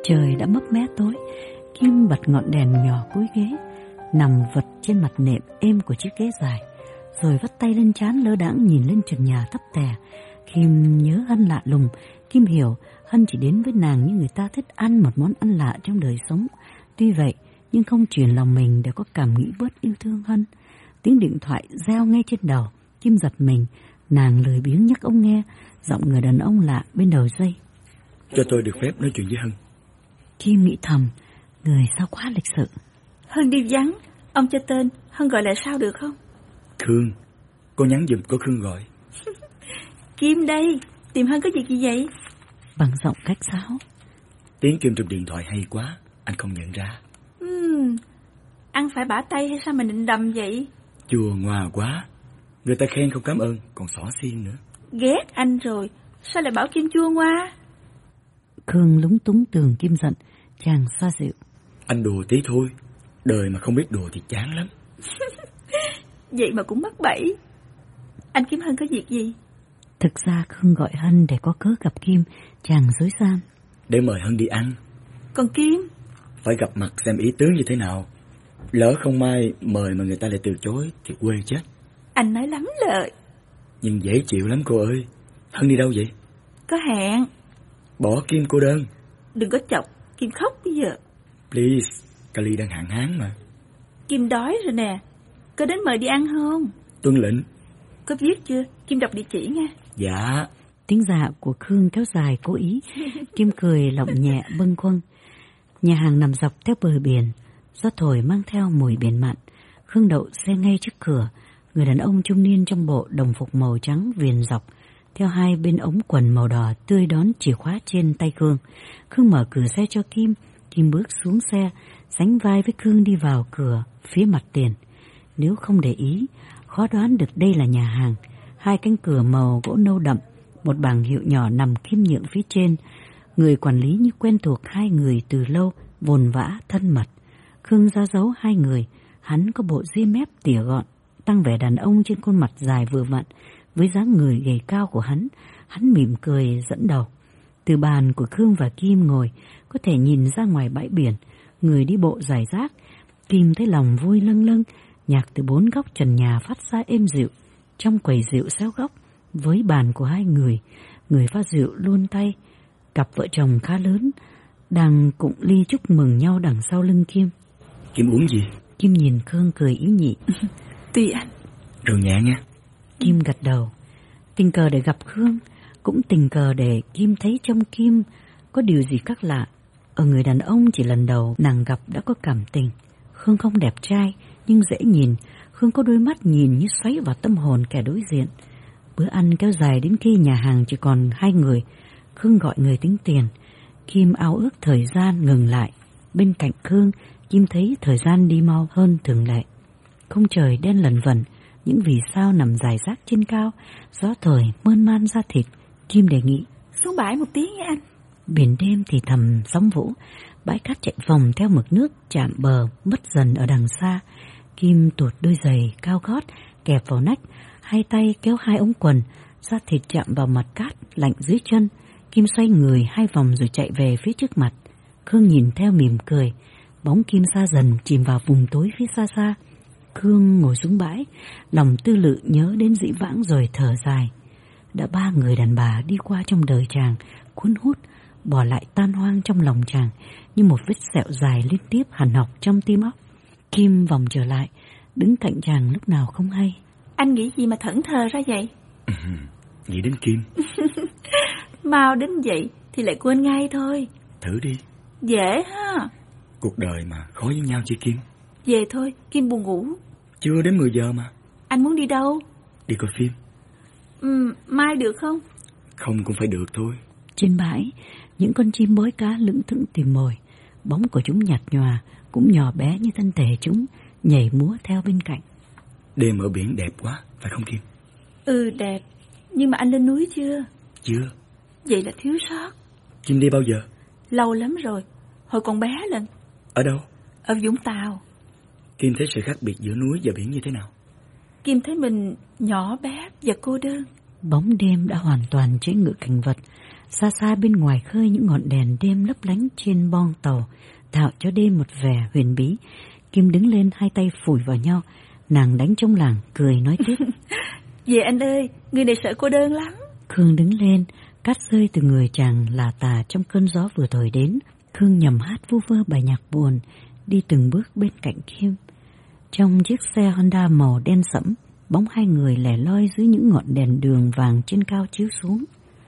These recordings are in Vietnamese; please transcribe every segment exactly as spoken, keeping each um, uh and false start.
Trời đã mấp mé tối. Kim bật ngọn đèn nhỏ cuối ghế, nằm vật trên mặt nệm êm của chiếc ghế dài, rồi vắt tay lên trán lơ đãng nhìn lên trần nhà thấp tè. Kim nhớ Hân lạ lùng. Kim hiểu Hân chỉ đến với nàng như người ta thích ăn một món ăn lạ trong đời sống. Tuy vậy nhưng không chuyển lòng mình để có cảm nghĩ bớt yêu thương Hân. Tiếng điện thoại reo ngay trên đầu. Kim giật mình. Nàng lười biếng nhắc ông nghe. Giọng người đàn ông lạ bên đầu dây. Cho tôi được phép nói chuyện với Hân. Kim nghĩ thầm, người sao quá lịch sự. Hân đi vắng, ông cho tên, Hân gọi lại sao được không? Khương, cô nhắn giùm có Khương gọi. Kim đây, tìm Hân có việc gì vậy? Bằng giọng khách sáo. Tiếng Kim trong điện thoại hay quá, anh không nhận ra. uhm, Ăn phải bả tay hay sao mà nịnh đầm vậy? Chua ngoa quá. Người ta khen không cảm ơn, còn xỏ xiên nữa. Ghét anh rồi, sao lại bảo Kim chua ngoa? Khương lúng túng tường Kim giận. Chàng xoa dịu. Anh đùa tí thôi, đời mà không biết đùa thì chán lắm. Vậy mà cũng mắc bẫy. Anh kiếm Hân có việc gì? Thực ra Khương gọi Hân để có cớ gặp Kim. Chàng dối gian. Để mời Hân đi ăn. Còn Kim? Phải gặp mặt xem ý tứ như thế nào. Lỡ không may mời mà người ta lại từ chối thì quê chết. Anh nói lắm lời. Nhưng dễ chịu lắm cô ơi. Hân đi đâu vậy? Có hẹn. Bỏ Kim cô đơn. Đừng có chọc, Kim khóc bây giờ. Please, Kali đang hạn hán mà. Kim đói rồi nè. Có đến mời đi ăn không? Tuân lệnh. Có viết chưa? Kim đọc địa chỉ nha. Dạ. Tiếng dạ của Khương kéo dài cố ý. Kim cười lộng nhẹ bâng khuâng. Nhà hàng nằm dọc theo bờ biển. Gió thổi mang theo mùi biển mặn. Khương đậu xe ngay trước cửa. Người đàn ông trung niên trong bộ đồng phục màu trắng viền dọc, theo hai bên ống quần màu đỏ tươi đón chìa khóa trên tay Khương. Khương mở cửa xe cho Kim. Kim bước xuống xe, sánh vai với Khương đi vào cửa phía mặt tiền. Nếu không để ý, khó đoán được đây là nhà hàng. Hai cánh cửa màu gỗ nâu đậm, một bảng hiệu nhỏ nằm khiêm nhượng phía trên. Người quản lý như quen thuộc hai người từ lâu, vồn vã thân mật. Khương ra dấu hai người. Hắn có bộ ria mép tỉa gọn, tăng vẻ đàn ông trên khuôn mặt dài vừa vặn. Với dáng người gầy cao của hắn, hắn mỉm cười dẫn đầu. Từ bàn của Khương và Kim ngồi, có thể nhìn ra ngoài bãi biển, người đi bộ rải rác. Kim thấy lòng vui lâng lâng, nhạc từ bốn góc trần nhà phát ra êm dịu. Trong quầy rượu xéo góc, với bàn của hai người, người pha rượu luôn tay. Cặp vợ chồng khá lớn, đang cụng ly chúc mừng nhau đằng sau lưng Kim. Kim uống gì? Kim nhìn Khương cười ý nhị. Tùy anh. Rượu nhẹ nha. Kim gật đầu. Tình cờ để gặp Khương, cũng tình cờ để Kim thấy trong Kim có điều gì khác lạ. Ở người đàn ông chỉ lần đầu nàng gặp đã có cảm tình. Khương không đẹp trai nhưng dễ nhìn. Khương có đôi mắt nhìn như xoáy vào tâm hồn kẻ đối diện. Bữa ăn kéo dài đến khi nhà hàng chỉ còn hai người. Khương gọi người tính tiền. Kim ao ước thời gian ngừng lại. Bên cạnh Khương, Kim thấy thời gian đi mau hơn thường lệ. Không trời đen lẩn vẩn, những vì sao nằm rải rác trên cao, gió thổi mơn man da thịt. Kim đề nghị xuống bãi một tiếng nha anh. Biển đêm thì thầm sóng vỗ, bãi cát chạy vòng theo mực nước chạm bờ mất dần ở đằng xa. Kim tuột đôi giày cao gót kẹp vào nách, hai tay kéo hai ống quần, da thịt chạm vào mặt cát lạnh dưới chân. Kim xoay người hai vòng rồi chạy về phía trước mặt. Khương nhìn theo mỉm cười. Bóng Kim xa dần chìm vào vùng tối phía xa xa. Khương ngồi xuống bãi, lòng tư lự nhớ đến dĩ vãng rồi thở dài. Đã ba người đàn bà đi qua trong đời chàng, cuốn hút, bỏ lại tan hoang trong lòng chàng như một vết sẹo dài liên tiếp hằn học trong tim óc. Kim vòng trở lại, đứng cạnh chàng lúc nào không hay. Anh nghĩ gì mà thẫn thờ ra vậy? Ừ, nghĩ đến Kim. Mau đến vậy thì lại quên ngay thôi. Thử đi. Dễ ha. Cuộc đời mà khó với nhau chứ Kim. Về thôi, Kim buồn ngủ. Chưa đến mười giờ mà. Anh muốn đi đâu? Đi coi phim. Ừ, mai được không? Không cũng phải được thôi. Trên bãi, những con chim bói cá lững thững tìm mồi. Bóng của chúng nhạt nhòa, cũng nhỏ bé như thân thể chúng, nhảy múa theo bên cạnh. Đêm ở biển đẹp quá, phải không Kim? Ừ đẹp, nhưng mà anh lên núi chưa? Chưa. Vậy là thiếu sót. Kim đi bao giờ? Lâu lắm rồi, hồi còn bé lên. Ở đâu? Ở Vũng Tàu. Kim thấy sự khác biệt giữa núi và biển như thế nào? Kim thấy mình nhỏ bé và cô đơn. Bóng đêm đã hoàn toàn chế ngự cảnh vật. Xa xa bên ngoài khơi những ngọn đèn đêm lấp lánh trên boong tàu, tạo cho đêm một vẻ huyền bí. Kim đứng lên, hai tay phủi vào nhau, nàng đánh trống lảng, cười nói tiếp. Về anh ơi, người này sợ cô đơn lắm. Khương đứng lên, cát rơi từ người chàng là tà trong cơn gió vừa thổi đến. Khương nhầm hát vu vơ bài nhạc buồn, đi từng bước bên cạnh Kim. Trong chiếc xe Honda màu đen sẫm, bóng hai người lẻ loi dưới những ngọn đèn đường vàng trên cao chiếu xuống.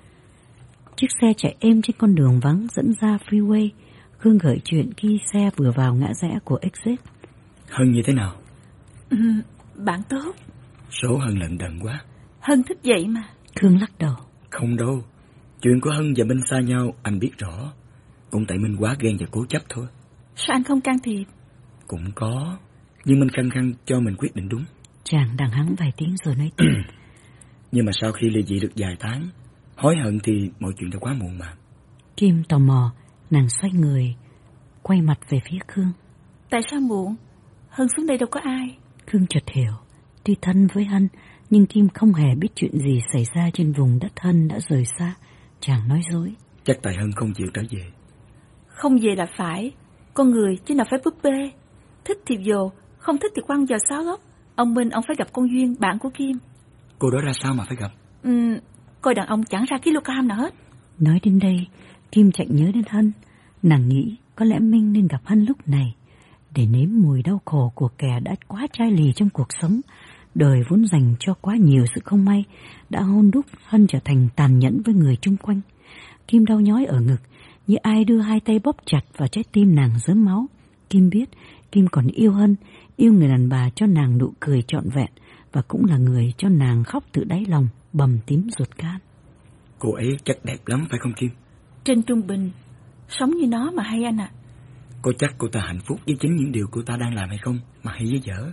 Chiếc xe chạy êm trên con đường vắng dẫn ra freeway. Khương gợi chuyện khi xe vừa vào ngã rẽ của Exit. Hân như thế nào? Ừ, bạn tốt. Số Hân lận đận quá. Hân thích vậy mà. Khương lắc đầu. Không đâu, chuyện của Hân và Minh xa nhau anh biết rõ. Cũng tại Minh quá ghen và cố chấp thôi. Sao anh không can thiệp? Cũng có, nhưng Minh khăng khăng cho mình quyết định đúng. Chàng đằng hắng vài tiếng rồi nói tiếp. Nhưng mà sau khi ly dị được vài tháng, hối hận thì mọi chuyện đã quá muộn mà. Kim tò mò, nàng xoay người, quay mặt về phía Khương. Tại sao muộn? Hân xuống đây đâu có ai. Khương chợt hiểu, tuy thân với Hân, nhưng Kim không hề biết chuyện gì xảy ra trên vùng đất Hân đã rời xa. Chàng nói dối. Chắc tại Hân không chịu trở về. Không về là phải. Con người chứ nào phải búp bê. Thích thì vô, không thích thì quăng vào sáu góc. Ông Minh, ông phải gặp con Duyên, bạn của Kim. Cô đó ra sao mà phải gặp? Ừ, coi đàn ông chẳng ra kg nào hết. Nói đến đây, Kim chạnh nhớ đến Hân. Nàng nghĩ có lẽ Minh nên gặp Hân lúc này, để nếm mùi đau khổ của kẻ đã quá chai lì trong cuộc sống. Đời vốn dành cho quá nhiều sự không may, đã hôn đúc Hân trở thành tàn nhẫn với người chung quanh. Kim đau nhói ở ngực, như ai đưa hai tay bóp chặt vào trái tim nàng rớm máu. Kim biết Kim còn yêu Hân, yêu người đàn bà cho nàng nụ cười trọn vẹn, và cũng là người cho nàng khóc từ đáy lòng, bầm tím ruột gan. Cô ấy chắc đẹp lắm phải không Kim? Trên trung bình, sống như nó mà hay anh ạ. À. Có chắc cô ta hạnh phúc với chính những điều cô ta đang làm hay không, mà hay với dở?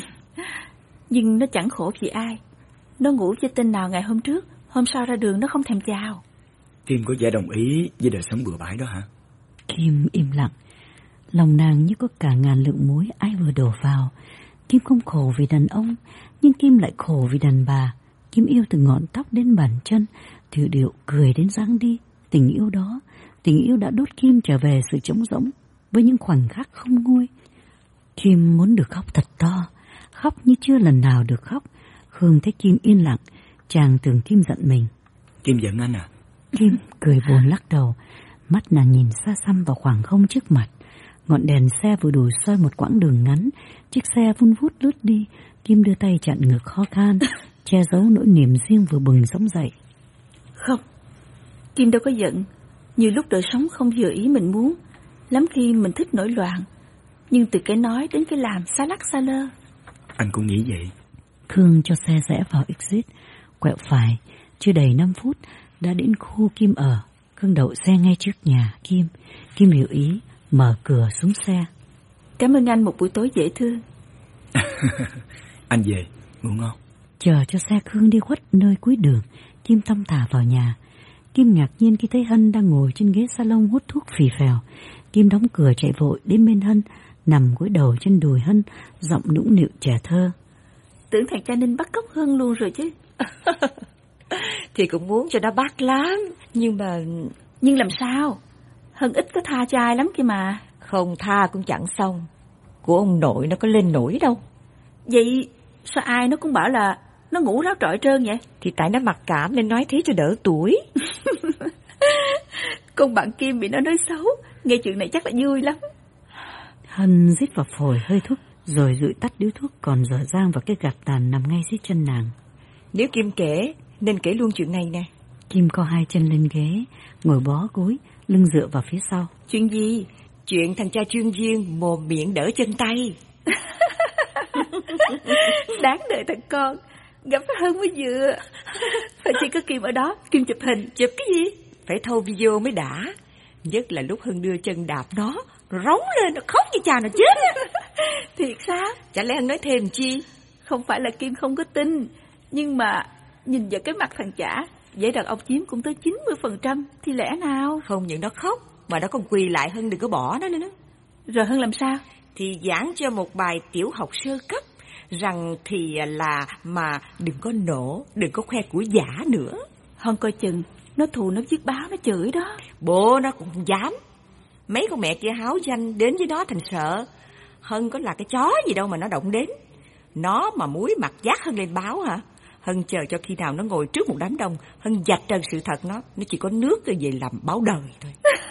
Nhưng nó chẳng khổ vì ai. Nó ngủ với tên nào ngày hôm trước, hôm sau ra đường nó không thèm chào. Kim có vẻ đồng ý với đời sống bừa bãi đó hả? Kim im lặng, lòng nàng như có cả ngàn lượng muối ai vừa đổ vào. Kim không khổ vì đàn ông, nhưng Kim lại khổ vì đàn bà. Kim yêu từ ngọn tóc đến bàn chân, từ điệu cười đến dáng đi. Tình yêu đó, tình yêu đã đốt Kim trở về sự trống rỗng, với những khoảnh khắc không nguôi. Kim muốn được khóc thật to, khóc như chưa lần nào được khóc. Khương thấy Kim yên lặng, chàng tưởng Kim giận mình. Kim giận anh à? Kim cười buồn lắc đầu, mắt nàng nhìn xa xăm vào khoảng không trước mặt. Ngọn đèn xe vừa đủ soi một quãng đường ngắn, chiếc xe vun vút lướt đi. Kim đưa tay chặn ngực kho khan, che giấu nỗi niềm riêng vừa bừng sống dậy. Không, Kim đâu có giận. Nhiều lúc đời sống không vừa ý mình muốn, lắm khi mình thích nổi loạn. Nhưng từ cái nói đến cái làm xa lắc xa lơ. Anh cũng nghĩ vậy. Khương cho xe rẽ vào exit, quẹo phải. Chưa đầy năm phút đã đến khu Kim ở. Khương đậu xe ngay trước nhà Kim. Kim hiểu ý, mở cửa xuống xe. Cảm ơn anh một buổi tối dễ thương. Anh về, ngủ ngon. Chờ cho xe Khương đi khuất nơi cuối đường, Kim thong thả vào nhà. Kim ngạc nhiên khi thấy Hân đang ngồi trên ghế salon hút thuốc phì phèo. Kim đóng cửa chạy vội đến bên Hân, nằm gối đầu trên đùi Hân, giọng nũng nịu trẻ thơ. Tưởng thằng cha Ninh bắt cóc Hân luôn rồi chứ. Thì cũng muốn cho nó bắt lắm, nhưng mà... Nhưng làm sao? Hân ít có tha cho ai lắm kia mà. Không tha cũng chẳng xong. Của ông nội nó có lên nổi đâu. Vậy sao ai nó cũng bảo là nó ngủ ráo trọi trơn vậy? Thì tại nó mặc cảm nên nói thế cho đỡ tuổi. Con bạn Kim bị nó nói xấu, nghe chuyện này chắc là vui lắm. Hân rít vào phổi hơi thuốc, rồi dụi tắt điếu thuốc còn dở dang vào cái gạt tàn nằm ngay dưới chân nàng. Nếu Kim kể, nên kể luôn chuyện này nè. Kim co hai chân lên ghế, ngồi bó gối, lưng dựa vào phía sau. Chuyện gì? Chuyện thằng cha chuyên viên mồm miệng đỡ chân tay. Đáng đợi thằng con, gặp Hân mới vừa. Phải chỉ có Kim ở đó, Kim chụp hình, chụp cái gì? Phải thâu video mới đã. Nhất là lúc Hân đưa chân đạp nó, nó rống lên, nó khóc như cha nó chết. Thiệt sao? Chả lẽ Hân nói thêm chi? Không phải là Kim không có tin, nhưng mà nhìn vào cái mặt thằng chả, vậy đàn ông chiếm cũng tới chín mươi phần trăm, thì lẽ nào? Không những nó khóc, mà nó còn quỳ lại Hân đừng có bỏ nó nữa. Rồi Hân làm sao? Thì giảng cho một bài tiểu học sơ cấp, rằng thì là mà đừng có nổ, đừng có khoe của giả nữa. Hân coi chừng, Nó thù nó viết báo nó chửi đó. Bộ nó cũng không dám. Mấy con mẹ kia háo danh đến với nó thành sợ. Hân có là cái chó gì đâu mà nó động đến. Nó mà muối mặt dát Hân lên báo hả? Hân chờ cho khi nào nó ngồi trước một đám đông, Hân vạch trần sự thật nó. Nó chỉ có nước rồi về làm báo đời thôi.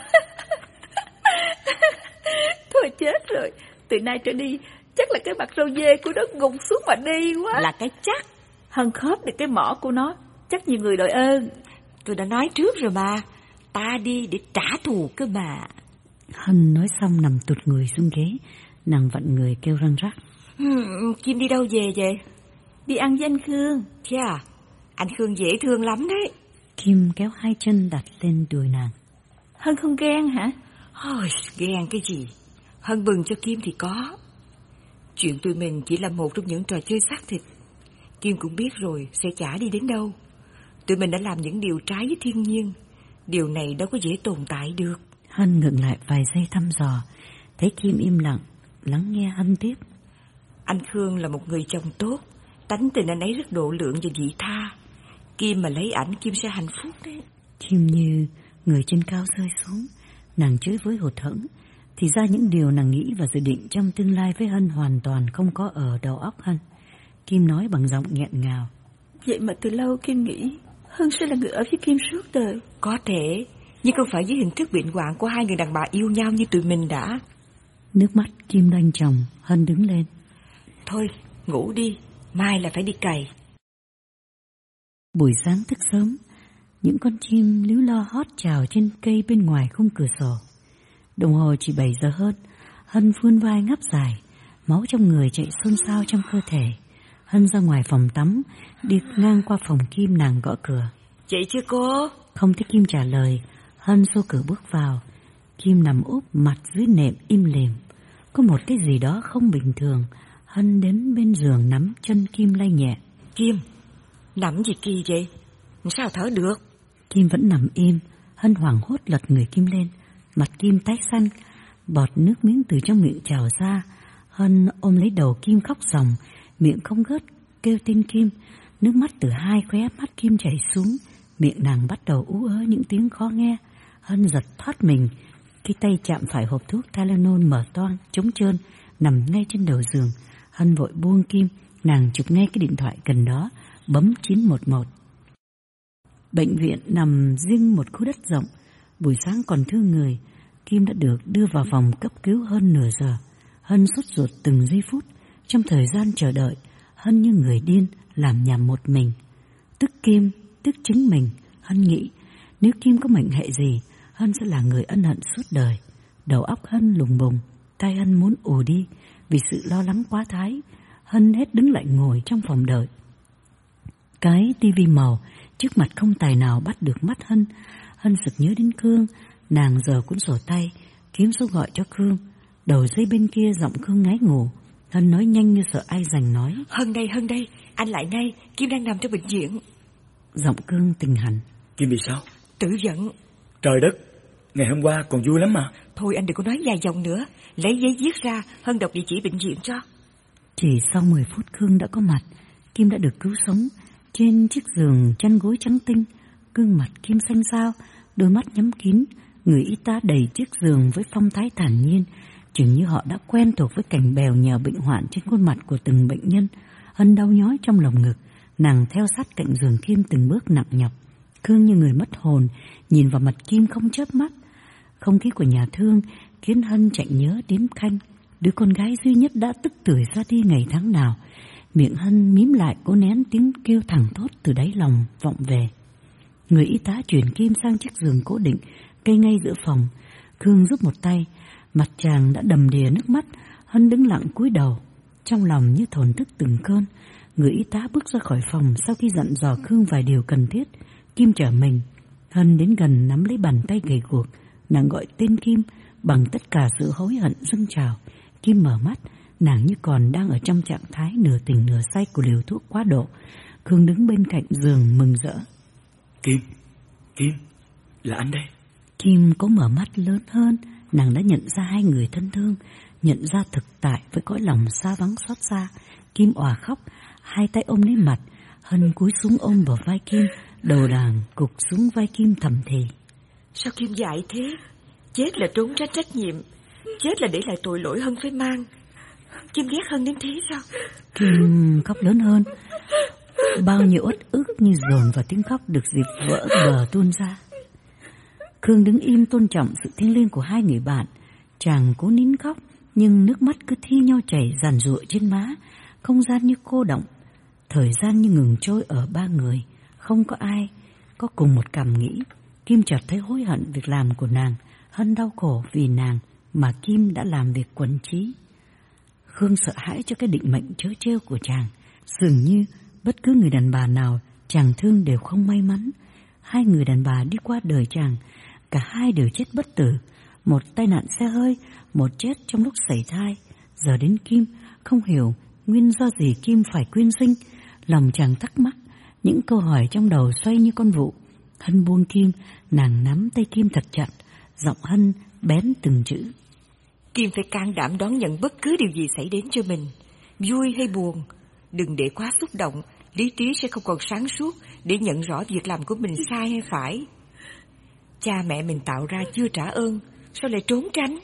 Thôi chết rồi. Từ nay trở đi chắc là cái mặt râu dê của nó gục xuống mà đi quá. Là cái chắc. Hân khớp được cái mỏ của nó, chắc nhiều người đội ơn. Tôi đã nói trước rồi mà. Ta đi để trả thù cơ mà. Hân nói xong nằm tụt người xuống ghế. Nàng vặn người kêu răng rắc. Hmm, Kim đi đâu về vậy? Đi ăn với anh Khương. Thế à? Anh Khương dễ thương lắm đấy. Kim kéo hai chân đặt lên đùi nàng. Hân không ghen hả? Ôi, ghen cái gì? Hân bừng cho Kim thì có. Chuyện tụi mình chỉ là một trong những trò chơi xác thịt. Kim cũng biết rồi sẽ chả đi đến đâu. Tụi mình đã làm những điều trái với thiên nhiên. Điều này đâu có dễ tồn tại được. Hân ngừng lại vài giây thăm dò. Thấy Kim im lặng, lắng nghe Hân tiếp. Anh Khương là một người chồng tốt. Tánh tình anh ấy rất độ lượng và vị tha. Kim mà lấy ảnh, Kim sẽ hạnh phúc đấy. Kim như người trên cao rơi xuống. Nàng chới với hụt hẫng. Thì ra những điều nàng nghĩ và dự định trong tương lai với Hân hoàn toàn không có ở đầu óc Hân. Kim nói bằng giọng nghẹn ngào. Vậy mà từ lâu Kim nghĩ Hân sẽ là người ở với Kim suốt đời. Có thể, nhưng không phải với hình thức bệnh hoạn của hai người đàn bà yêu nhau như tụi mình đã. Nước mắt Kim đoanh chồng. Hân đứng lên. Thôi, ngủ đi, mai là phải đi cày. Buổi sáng thức sớm, những con chim líu lo hót chào trên cây bên ngoài khung cửa sổ. Đồng hồ chỉ bảy giờ hơn. Hân vươn vai ngáp dài, máu trong người chạy xôn xao trong cơ thể. Hân ra ngoài phòng tắm, đi ngang qua phòng Kim, nàng gõ cửa. Chị chưa cô? Không thấy Kim trả lời, Hân xô cửa bước vào. Kim nằm úp mặt dưới nệm im lìm. Có một cái gì đó không bình thường. Hân đến bên giường nắm chân Kim lay nhẹ. Kim, nằm gì kỳ vậy? Sao thở được? Kim vẫn nằm im. Hân hoảng hốt lật người Kim lên. Mặt Kim tái xanh, bọt nước miếng từ trong miệng trào ra. Hân ôm lấy đầu Kim khóc ròng, miệng không ngớt kêu tên Kim. Nước mắt từ hai khóe mắt Kim chảy xuống, miệng nàng bắt đầu ú ớ những tiếng khó nghe. Hân giật thoát mình khi tay chạm phải hộp thuốc Tylenol mở toang trống trơn nằm ngay trên đầu giường. Hân vội buông Kim, nàng chụp ngay cái điện thoại gần đó, bấm chín một một. Bệnh viện nằm riêng một khu đất rộng. Buổi sáng còn thương người. Kim đã được đưa vào phòng cấp cứu hơn nửa giờ. Hân sốt ruột từng giây phút. Trong thời gian chờ đợi, Hân như người điên làm nhảm một mình. Tức Kim, tức chính mình. Hân nghĩ nếu Kim có mệnh hệ gì, Hân sẽ là người ân hận suốt đời. Đầu óc Hân lùng bùng, tay Hân muốn ù đi vì sự lo lắng quá thái. Hân hết đứng lại ngồi trong phòng đợi. Cái tivi màu trước mặt không tài nào bắt được mắt Hân. Hân sực nhớ đến Khương. Nàng giở cuốn sổ tay, kiếm số gọi cho Khương. Đầu dây bên kia giọng Khương ngái ngủ. Hân nói nhanh như sợ ai giành nói. Hân đây, Hân đây, anh lại ngay, Kim đang nằm trong bệnh viện. Giọng Khương tỉnh hẳn. Kim bị sao? Tự giận. Trời đất, ngày hôm qua còn vui lắm mà. Thôi anh đừng có nói dài dòng nữa. Lấy giấy viết ra, Hân đọc địa chỉ bệnh viện cho. Chỉ sau mười phút Khương đã có mặt. Kim đã được cứu sống. Trên chiếc giường chăn gối trắng tinh, gương mặt Kim xanh xao, đôi mắt nhắm kín. Người y tá đầy chiếc giường với phong thái thản nhiên, chừng như họ đã quen thuộc với cảnh bèo nhờ bệnh hoạn trên khuôn mặt của từng bệnh nhân. Hân đau nhói trong lồng ngực, nàng theo sát cạnh giường Kim từng bước nặng nhọc. Khương như người mất hồn, nhìn vào mặt Kim không chớp mắt. Không khí của nhà thương khiến Hân chạy nhớ đến Khanh, đứa con gái duy nhất đã tức tưởi ra đi ngày tháng nào. Miệng Hân mím lại cố nén tiếng kêu thẳng thốt từ đáy lòng vọng về. Người y tá chuyển Kim sang chiếc giường cố định cây ngay giữa phòng. Khương giúp một tay, mặt chàng đã đầm đìa nước mắt. Hân đứng lặng cúi đầu, trong lòng như thổn thức từng cơn. Người y tá bước ra khỏi phòng sau khi dặn dò Khương vài điều cần thiết. Kim trở mình. Hân đến gần nắm lấy bàn tay gầy guộc, nàng gọi tên Kim bằng tất cả sự hối hận dâng trào. Kim mở mắt, nàng như còn đang ở trong trạng thái nửa tỉnh nửa say của liều thuốc quá độ. Khương đứng bên cạnh giường mừng rỡ. Kim, Kim, là anh đây. Kim có mở mắt lớn hơn, nàng đã nhận ra hai người thân thương, nhận ra thực tại với cõi lòng xa vắng xót xa. Kim òa khóc, hai tay ôm lấy mặt. Hân cúi xuống ôm vào vai Kim, Đầu đàn gục xuống vai Kim thầm thì. Sao Kim dại thế? Chết là trốn tránh trách nhiệm, chết là để lại tội lỗi Hân phải mang. Kim ghét Hân đến thế sao? Kim khóc lớn hơn. Bao nhiêu uất ức như dồn vào tiếng khóc được dịp vỡ bờ tuôn ra. Khương đứng im tôn trọng sự thiêng liêng của hai người bạn. Chàng cố nín khóc, nhưng nước mắt cứ thi nhau chảy giàn giụa trên má. Không gian như cô động, thời gian như ngừng trôi ở ba người. Không có ai có cùng một cảm nghĩ. Kim chợt thấy hối hận việc làm của nàng. Hân đau khổ vì nàng mà Kim đã làm việc quẫn trí. Khương sợ hãi cho cái định mệnh trớ trêu của chàng. Dường như bất cứ người đàn bà nào chàng thương đều không may mắn. Hai người đàn bà đi qua đời chàng, cả hai đều chết bất tử. Một tai nạn xe hơi, một chết trong lúc sảy thai. Giờ đến Kim không hiểu nguyên do gì Kim phải quyên sinh. Lòng chàng thắc mắc, những câu hỏi trong đầu xoay như con vụ. Hân buông Kim, nàng nắm tay Kim thật chặt, giọng Hân bén từng chữ. Kim phải can đảm đón nhận bất cứ điều gì xảy đến cho mình, vui hay buồn. Đừng để quá xúc động, lý trí sẽ không còn sáng suốt để nhận rõ việc làm của mình sai hay phải. Cha mẹ mình tạo ra chưa trả ơn, sao lại trốn tránh?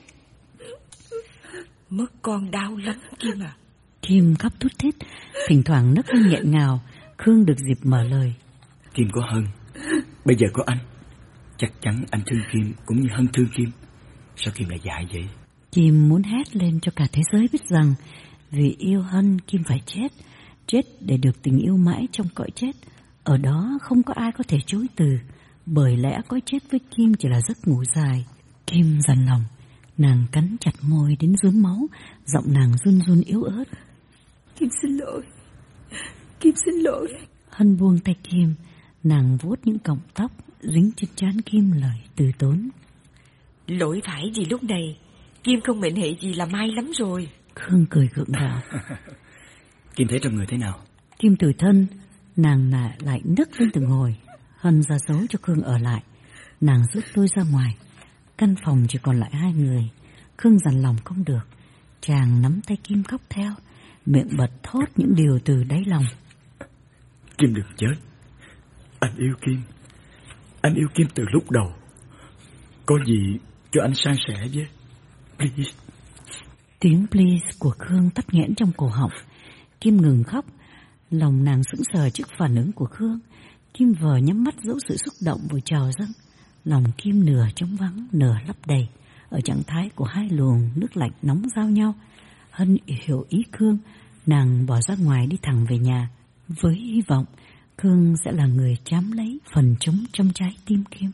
Mất con đau lắm Kim à. Kim khóc thút thít, thỉnh thoảng nấc lên nghẹn ngào. Khương được dịp mở lời. Kim có Hân, bây giờ có anh. Chắc chắn anh thương Kim cũng như Hân thương Kim. Sao Kim lại dại vậy? Kim muốn hét lên cho cả thế giới biết rằng vì yêu Hân Kim phải chết. Chết để được tình yêu mãi trong cõi chết. Ở đó không có ai có thể chối từ. Bởi lẽ cõi chết với Kim chỉ là giấc ngủ dài. Kim dằn lòng, nàng cắn chặt môi đến rướm máu. Giọng nàng run run yếu ớt. Kim xin lỗi, Kim xin lỗi. Hân buông tay Kim, nàng vuốt những cọng tóc dính trên trán Kim lời từ tốn. Lỗi phải gì lúc này, Kim không mệnh hệ gì là may lắm rồi. Khương cười gượng gạo. Kim thấy trong người thế nào? Kim tủi thân, nàng nạ lại nức lên từng hồi. Hân ra dấu cho Khương ở lại. Nàng rút lui ra ngoài. Căn phòng chỉ còn lại hai người. Khương dằn lòng không được. Chàng nắm tay Kim khóc theo, miệng bật thốt những điều từ đáy lòng. Kim đừng chết. Anh yêu Kim. Anh yêu Kim từ lúc đầu. Có gì cho anh san sẻ với. Please. Tiếng please của Khương tắc nghẽn trong cổ họng. Kim ngừng khóc. Lòng nàng sững sờ trước phản ứng của Khương. Kim vờ nhắm mắt dẫu sự xúc động vừa trào dâng. Lòng Kim nửa trống vắng, nửa lấp đầy. Ở trạng thái của hai luồng nước lạnh nóng giao nhau. Hân hiểu ý Khương. Nàng bỏ ra ngoài đi thẳng về nhà, với hy vọng Khương sẽ là người chiếm lấy phần trống trong trái tim Kim.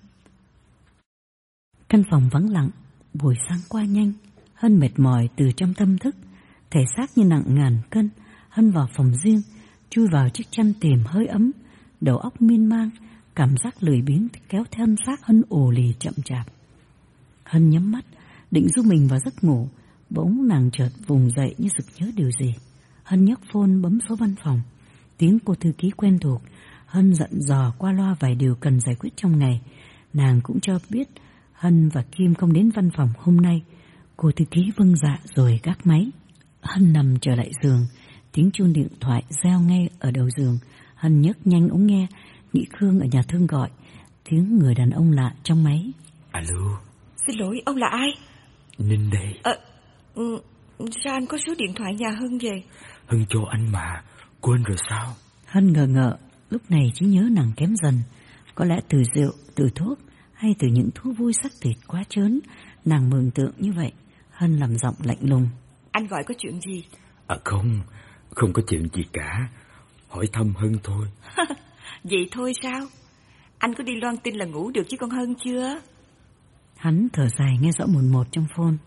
Căn phòng vắng lặng, buổi sáng qua nhanh. Hân mệt mỏi từ trong tâm thức, thể xác như nặng ngàn cân. Hân vào phòng riêng, chui vào chiếc chăn tìm hơi ấm. Đầu óc miên man, cảm giác lười biếng kéo theo thân xác Hân ồ lì chậm chạp. Hân nhắm mắt, định du mình vào giấc ngủ. Bỗng nàng chợt vùng dậy như sực nhớ điều gì. Hân nhấc phone bấm số văn phòng. Tiếng cô thư ký quen thuộc. Hân dặn dò qua loa vài điều cần giải quyết trong ngày. Nàng cũng cho biết Hân và Kim không đến văn phòng hôm nay. Cô thư ký vâng dạ rồi gác máy. Hân nằm trở lại giường. Tiếng chuông điện thoại reo ngay ở đầu giường. Hân nhấc nhanh ống nghe, nghĩ Khương ở nhà thương gọi. Tiếng người đàn ông lạ trong máy. Alo. Xin lỗi, ông là ai? Ninh đây. Ờ, ừ, sao anh có số điện thoại nhà Hân vậy? Hân cho anh mà, quên rồi sao? Hân ngờ ngợ, lúc này trí nhớ nàng kém dần. Có lẽ từ rượu, từ thuốc, hay từ những thú vui sắc thịt quá trớn, nàng mường tượng như vậy. Hân làm giọng lạnh lùng. Anh gọi có chuyện gì? À không, không có chuyện gì cả. Hỏi thăm Hân thôi. Vậy thôi sao? Anh có đi loan tin là ngủ được chứ con Hân chưa? Hắn thở dài nghe rõ mồn một trong phone.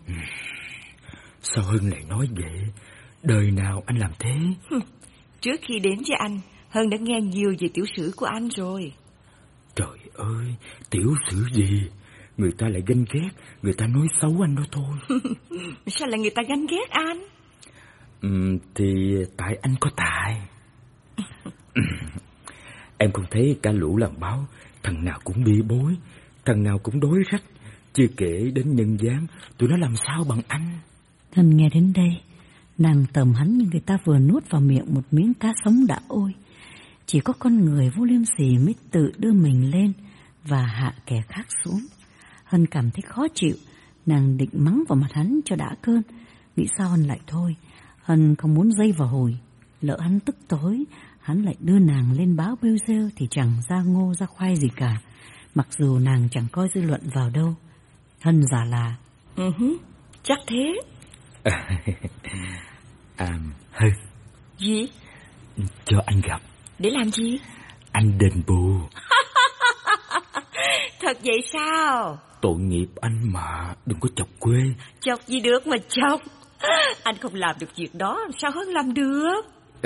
Sao Hân lại nói vậy? Đời nào anh làm thế? Trước khi đến với anh, Hân đã nghe nhiều về tiểu sử của anh rồi. Trời ơi, tiểu sử gì? Người ta lại ganh ghét, người ta nói xấu anh đó thôi. Sao lại người ta ganh ghét anh? Ừ, thì tại anh có tài. Em không thấy cả lũ làm báo, thằng nào cũng bị bối, thằng nào cũng đối rách. Chưa kể đến nhân gian, tụi nó làm sao bằng anh. Hân nghe đến đây, nàng tầm hắn như người ta vừa nuốt vào miệng một miếng cá sống đã ôi. Chỉ có con người vô liêm sỉ mới tự đưa mình lên và hạ kẻ khác xuống. Hân cảm thấy khó chịu, nàng định mắng vào mặt hắn cho đã cơn. Nghĩ sao Hân lại thôi. Hân không muốn dây vào hồi. Lỡ hắn tức tối, hắn lại đưa nàng lên báo bêu rêu thì chẳng ra ngô ra khoai gì cả. Mặc dù nàng chẳng coi dư luận vào đâu. Hân giả là uh-huh, chắc thế. À, Hân. Gì? Cho anh gặp. Để làm gì? Anh đền bù. Thật vậy sao? Tội nghiệp anh mà, đừng có chọc quê. Chọc gì được mà chọc. Anh không làm được việc đó, sao Hân làm được?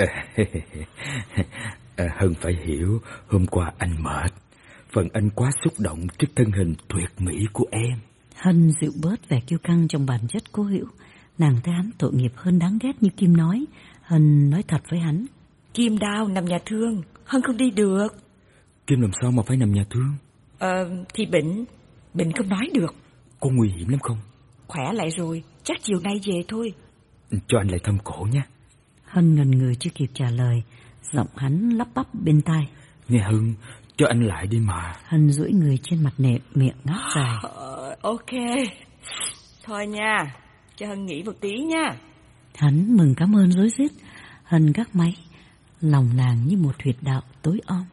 À, Hân phải hiểu, hôm qua anh mệt. Phần anh quá xúc động trước thân hình tuyệt mỹ của em. Hân dịu bớt vẻ kiêu căng trong bản chất cố hữu. Nàng thấy hắn tội nghiệp hơn đáng ghét như Kim nói. Hân nói thật với hắn. Kim đau nằm nhà thương, Hân không đi được. Kim làm sao mà phải nằm nhà thương? Ờ, thì bệnh, bệnh không nói được. Có nguy hiểm lắm không? Khỏe lại rồi, chắc chiều nay về thôi. Cho anh lại thăm cổ nhé. Hân ngần ngừ chưa kịp trả lời, giọng hắn lắp bắp bên tai. Nghe Hân, cho anh lại đi mà. Hân duỗi người trên mặt nệm, miệng ngáp dài. Ờ, ok, thôi nha, cho Hân nghỉ một tí nha. Hắn mừng cảm ơn rối rít. Hân gác máy, lòng nàng như một huyệt đạo tối om.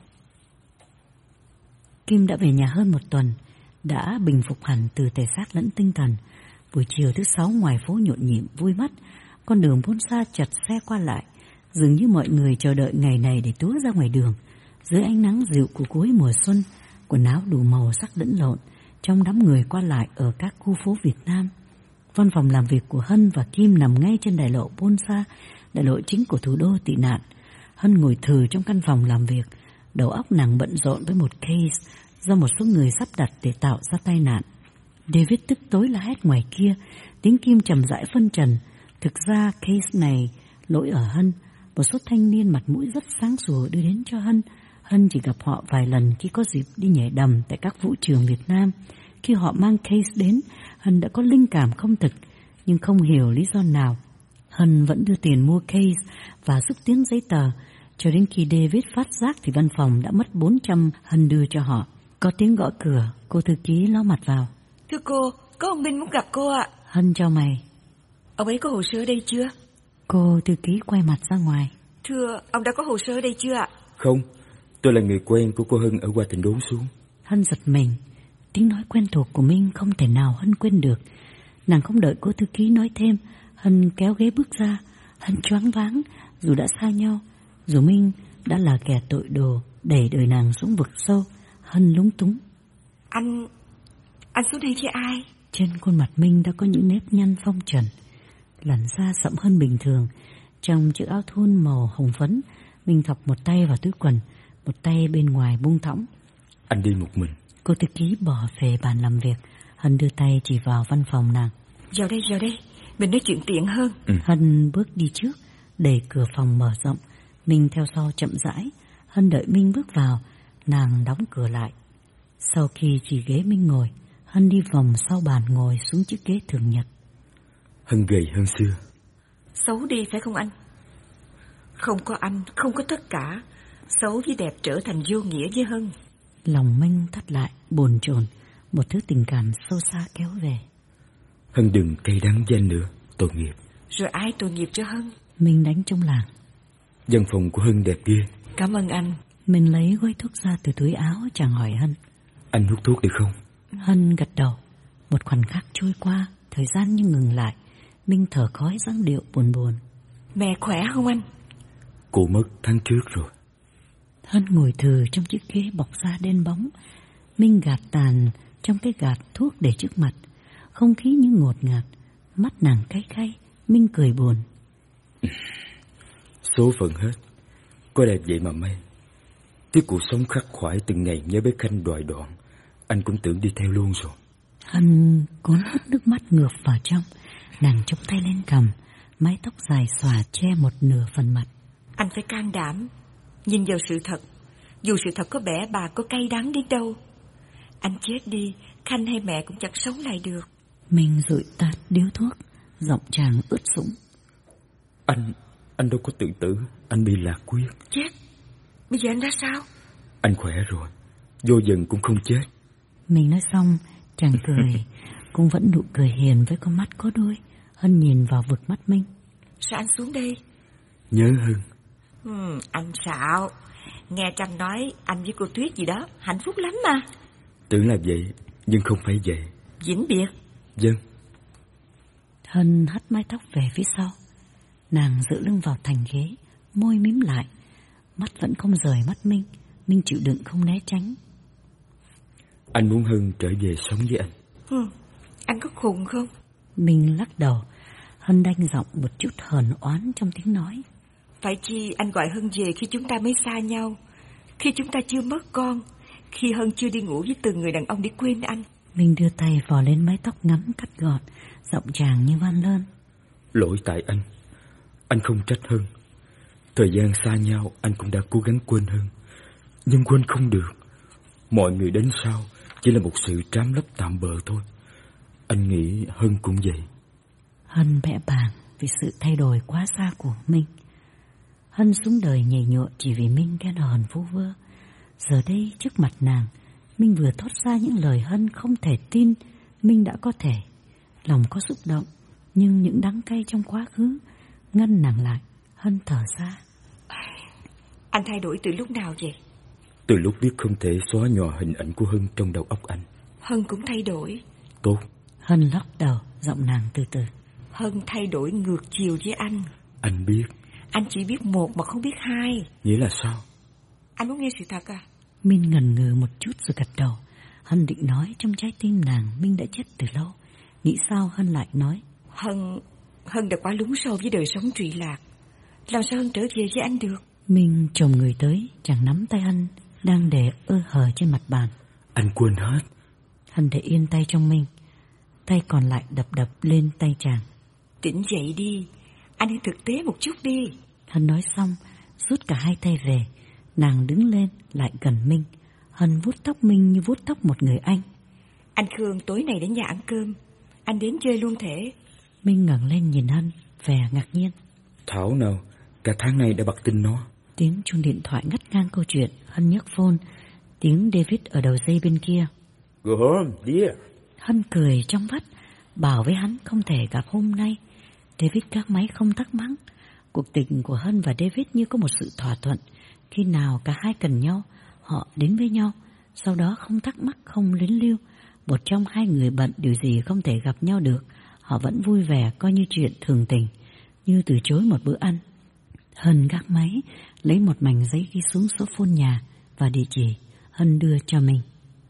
Kim đã về nhà hơn một tuần, đã bình phục hẳn từ thể xác lẫn tinh thần. Buổi chiều thứ sáu ngoài phố nhộn nhịp vui mắt, con đường vốn xa chật xe qua lại, dường như mọi người chờ đợi ngày này để túa ra ngoài đường. Dưới ánh nắng dịu của cuối mùa xuân, quần áo đủ màu sắc lẫn lộn trong đám người qua lại ở các khu phố Việt Nam. Văn phòng làm việc của Hân và Kim nằm ngay trên đại lộ Bonsa, đại lộ chính của thủ đô tị nạn. Hân ngồi thừ trong căn phòng làm việc, đầu óc nàng bận rộn với một case do một số người sắp đặt để tạo ra tai nạn. David tức tối la hét ngoài kia, tiếng Kim trầm rãi phân trần. Thực ra case này lỗi ở Hân. Một số thanh niên mặt mũi rất sáng sủa đưa đến cho Hân. Hân chỉ gặp họ vài lần khi có dịp đi nhảy đầm tại các vũ trường Việt Nam. Khi họ mang case đến, Hân đã có linh cảm không thực, nhưng không hiểu lý do nào. Hân vẫn đưa tiền mua case và xúc tiến giấy tờ. Cho đến khi David phát giác thì văn phòng đã mất bốn trăm Hân đưa cho họ. Có tiếng gõ cửa, cô thư ký ló mặt vào. Thưa cô, có ông Minh muốn gặp cô ạ. Hân chào mày. Ông ấy có hồ sơ ở đây chưa? Cô thư ký quay mặt ra ngoài. Thưa, ông đã có hồ sơ ở đây chưa ạ? Không, tôi là người quen của cô Hân ở qua tỉnh đốn xuống. Hân giật mình. Tiếng nói quen thuộc của Minh không thể nào Hân quên được. Nàng không đợi cô thư ký nói thêm, Hân kéo ghế bước ra. Hân choáng váng, dù đã xa nhau, dù Minh đã là kẻ tội đồ đẩy đời nàng xuống vực sâu. Hân lúng túng. Anh... anh xuống đây với ai? Trên khuôn mặt Minh đã có những nếp nhăn phong trần, làn da sậm hơn bình thường. Trong chiếc áo thun màu hồng phấn, Minh thọc một tay vào túi quần, một tay bên ngoài buông thõng. Anh đi một mình. Cô thư ký bỏ về bàn làm việc. Hân đưa tay chỉ vào văn phòng nàng. Vào đây, vào đây, mình nói chuyện tiện hơn. Ừ. Hân bước đi trước, đẩy cửa phòng mở rộng. Minh theo sau chậm rãi. Hân đợi Minh bước vào, nàng đóng cửa lại. Sau khi chỉ ghế Minh ngồi, Hân đi vòng sau bàn ngồi xuống chiếc ghế thường nhật. Hân gầy hơn xưa. Xấu đi phải không anh? Không có anh, không có tất cả. Xấu với đẹp trở thành vô nghĩa với Hân. Lòng Minh thắt lại, bồn chồn, một thứ tình cảm sâu xa kéo về. Hân đừng cay đắng với anh nữa, tội nghiệp. Rồi ai tội nghiệp cho Hân? Minh đánh trong làng. Văn phòng của Hân đẹp ghê. Cảm ơn anh. Mình lấy gói thuốc ra từ túi áo, chàng hỏi Hân. Anh hút thuốc được không? Hân gật đầu. Một khoảnh khắc trôi qua, thời gian như ngừng lại. Minh thở khói dáng điệu buồn buồn. Mẹ khỏe không anh? Cô mất tháng trước rồi. Hân ngồi thừ trong chiếc ghế bọc da đen bóng. Minh gạt tàn trong cái gạt thuốc để trước mặt. Không khí như ngột ngạt. Mắt nàng cay cay. Minh cười buồn. Số phận hết. Có đẹp vậy mà may. Cái cuộc sống khắc khoải từng ngày nhớ bé Khanh đòi đoạn, anh cũng tưởng đi theo luôn rồi. Hân cố hút nước mắt ngược vào trong. Nàng chống tay lên cằm, mái tóc dài xòa che một nửa phần mặt. Anh phải can đảm, nhìn vào sự thật. Dù sự thật có bẽ bạc, có cay đắng đến đâu, anh chết đi, Khanh hay mẹ cũng chẳng sống lại được. Mình dụi tạt điếu thuốc, giọng chàng ướt sũng. Anh, anh đâu có tự tử, anh bị lạc quyết. Chết, Bây giờ anh ra sao? Anh khỏe rồi, vô dần cũng không chết. Mình nói xong, chàng cười, cũng vẫn nụ cười hiền với con mắt có đuôi. Hân nhìn vào vực mắt Minh. Sao anh xuống đây? Nhớ Hân. Ừ, anh xạo. Nghe Trăng nói anh với cô Tuyết gì đó, hạnh phúc lắm mà. Tưởng là vậy, nhưng không phải vậy. Vĩnh biệt. Vâng. Hân hất mái tóc về phía sau. Nàng dựa lưng vào thành ghế, môi mím lại, mắt vẫn không rời mắt Minh. Minh chịu đựng không né tránh. Anh muốn Hân trở về sống với anh. Ừ, anh có khùng không? Minh lắc đầu. Hân đanh giọng một chút hờn oán trong tiếng nói. Phải chi anh gọi Hân về khi chúng ta mới xa nhau, khi chúng ta chưa mất con, khi Hân chưa đi ngủ với từng người đàn ông để quên anh. Minh đưa tay vò lên mái tóc ngắn cắt gọn, giọng chàng như van lơn. Lỗi tại anh. Anh không trách Hân. Thời gian xa nhau anh cũng đã cố gắng quên Hân, nhưng quên không được. Mọi người đến sau chỉ là một sự trám lấp tạm bợ thôi. Anh nghĩ Hân cũng vậy. Hân bẽ bàng vì sự thay đổi quá xa của Minh. Hân xuống đời nhảy nhụa chỉ vì Minh ghen hờn vu vơ. Giờ đây trước mặt nàng, Minh vừa thốt ra những lời Hân không thể tin Minh đã có thể. Lòng có xúc động, nhưng những đắng cay trong quá khứ ngăn nàng lại. Hân thở ra. Anh thay đổi từ lúc nào vậy? Từ lúc biết không thể xóa nhòa hình ảnh của Hân trong đầu óc anh. Hân cũng thay đổi. Tốt. Hân lắc đầu, giọng nàng từ từ. Hân thay đổi ngược chiều với anh. Anh biết. Anh chỉ biết một mà không biết hai. Nghĩa là sao? Anh muốn nghe sự thật à? Minh ngần ngừ một chút rồi gật đầu. Hân định nói trong trái tim nàng Minh đã chết từ lâu. Nghĩ sao Hân lại nói. Hân... Hân đã quá lún sâu với đời sống trụy lạc. Làm sao Hân trở về với anh được? Minh chồm người tới, chàng nắm tay Hân đang để ơ hờ trên mặt bàn. Anh quên hết. Hân để yên tay trong Minh, tay còn lại đập đập lên tay chàng. Tỉnh dậy đi, anh hãy thực tế một chút đi. Hân nói xong, rút cả hai tay về. Nàng đứng lên lại gần Minh. Hân vuốt tóc Minh như vuốt tóc một người anh. Anh Khương tối nay đến nhà ăn cơm, anh đến chơi luôn thể. Minh ngẩng lên nhìn Hân, vẻ ngạc nhiên. Thảo nào, cả tháng nay đã bật tin nó. Tiếng chuông điện thoại ngắt ngang câu chuyện. Hân nhấc phone. Tiếng David ở đầu dây bên kia. Go home, dear. Hân cười trong vắt, bảo với hắn không thể gặp hôm nay. David gác máy không thắc mắc. Cuộc tình của Hân và David như có một sự thỏa thuận. Khi nào cả hai cần nhau, họ đến với nhau. Sau đó không thắc mắc, không luyến lưu. Một trong hai người bận điều gì không thể gặp nhau được, họ vẫn vui vẻ coi như chuyện thường tình, như từ chối một bữa ăn. Hân gác máy, lấy một mảnh giấy ghi xuống số phone nhà và địa chỉ. Hân đưa cho mình.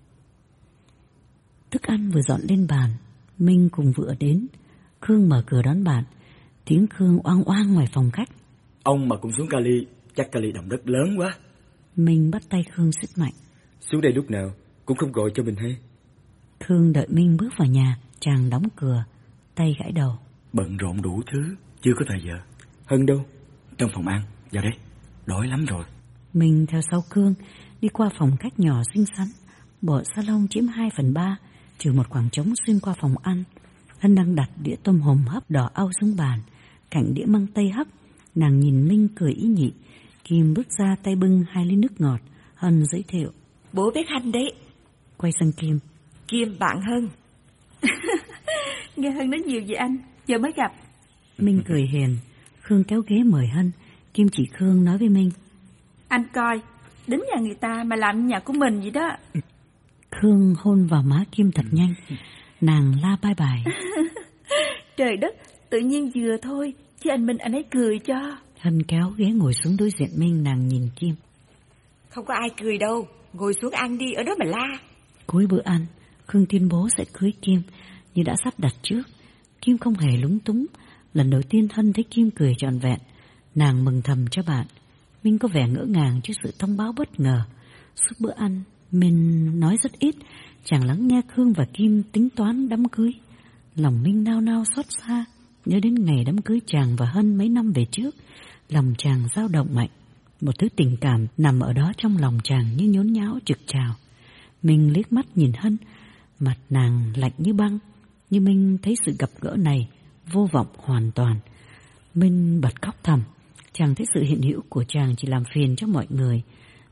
Thức ăn vừa dọn lên bàn, Minh cùng vợ đến. Khương mở cửa đón bạn. Tiếng Khương oang oang ngoài phòng khách. Ông mà cũng xuống Cali, chắc Cali động đất lớn quá. Minh bắt tay Khương xích mạnh. Xuống đây lúc nào cũng không gọi cho mình hay. Khương đợi Minh bước vào nhà, chàng đóng cửa, tay gãi đầu. Bận rộn đủ thứ, chưa có thời giờ. Hân đâu? Trong phòng ăn, vào đây, đói lắm rồi. Minh theo sau Khương, đi qua phòng khách nhỏ xinh xắn. Bộ salon chiếm hai phần ba, trừ một khoảng trống xuyên qua phòng ăn. Hân đang đặt đĩa tôm hùm hấp đỏ au xuống bàn, cạnh đĩa măng tây hấp. Nàng nhìn Minh cười ý nhị. Kim bước ra tay bưng hai ly nước ngọt. Hân giới thiệu. Bố bếp Hân đấy. Quay sang Kim. Kim bạn Hân. Nghe Hân nói nhiều về anh, giờ mới gặp. Minh cười hiền. Khương kéo ghế mời Hân. Kim chỉ Khương nói với Minh. Anh coi, đến nhà người ta mà làm nhà của mình vậy đó. Khương hôn vào má Kim thật nhanh. Nàng la bye bye. Trời đất, tự nhiên vừa thôi, chứ anh Minh anh ấy cười cho. Hân kéo ghế ngồi xuống đối diện Minh, nàng nhìn Kim. Không có ai cười đâu, ngồi xuống ăn đi, ở đó mà la. Cuối bữa ăn, Khương tuyên bố sẽ cưới Kim, như đã sắp đặt trước. Kim không hề lúng túng. Lần đầu tiên Hân thấy Kim cười trọn vẹn, nàng mừng thầm cho bạn. Minh có vẻ ngỡ ngàng trước sự thông báo bất ngờ. Suốt bữa ăn, Minh nói rất ít, chàng lắng nghe Khương và Kim tính toán đám cưới. Lòng Minh nao nao xót xa, nhớ đến ngày đám cưới chàng và Hân mấy năm về trước. Lòng chàng dao động mạnh, một thứ tình cảm nằm ở đó trong lòng chàng như nhốn nháo trực trào. Minh liếc mắt nhìn Hân, mặt nàng lạnh như băng, nhưng Minh thấy sự gặp gỡ này vô vọng hoàn toàn. Minh bật khóc thầm, chàng thấy sự hiện hữu của chàng chỉ làm phiền cho mọi người.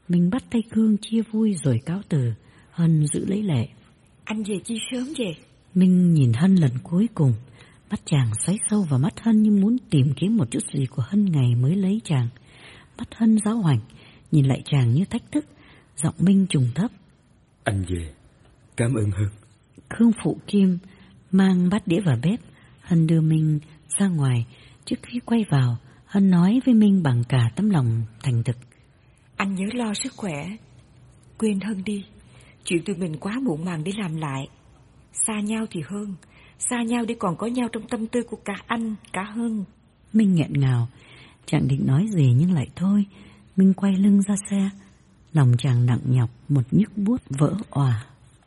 Mình bắt tay Khương chia vui rồi cáo từ. Hân giữ lấy lệ. Anh về chi sớm vậy? Minh nhìn Hân lần cuối cùng. Mắt chàng xoáy sâu vào mắt Hân như muốn tìm kiếm một chút gì của Hân ngày mới lấy chàng. Mắt Hân giáo hoành, nhìn lại chàng như thách thức. Giọng Minh trùng thấp. Anh về, cảm ơn Hân. Khương phụ Kim mang bát đĩa vào bếp. Hân đưa Minh ra ngoài. Trước khi quay vào, Hân nói với Minh bằng cả tấm lòng thành thực. Anh nhớ lo sức khỏe. Quên Hân đi. Chuyện tụi mình quá muộn màng để làm lại. Xa nhau thì hơn. Xa nhau để còn có nhau trong tâm tư của cả anh, cả Hân. Minh nghẹn ngào. Chàng định nói gì nhưng lại thôi. Minh quay lưng ra xe. Lòng chàng nặng nhọc, một nhức buốt vỡ òa.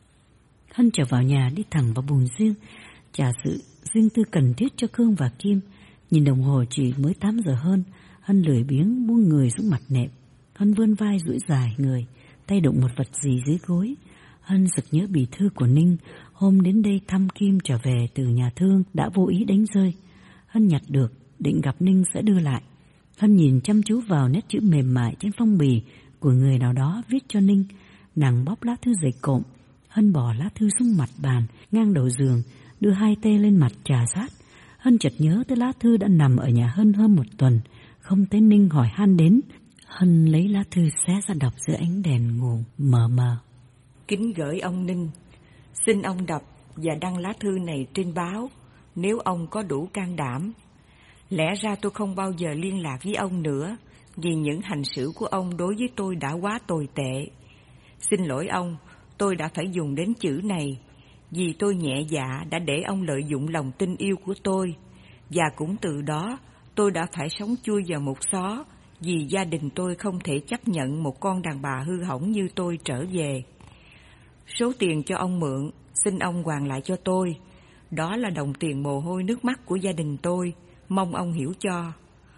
Hân trở vào nhà đi thẳng vào buồng riêng, trả sự riêng tư cần thiết cho Khương và Kim. Nhìn đồng hồ chỉ mới tám giờ hơn. Hân lười biếng buông người xuống mặt nệm. Hân vươn vai duỗi dài người, tay đụng một vật gì dưới gối. Hân sực nhớ bì thư của Ninh hôm đến đây thăm Kim trở về từ nhà thương đã vô ý đánh rơi. Hân nhặt được, định gặp Ninh sẽ đưa lại. Hân nhìn chăm chú vào nét chữ mềm mại trên phong bì của người nào đó viết cho Ninh. Nàng bóp lá thư dày cộm. Hân bỏ lá thư xuống mặt bàn ngang đầu giường, đưa hai tay lên mặt trà sát. Hân chợt nhớ tới lá thư đã nằm ở nhà Hân hơn một tuần, không thấy Ninh hỏi han đến. Hân lấy lá thư xé ra đọc giữa ánh đèn ngủ mờ mờ. Kính gửi ông Ninh, xin ông đọc và đăng lá thư này trên báo nếu ông có đủ can đảm. Lẽ ra tôi không bao giờ liên lạc với ông nữa vì những hành xử của ông đối với tôi đã quá tồi tệ. Xin lỗi ông, tôi đã phải dùng đến chữ này vì tôi nhẹ dạ đã để ông lợi dụng lòng tin yêu của tôi, và cũng từ đó tôi đã phải sống chui vào một xó vì gia đình tôi không thể chấp nhận một con đàn bà hư hỏng như tôi trở về. Số tiền cho ông mượn, xin ông hoàn lại cho tôi. Đó là đồng tiền mồ hôi nước mắt của gia đình tôi, mong ông hiểu cho.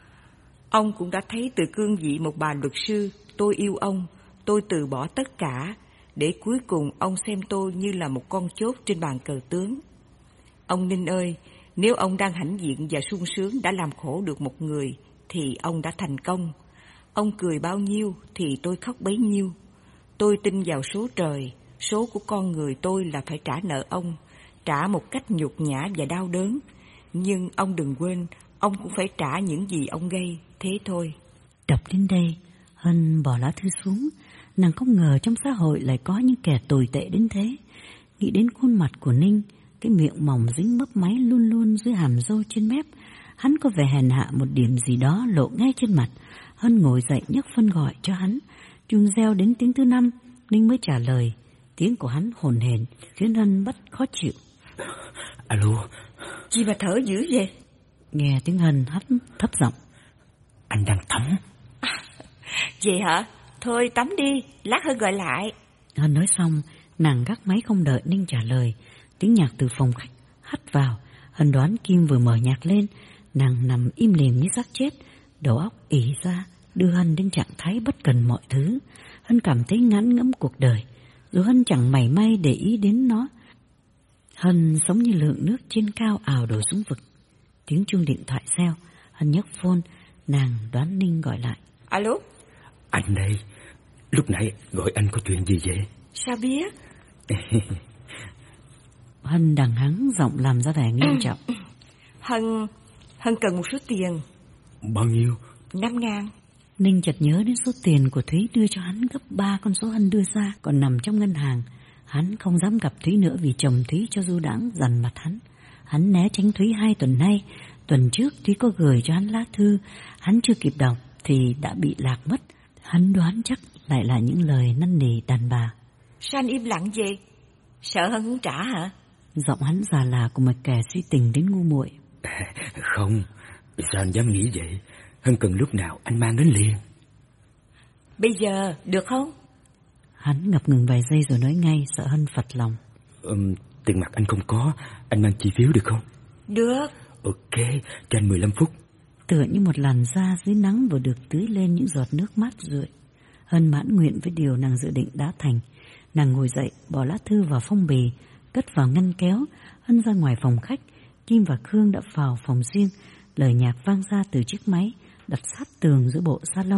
Ông cũng đã thấy từ cương vị một bà luật sư, tôi yêu ông, tôi từ bỏ tất cả, để cuối cùng ông xem tôi như là một con chốt trên bàn cờ tướng. Ông Ninh ơi, nếu ông đang hãnh diện và sung sướng đã làm khổ được một người, thì ông đã thành công. Ông cười bao nhiêu thì tôi khóc bấy nhiêu. Tôi tin vào số trời, số của con người tôi là phải trả nợ ông, trả một cách nhục nhã và đau đớn. Nhưng ông đừng quên, ông cũng phải trả những gì ông gây, thế thôi. Đọc đến đây, Hân bỏ lá thư xuống. Nàng không ngờ trong xã hội lại có những kẻ tồi tệ đến thế. Nghĩ đến khuôn mặt của Ninh, cái miệng mỏng dính mấp máy luôn luôn dưới hàm râu trên mép. Hắn có vẻ hèn hạ một điểm gì đó lộ ngay trên mặt. Hân ngồi dậy nhấc phân gọi cho hắn. Chuông reo đến tiếng thứ năm, Ninh mới trả lời. Tiếng của hắn hồn hển khiến Hân bất khó chịu. Alo. Gì mà thở dữ vậy? Nghe tiếng Hân hắt thấp giọng. Anh đang tắm. À, vậy hả? Thôi tắm đi, lát Hân gọi lại. Hân nói xong, nàng gác máy không đợi Ninh trả lời. Tiếng nhạc từ phòng khách hắt vào. Hân đoán Kim vừa mở nhạc lên. Nàng nằm im lìm như xác chết, đầu óc ỉ ra, đưa Hân đến trạng thái bất cần mọi thứ. Hân cảm thấy ngán ngẫm cuộc đời, dù Hân chẳng mảy may để ý đến nó. Hân sống như lượng nước trên cao ào đổ xuống vực. Tiếng chuông điện thoại reo. Hân nhấc phone. Nàng đoán Ninh gọi lại. Alo. Anh đây. Lúc nãy gọi anh có chuyện gì vậy? Sao biết? Hân đằng hắng giọng làm ra vẻ nghiêm trọng. Hân Hân cần một số tiền. Bao nhiêu? Năm ngàn. Ninh chợt nhớ đến số tiền của Thúy đưa cho hắn gấp ba con số Hân đưa ra, còn nằm trong ngân hàng. Hắn không dám gặp Thúy nữa vì chồng Thúy cho du đãng dằn mặt hắn. Hắn né tránh Thúy hai tuần nay. Tuần trước Thúy có gửi cho hắn lá thư, hắn chưa kịp đọc thì đã bị lạc mất. Hắn đoán chắc lại là những lời năn nỉ đàn bà. Sao anh im lặng vậy? Sợ Hân không trả hả? Giọng hắn già là của một kẻ suy tình đến ngu muội. Không, sao anh dám nghĩ vậy? Hân cần lúc nào anh mang đến liền. Bây giờ được không? Hắn ngập ngừng vài giây rồi nói ngay, sợ Hân phật lòng. um, Tiền mặt anh không có, anh mang chi phiếu được không? Được. Ok, cho anh mười lăm phút. Tựa như một làn da dưới nắng vừa được tưới lên những giọt nước mát rượi. Hân mãn nguyện với điều nàng dự định đã thành. Nàng ngồi dậy, bỏ lá thư vào phong bì, cất vào ngăn kéo. Hân ra ngoài phòng khách. Kim và Khương đã vào phòng riêng. Lời nhạc vang ra từ chiếc máy đặt sát tường giữa bộ salon.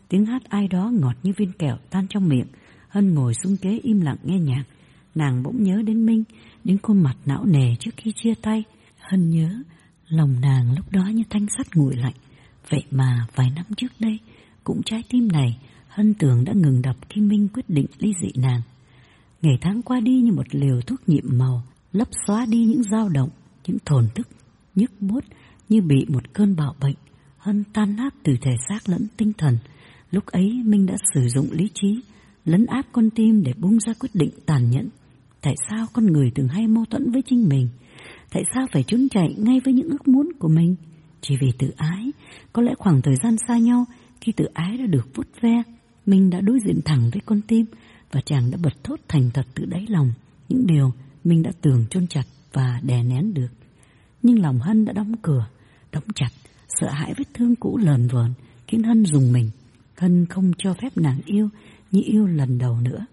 tiếng hát ai đó ngọt như viên kẹo tan trong miệng. Hân ngồi xuống ghế im lặng nghe nhạc. Nàng bỗng nhớ đến Minh, đến khuôn mặt não nề trước khi chia tay. Hân nhớ, lòng nàng lúc đó như thanh sắt nguội lạnh. Vậy mà vài năm trước đây, cũng trái tim này, Hân tưởng đã ngừng đập khi Minh quyết định ly dị nàng. Ngày tháng qua đi như một liều thuốc nhiệm màu, lấp xóa đi những dao động, những thổn thức, nhức buốt như bị một cơn bạo bệnh. Hân tan nát từ thể xác lẫn tinh thần. Lúc ấy Minh đã sử dụng lý trí, lấn áp con tim để bung ra quyết định tàn nhẫn. Tại sao con người thường hay mâu thuẫn với chính mình? Tại sao phải trốn chạy ngay với những ước muốn của mình? Chỉ vì tự ái. Có lẽ khoảng thời gian xa nhau, khi tự ái đã được vuốt ve, Minh đã đối diện thẳng với con tim, và chàng đã bật thốt thành thật từ đáy lòng những điều Minh đã tưởng chôn chặt và đè nén được. Nhưng lòng Hân đã đóng cửa, đóng chặt. Sợ hãi vết thương cũ lờn vờn khiến Hân rùng mình. Hân không cho phép nàng yêu như yêu lần đầu nữa.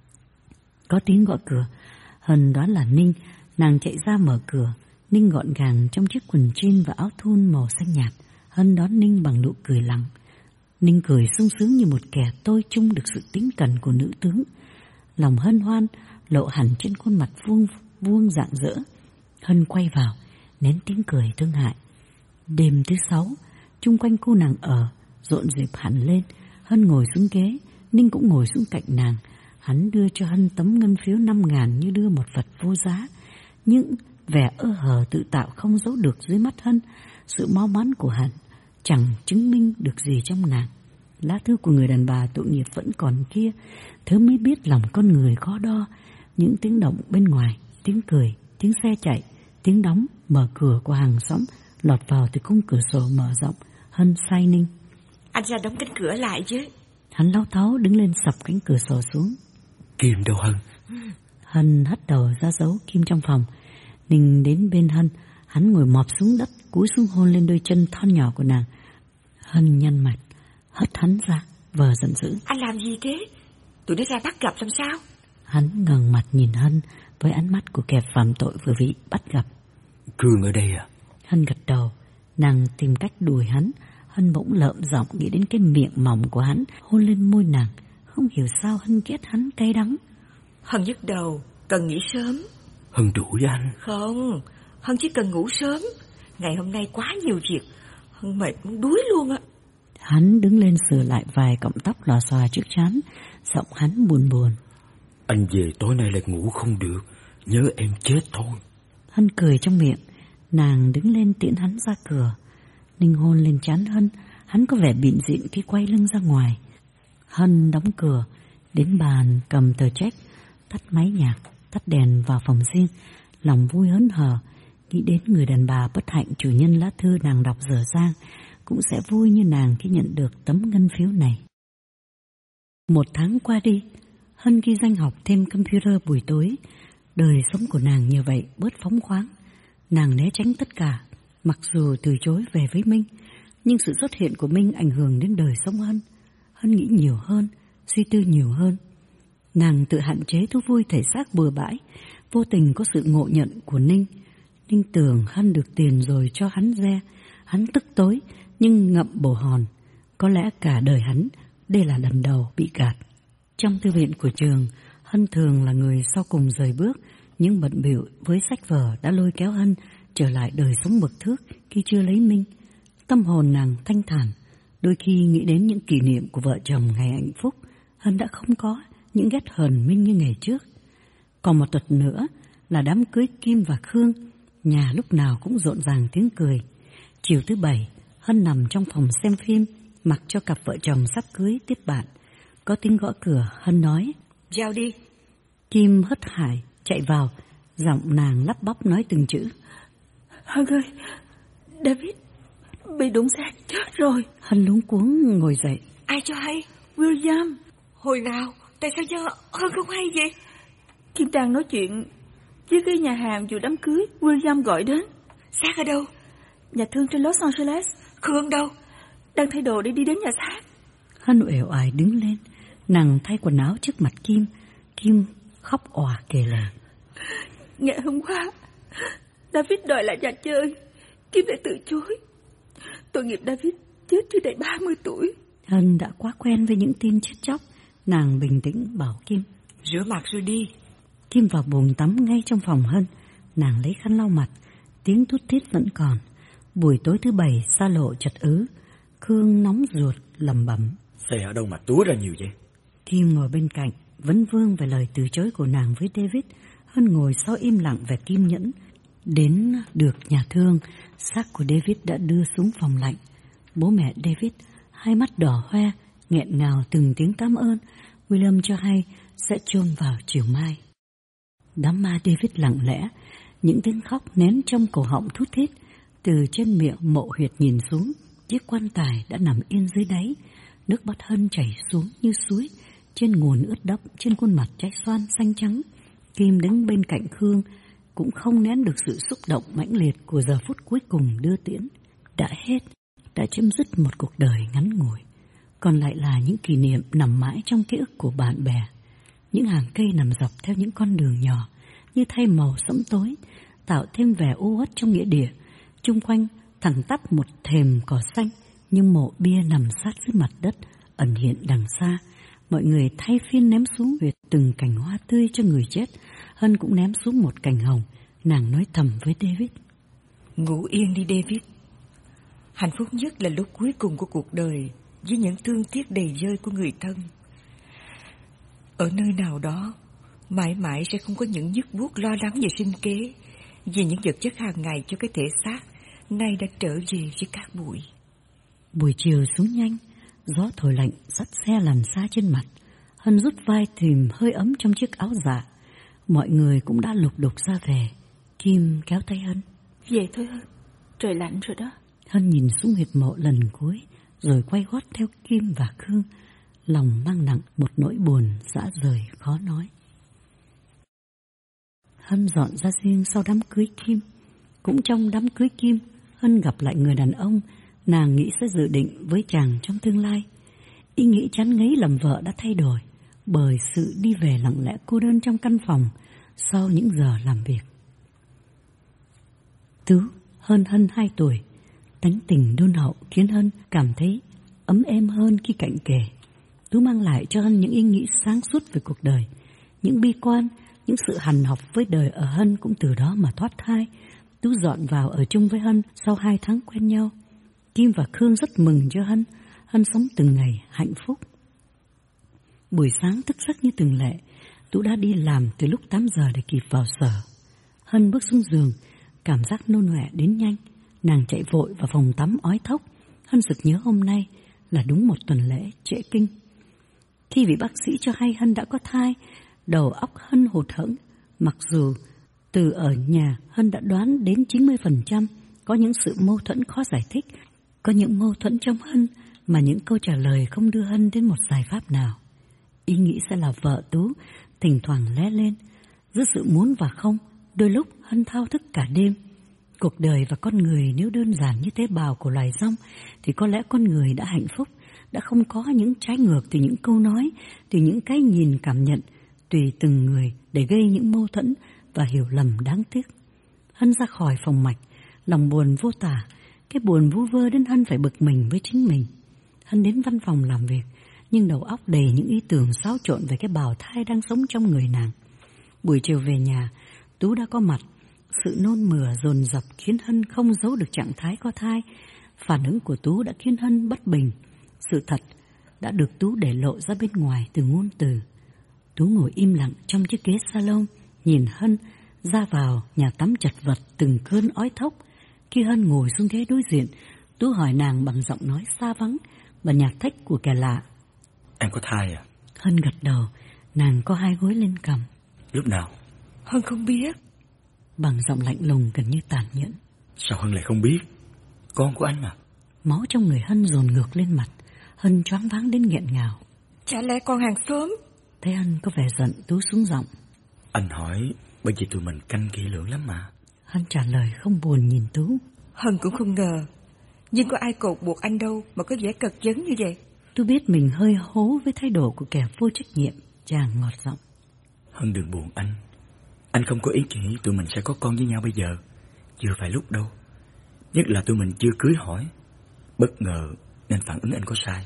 Có tiếng gõ cửa. Hân đoán là Ninh. Nàng chạy ra mở cửa. Ninh gọn gàng trong chiếc quần jean và áo thun màu xanh nhạt. Hân đón Ninh bằng nụ cười lặng. Ninh cười sung sướng như một kẻ tôi chung được sự tín cẩn của nữ tướng. Lòng hân hoan lộ hẳn trên khuôn mặt vuông vuông rạng rỡ. Hân quay vào, nén tiếng cười thương hại. Đêm thứ sáu, chung quanh cô nàng ở, rộn rịp hẳn lên. Hân ngồi xuống ghế, Ninh cũng ngồi xuống cạnh nàng. Hắn đưa cho Hân tấm ngân phiếu năm ngàn như đưa một vật vô giá. Nhưng vẻ ơ hờ tự tạo không giấu được dưới mắt Hân. Sự mau mắn của hắn chẳng chứng minh được gì trong nàng. Lá thư của người đàn bà tội nghiệp vẫn còn kia. Thớ mới biết lòng con người khó đo. Những tiếng động bên ngoài, tiếng cười, tiếng xe chạy, tiếng đóng, mở cửa của hàng xóm lọt vào từ khung cửa sổ mở rộng. Hân sai Ninh: Anh ra đóng cánh cửa lại chứ. Hắn láu tháo đứng lên sập cánh cửa sổ xuống. Kim đâu Hân? Hân hất đầu ra giấu Kim trong phòng. Ninh đến bên Hân. Hắn ngồi mọp xuống đất, cúi xuống hôn lên đôi chân thon nhỏ của nàng. Hân nhăn mặt, hất hắn ra, vờ giận dữ: Anh làm gì thế? Tụi nó ra bắt gặp làm sao? Hắn ngẩng mặt nhìn Hân với ánh mắt của kẻ phạm tội vừa bị bắt gặp. Cương ở đây à? Hân gật đầu. Nàng tìm cách đuổi hắn. Hân bỗng lợm giọng nghĩ đến cái miệng mỏng của hắn hôn lên môi nàng. Không hiểu sao Hân ghét hắn cay đắng. Hân nhức đầu, cần nghỉ sớm. Hân đuổi anh? Không, Hân chỉ cần ngủ sớm. Ngày hôm nay quá nhiều việc, Hân mệt muốn đuối luôn á. Hắn đứng lên sửa lại vài cọng tóc lòa xòa trước trán. Giọng hắn buồn buồn: Anh về tối nay lại ngủ không được, nhớ em chết thôi. Hân cười trong miệng. Nàng đứng lên tiễn hắn ra cửa. Ninh hôn lên trán Hân. Hắn có vẻ bịn dịn khi quay lưng ra ngoài. Hân đóng cửa, đến bàn cầm tờ check, tắt máy nhạc, tắt đèn vào phòng riêng. Lòng vui hớn hở, nghĩ đến người đàn bà bất hạnh chủ nhân lá thư nàng đọc dở dang cũng sẽ vui như nàng khi nhận được tấm ngân phiếu này. Một tháng qua đi, Hân ghi danh học thêm computer buổi tối. Đời sống của nàng như vậy bớt phóng khoáng. Nàng né tránh tất cả, mặc dù từ chối về với Minh, nhưng sự xuất hiện của Minh ảnh hưởng đến đời sống Hân. Hân nghĩ nhiều hơn, suy tư nhiều hơn. Nàng tự hạn chế thú vui thể xác bừa bãi, vô tình có sự ngộ nhận của Ninh. Ninh tưởng Hân được tiền rồi cho hắn re. Hắn tức tối nhưng ngậm bồ hòn. Có lẽ cả đời hắn đây là lần đầu bị gạt. Trong thư viện của trường, Hân thường là người sau cùng rời bước, nhưng bận bịu với sách vở đã lôi kéo Hân trở lại đời sống bậc thước khi chưa lấy Minh. Tâm hồn nàng thanh thản. Đôi khi nghĩ đến những kỷ niệm của vợ chồng ngày hạnh phúc, Hân đã không có những ghét hờn Minh như ngày trước. Còn một tuần nữa là đám cưới Kim và Khương. Nhà lúc nào cũng rộn ràng tiếng cười. Chiều thứ bảy, Hân nằm trong phòng xem phim, mặc cho cặp vợ chồng sắp cưới tiếp bạn. Có tiếng gõ cửa. Hân nói: Giao đi. Kim hớt hải chạy vào, giọng nàng lắp bắp nói từng chữ: Hân ơi, David bị đụng xe chết rồi. Hân luống cuống ngồi dậy. Ai cho hay? William. Hồi nào? Tại sao giờ Hân không hay vậy? Kim đang nói chuyện với cái nhà hàng dù đám cưới. William gọi đến. Xác ở đâu? Nhà thương trên Los Angeles. Khương đâu? Đang thay đồ để đi đến nhà xác. Hân uể oải đứng lên. Nàng thay quần áo trước mặt Kim. Kim khóc òa kể lể: Ngày hôm qua David đòi lại nhà chơi, Kim lại từ chối. Tội nghiệp David chết chưa đầy ba mươi tuổi. Hân đã quá quen với những tin chết chóc. Nàng bình tĩnh bảo Kim: Rửa mặt rồi đi. Kim vào bồn tắm ngay trong phòng Hân. Nàng lấy khăn lau mặt. Tiếng tút tít vẫn còn. Buổi tối thứ bảy xa lộ chật ứ. Khương nóng ruột lẩm bẩm: Xe ở đâu mà túa ra nhiều vậy? Kim ngồi bên cạnh vấn vương về lời từ chối của nàng với David. Hân ngồi sau im lặng và kim nhẫn. Đến được nhà thương, xác của David đã đưa xuống phòng lạnh. Bố mẹ David, hai mắt đỏ hoe, nghẹn ngào từng tiếng cảm ơn. William cho hay sẽ chôn vào chiều mai. Đám ma David lặng lẽ, những tiếng khóc nén trong cổ họng thút thít. Từ trên miệng mộ huyệt nhìn xuống, chiếc quan tài đã nằm yên dưới đáy. Nước mắt Hân chảy xuống như suối, trên nguồn ướt đẫm trên khuôn mặt trái xoan xanh trắng. Kim đứng bên cạnh Khương, cũng không nén được sự xúc động mãnh liệt của giờ phút cuối cùng đưa tiễn. Đã hết, đã chấm dứt một cuộc đời ngắn ngủi. Còn lại là những kỷ niệm nằm mãi trong ký ức của bạn bè. Những hàng cây nằm dọc theo những con đường nhỏ, như thay màu sẫm tối, tạo thêm vẻ u uất trong nghĩa địa. Chung quanh thẳng tắp một thềm cỏ xanh, nhưng mộ bia nằm sát dưới mặt đất, ẩn hiện đằng xa. Mọi người thay phiên ném xuống huyệt từng cành hoa tươi cho người chết. Hân cũng ném xuống một cành hồng. Nàng nói thầm với David: Ngủ yên đi David. Hạnh phúc nhất là lúc cuối cùng của cuộc đời, với những thương tiếc đầy vơi của người thân. Ở nơi nào đó, mãi mãi sẽ không có những nhức buốt lo lắng về sinh kế, vì những vật chất hàng ngày cho cái thể xác nay đã trở về với cát bụi. Buổi chiều xuống nhanh, gió thổi lạnh dắt xe lằn xa trên mặt. Hân rút vai tìm hơi ấm trong chiếc áo dạ. Mọi người cũng đã lục đục ra về. Kim kéo tay Hân: Về thôi Hân, trời lạnh rồi đó. Hân nhìn xuống huyệt mộ lần cuối, rồi quay gót theo Kim và Khương, lòng mang nặng một nỗi buồn dã rời khó nói. Hân dọn ra riêng sau đám cưới Kim. Cũng trong đám cưới Kim, Hân gặp lại người đàn ông nàng nghĩ sẽ dự định với chàng trong tương lai. Ý nghĩ chán ngấy làm vợ đã thay đổi bởi sự đi về lặng lẽ cô đơn trong căn phòng sau những giờ làm việc. Tú hơn Hân hai tuổi, tánh tình đôn hậu khiến Hân cảm thấy ấm êm hơn khi cạnh kề. Tú mang lại cho Hân những ý nghĩ sáng suốt về cuộc đời, những bi quan, những sự hằn học với đời ở Hân cũng từ đó mà thoát thai. Tú dọn vào ở chung với Hân sau hai tháng quen nhau. Kim và Khương rất mừng cho Hân. Hân sống từng ngày hạnh phúc. Buổi sáng thức giấc như thường lệ, Tú đã đi làm từ lúc tám giờ để kịp vào sở. Hân bước xuống giường, cảm giác nôn ọe đến nhanh. Nàng chạy vội vào phòng tắm ói thốc. Hân sực nhớ hôm nay là đúng một tuần lễ trễ kinh. Khi vị bác sĩ cho hay Hân đã có thai, đầu óc Hân hụt hẫng. Mặc dù từ ở nhà Hân đã đoán đến chín mươi phần trăm, có những sự mâu thuẫn khó giải thích, có những mâu thuẫn trong Hân mà những câu trả lời không đưa Hân đến một giải pháp nào. Ý nghĩ sẽ là vợ Tú thỉnh thoảng lóe lên. Giữa sự muốn và không, đôi lúc Hân thao thức cả đêm. Cuộc đời và con người nếu đơn giản như tế bào của loài rong thì có lẽ con người đã hạnh phúc, đã không có những trái ngược từ những câu nói, từ những cái nhìn cảm nhận tùy từng người để gây những mâu thuẫn và hiểu lầm đáng tiếc. Hân ra khỏi phòng mạch, lòng buồn vô tả, cái buồn vu vơ đến Hân phải bực mình với chính mình. Hân đến văn phòng làm việc, nhưng đầu óc đầy những ý tưởng xáo trộn về cái bào thai đang sống trong người nàng. Buổi chiều về nhà, Tú đã có mặt. Sự nôn mửa dồn dập khiến Hân không giấu được trạng thái có thai. Phản ứng của Tú đã khiến Hân bất bình. Sự thật đã được Tú để lộ ra bên ngoài từ ngôn từ. Tú ngồi im lặng trong chiếc ghế salon, nhìn Hân ra vào nhà tắm chật vật từng cơn ói thốc. Khi Hân ngồi xuống ghế đối diện, Tú hỏi nàng bằng giọng nói xa vắng và nhạt thách của kẻ lạ: Em có thai à? Hân gật đầu, nàng có hai gối lên cằm. Lúc nào? Hân không biết. Bằng giọng lạnh lùng gần như tàn nhẫn. Sao Hân lại không biết? Con của anh mà. Máu trong người Hân dồn ngược lên mặt. Hân choáng váng đến nghẹn ngào. Chả lẽ con hàng xóm? Thấy Hân có vẻ giận, Tú xuống giọng: Anh hỏi bởi vì tụi mình canh kỹ lưỡng lắm mà. Hân trả lời không buồn nhìn Tú. Hân cũng không ngờ, nhưng có ai cột buộc anh đâu mà có vẻ cật vấn như vậy. Tú biết mình hơi hố với thái độ của kẻ vô trách nhiệm. Chàng ngọt giọng: Hân đừng buồn anh. Anh không có ý nghĩ tụi mình sẽ có con với nhau bây giờ. Chưa phải lúc đâu. Nhất là tụi mình chưa cưới hỏi. Bất ngờ nên phản ứng anh có sai.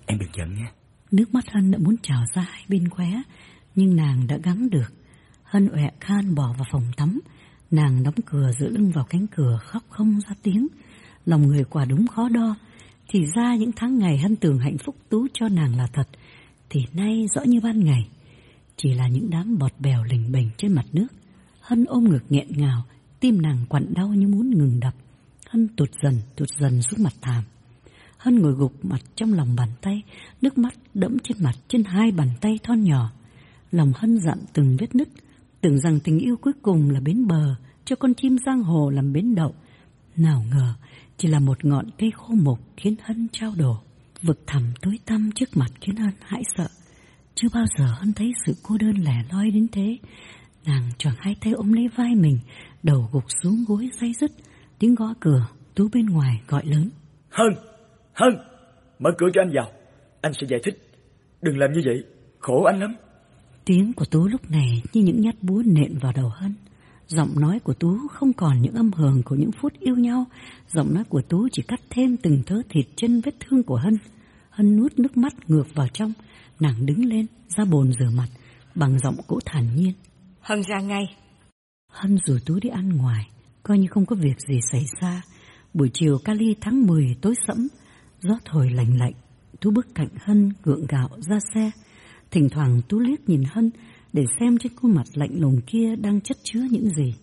Em đừng giận nha. Nước mắt Hân đã muốn trào ra hai bên khóe, nhưng nàng đã gắng được. Hân ọe khan bỏ vào phòng tắm. Nàng đóng cửa dựa lưng vào cánh cửa, khóc không ra tiếng. Lòng người quả đúng khó đo. Thì ra những tháng ngày Hân tưởng hạnh phúc Tú cho nàng là thật, thì nay rõ như ban ngày chỉ là những đám bọt bèo lềnh bềnh trên mặt nước. Hân ôm ngực nghẹn ngào, tim nàng quặn đau như muốn ngừng đập. Hân tụt dần tụt dần xuống mặt thảm. Hân ngồi gục mặt trong lòng bàn tay, nước mắt đẫm trên mặt, trên hai bàn tay thon nhỏ. Lòng Hân dặn từng vết nứt, tưởng rằng tình yêu cuối cùng là bến bờ cho con chim giang hồ làm bến đậu. Nào ngờ chỉ là một ngọn cây khô mục khiến Hân trao đổ. Vực thẳm tối tăm trước mặt khiến Hân hãi sợ. Chưa bao giờ Hân thấy sự cô đơn lẻ loi đến thế. Nàng choàng hai tay ôm lấy vai mình, đầu gục xuống gối day dứt. Tiếng gõ cửa, Tú bên ngoài gọi lớn. Hân, Hân, mở cửa cho anh vào. Anh sẽ giải thích. Đừng làm như vậy, khổ anh lắm. Tiếng của Tú lúc này như những nhát búa nện vào đầu Hân. Giọng nói của Tú không còn những âm hưởng của những phút yêu nhau. Giọng nói của Tú chỉ cắt thêm từng thớ thịt trên vết thương của Hân. Hân nuốt nước mắt ngược vào trong. Nàng đứng lên, ra bồn rửa mặt, bằng giọng cỗ thản nhiên. Hân ra ngay. Hân rủ Tú đi ăn ngoài, coi như không có việc gì xảy ra. Buổi chiều Cali tháng mười tối sẫm, gió thổi lạnh lạnh. Tú bước cạnh Hân gượng gạo ra xe. Thỉnh thoảng Tú liếc nhìn Hân để xem trên khuôn mặt lạnh lùng kia đang chất chứa những gì.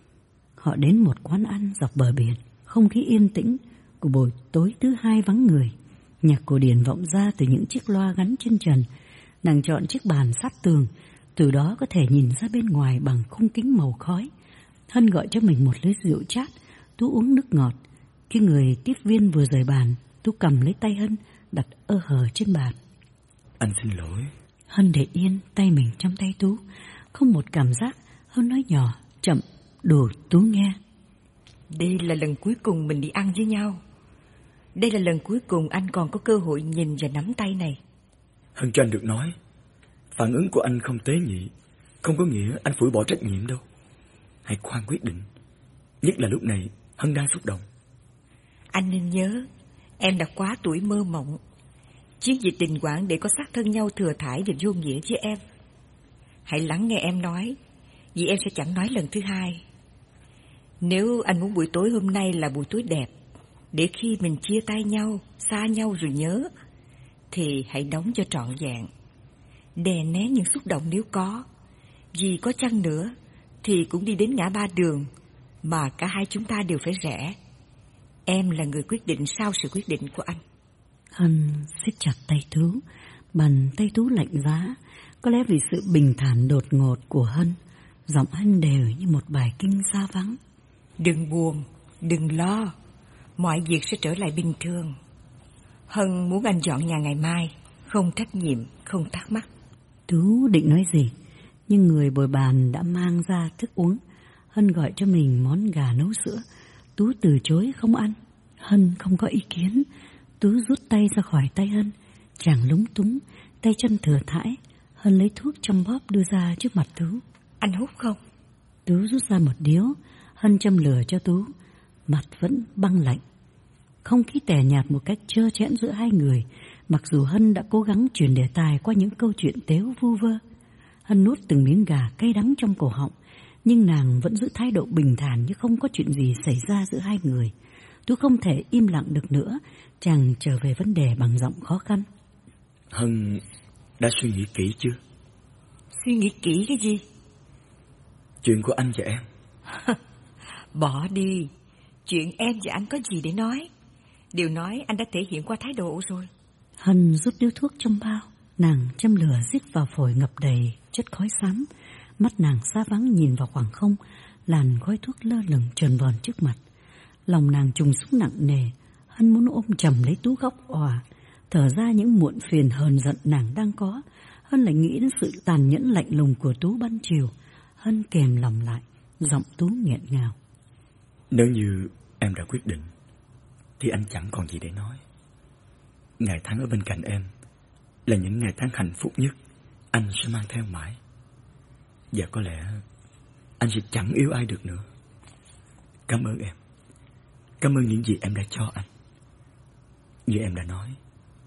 Họ đến một quán ăn dọc bờ biển, không khí yên tĩnh của buổi tối thứ hai vắng người. Nhạc cổ điển vọng ra từ những chiếc loa gắn trên trần. Nàng chọn chiếc bàn sát tường, từ đó có thể nhìn ra bên ngoài bằng khung kính màu khói. Hân gọi cho mình một ly rượu chát, Tú uống nước ngọt. Khi người tiếp viên vừa rời bàn, Tú cầm lấy tay Hân, đặt ơ hờ trên bàn. Anh xin lỗi. Hân để yên tay mình trong tay Tú, không một cảm giác. Hân nói nhỏ, chậm, đủ Tú nghe. Đây là lần cuối cùng mình đi ăn với nhau. Đây là lần cuối cùng anh còn có cơ hội nhìn và nắm tay này. Hân cho anh được nói. Phản ứng của anh không tế nhị, không có nghĩa anh phủi bỏ trách nhiệm đâu. Hãy khoan quyết định. Nhất là lúc này Hân đang xúc động. Anh nên nhớ, em đã quá tuổi mơ mộng. Chiến dịch tình quảng để có xác thân nhau thừa thãi và vô nghĩa với em. Hãy lắng nghe em nói, vì em sẽ chẳng nói lần thứ hai. Nếu anh muốn buổi tối hôm nay là buổi tối đẹp, để khi mình chia tay nhau, xa nhau rồi nhớ, thì hãy đóng cho trọn vẹn. Đè nén những xúc động nếu có. Vì có chăng nữa, thì cũng đi đến ngã ba đường, mà cả hai chúng ta đều phải rẽ. Em là người quyết định sau sự quyết định của anh. Hân siết chặt tay Tú, bàn tay Tú lạnh giá. Có lẽ vì sự bình thản đột ngột của Hân, giọng Hân đều như một bài kinh xa vắng. Đừng buồn, đừng lo, mọi việc sẽ trở lại bình thường. Hân muốn anh dọn nhà ngày mai, không trách nhiệm, không thắc mắc. Tú định nói gì, nhưng người bồi bàn đã mang ra thức uống. Hân gọi cho mình món gà nấu sữa. Tú từ chối không ăn. Hân không có ý kiến. Tú rút tay ra khỏi tay Hân. Chàng lúng túng, tay chân thừa thãi. Hân lấy thuốc trong bóp đưa ra trước mặt Tú. Anh hút không? Tú rút ra một điếu. Hân châm lửa cho Tú. Mặt vẫn băng lạnh. Không khí tẻ nhạt một cách trơ trẽn giữa hai người. Mặc dù Hân đã cố gắng chuyển đề tài qua những câu chuyện tếu vu vơ. Hân nuốt từng miếng gà cay đắng trong cổ họng, nhưng nàng vẫn giữ thái độ bình thản như không có chuyện gì xảy ra giữa hai người. Tú không thể im lặng được nữa. Chàng trở về vấn đề bằng giọng khó khăn. Hân đã suy nghĩ kỹ chưa? Suy nghĩ kỹ cái gì? Chuyện của anh và em. Bỏ đi. Chuyện em và anh có gì để nói? Điều nói anh đã thể hiện qua thái độ rồi. Hân rút điếu thuốc trong bao. Nàng châm lửa rít vào phổi ngập đầy chất khói xám. Mắt nàng xa vắng nhìn vào khoảng không. Làn khói thuốc lơ lửng tròn vòn trước mặt. Lòng nàng trùng xuống nặng nề. Hân muốn ôm chầm lấy Tú khóc òa, thở ra những muộn phiền hờn giận nàng đang có. Hân lại nghĩ đến sự tàn nhẫn lạnh lùng của Tú ban chiều. Hân kèm lòng lại, giọng Tú nghẹn ngào. Nếu như em đã quyết định, thì anh chẳng còn gì để nói. Ngày tháng ở bên cạnh em là những ngày tháng hạnh phúc nhất anh sẽ mang theo mãi. Và có lẽ anh sẽ chẳng yêu ai được nữa. Cảm ơn em. Cảm ơn những gì em đã cho anh. Như em đã nói,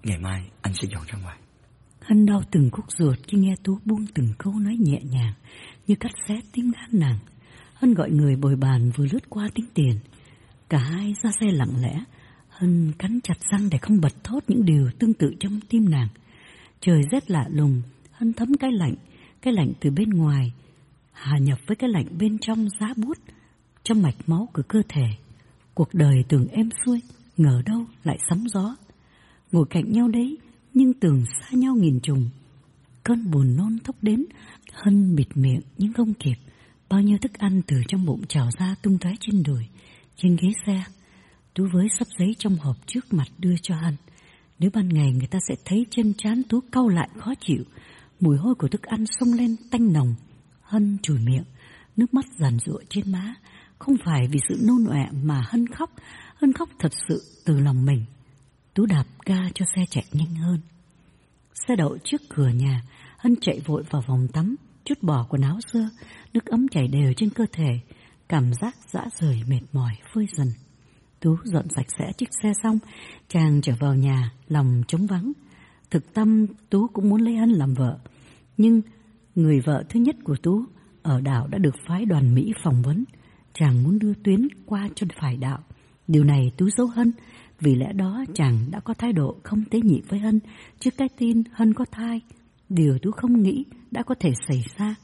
Ngày mai anh sẽ dọn ra ngoài. Hân đau từng khúc ruột khi nghe Tú buông từng câu nói nhẹ nhàng như cắt xé tim gan nàng. Hân gọi người bồi bàn vừa lướt qua tính tiền. Cả hai ra xe lặng lẽ. Hân cắn chặt răng để không bật thốt những điều tương tự trong tim nàng. Trời rét lạ lùng, Hân thấm cái lạnh, cái lạnh từ bên ngoài hòa nhập với cái lạnh bên trong giá buốt trong mạch máu của cơ thể. Cuộc đời tưởng êm xuôi, ngờ đâu lại sóng gió. Ngồi cạnh nhau đấy, nhưng tưởng xa nhau nghìn trùng. Cơn buồn nôn thốc đến, Hân bịt miệng nhưng không kịp. Bao nhiêu thức ăn từ trong bụng trào ra tung tóe trên đùi, trên ghế xe. Tú với sắp giấy trong hộp trước mặt đưa cho Hân. Nếu ban ngày người ta sẽ thấy chân trán Tú cau lại khó chịu, mùi hôi của thức ăn xông lên tanh nồng. Hân chùi miệng, nước mắt giàn giụa trên má. Không phải vì sự nôn ọe mà Hân khóc, Hân khóc thật sự từ lòng mình. Tú đạp ga cho xe chạy nhanh hơn. Xe đậu trước cửa nhà, Hân chạy vội vào phòng tắm, trút bỏ quần áo sơ, nước ấm chảy đều trên cơ thể, cảm giác rã rời mệt mỏi vơi dần. Tú dọn sạch sẽ chiếc xe xong, chàng trở vào nhà, lòng trống vắng. Thực tâm Tú cũng muốn lấy Hân làm vợ, nhưng người vợ thứ nhất của Tú ở đảo đã được phái đoàn Mỹ phỏng vấn. Chàng muốn đưa Tuyến qua cho phải đạo. Điều này Tú giấu Hân, vì lẽ đó chàng đã có thái độ không tế nhị với Hân trước cái tin Hân có thai. Điều Tú không nghĩ đã có thể xảy ra.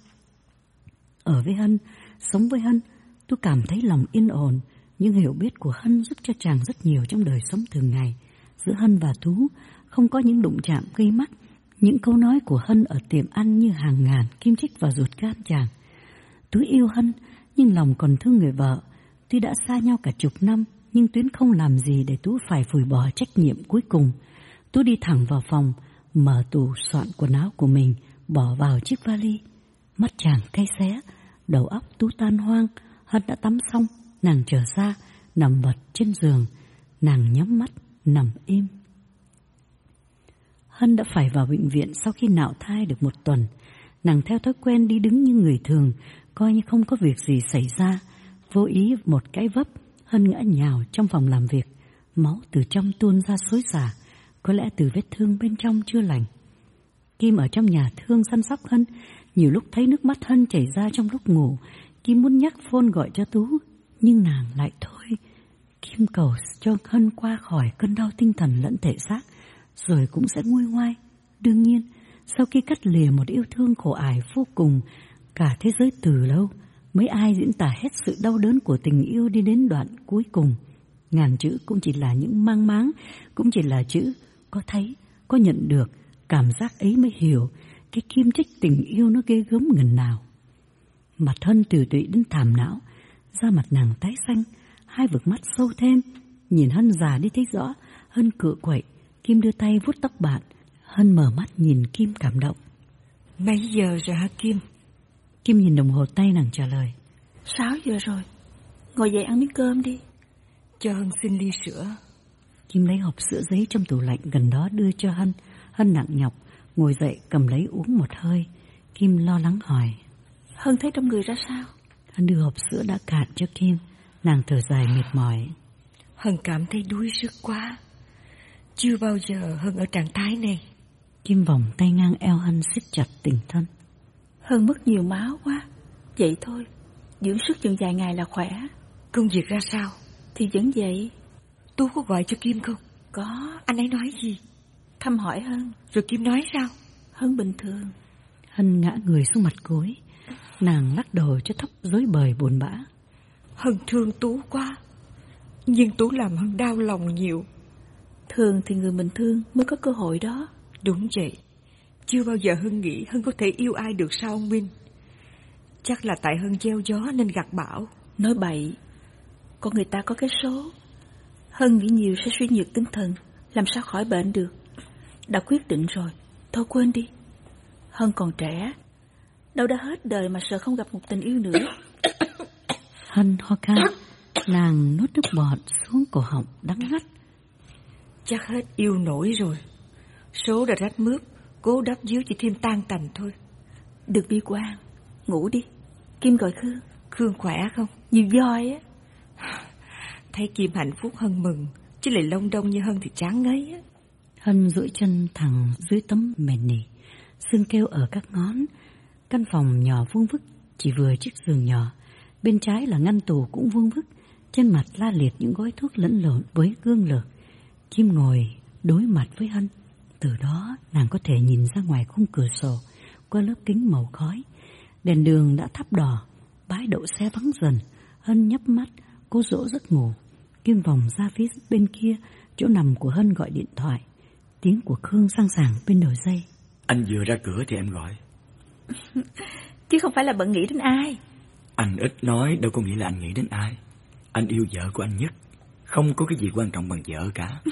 Ở với Hân, sống với Hân, Tú cảm thấy lòng yên ổn, nhưng hiểu biết của Hân giúp cho chàng rất nhiều trong đời sống thường ngày. Giữa Hân và Tú không có những đụng chạm gây mắc. Những câu nói của Hân ở tiệm ăn như hàng ngàn kim chích vào ruột gan chàng. Tú yêu Hân, nhưng lòng còn thương người vợ. Tuy đã xa nhau cả chục năm, nhưng Tuyến không làm gì để Tú phải phủi bỏ trách nhiệm cuối cùng. Tú đi thẳng vào phòng, mở tủ soạn quần áo của mình, bỏ vào chiếc vali. Mắt chàng cay xé, đầu óc Tú tan hoang. Hân đã tắm xong, nàng trở ra, nằm vật trên giường. Nàng nhắm mắt, nằm im. Hân đã phải vào bệnh viện sau khi nạo thai được một tuần. Nàng theo thói quen đi đứng như người thường, coi như không có việc gì xảy ra. Vô ý một cái vấp, Hân ngã nhào trong phòng làm việc. Máu từ trong tuôn ra xối xả, có lẽ từ vết thương bên trong chưa lành. Kim ở trong nhà thương săn sóc Hân, nhiều lúc thấy nước mắt Hân chảy ra trong lúc ngủ. Kim muốn nhắc phone gọi cho Tú, nhưng nàng lại thôi. Kim cầu cho Hân qua khỏi cơn đau tinh thần lẫn thể xác, rồi cũng sẽ nguôi ngoai. Đương nhiên, sau khi cắt lìa một yêu thương khổ ải vô cùng, cả thế giới từ lâu, mấy ai diễn tả hết sự đau đớn của tình yêu đi đến đoạn cuối cùng. Ngàn chữ cũng chỉ là những mang máng, cũng chỉ là chữ có thấy, có nhận được. Cảm giác ấy mới hiểu cái kim chích tình yêu nó ghê gớm ngần nào. Mặt Hân từ tụy đến thảm não, da mặt nàng tái xanh, hai vực mắt sâu thêm. Nhìn Hân già đi thấy rõ, Hân cựa quậy. Kim đưa tay vuốt tóc bạn. Hân mở mắt nhìn Kim cảm động. Mấy giờ rồi hả Kim? Kim nhìn đồng hồ tay nàng trả lời. Sáu giờ rồi. Ngồi dậy ăn miếng cơm đi. Cho Hân xin ly sữa. Kim lấy hộp sữa giấy trong tủ lạnh gần đó đưa cho Hân. Hân nặng nhọc ngồi dậy cầm lấy uống một hơi. Kim lo lắng hỏi. Hân thấy trong người ra sao? Hân đưa hộp sữa đã cạn cho Kim. Nàng thở dài mệt mỏi. Hân cảm thấy đuối sức quá. Chưa bao giờ Hân ở trạng thái này. Kim vòng tay ngang eo Hân siết chặt tình thân. Hân mất nhiều máu quá. Vậy thôi, dưỡng sức chừng vài ngày là khỏe. Công việc ra sao? Thì vẫn vậy. Tú có gọi cho Kim không? Có. Anh ấy nói gì? Thăm hỏi Hân. Rồi Kim nói sao? Hân bình thường. Hân ngã người xuống mặt gối. Nàng lắc đầu cho tóc rối bời buồn bã. Hân thương Tú quá, nhưng Tú làm Hân đau lòng nhiều. Thường thì người mình thương mới có cơ hội đó. Đúng vậy. Chưa bao giờ Hân nghĩ Hân có thể yêu ai được sao ông Minh? Chắc là tại Hân gieo gió nên gặt bão. Nói bậy. Con người ta có cái số. Hân nghĩ nhiều sẽ suy nhược tinh thần, làm sao khỏi bệnh được. Đã quyết định rồi, thôi quên đi. Hân còn trẻ, đâu đã hết đời mà sợ không gặp một tình yêu nữa. Hân ho khan, nàng nuốt nước bọt xuống cổ họng đắng ngắt. Chắc hết yêu nổi rồi. Số đã rách mướp, cố đắp díu chỉ thêm tan tành thôi. Được bi quan, ngủ đi. Kim gọi Khương. Khương khỏe không? Nhiều voi á. Thấy Kim hạnh phúc Hân mừng, chứ lại lông đông như Hân thì chán ngấy á. Hân duỗi chân thẳng dưới tấm mền nỉ, xương kêu ở các ngón. Căn phòng nhỏ vuông vức, chỉ vừa chiếc giường nhỏ. Bên trái là ngăn tủ cũng vuông vức, trên mặt la liệt những gói thuốc lẫn lộn với gương lược. Kim ngồi đối mặt với Hân. Từ đó nàng có thể nhìn ra ngoài khung cửa sổ qua lớp kính màu khói. Đèn đường đã thắp đỏ, bãi đậu xe vắng dần. Hân nhắm mắt, cô dỗ giấc ngủ. Kim vòng ra phía bên kia, chỗ nằm của Hân gọi điện thoại. Tiếng của Khương sang sảng bên đầu dây. Anh vừa ra cửa thì em gọi. Chứ không phải là bận nghĩ đến ai. Anh ít nói đâu có nghĩa là anh nghĩ đến ai. Anh yêu vợ của anh nhất. Không có cái gì quan trọng bằng vợ cả.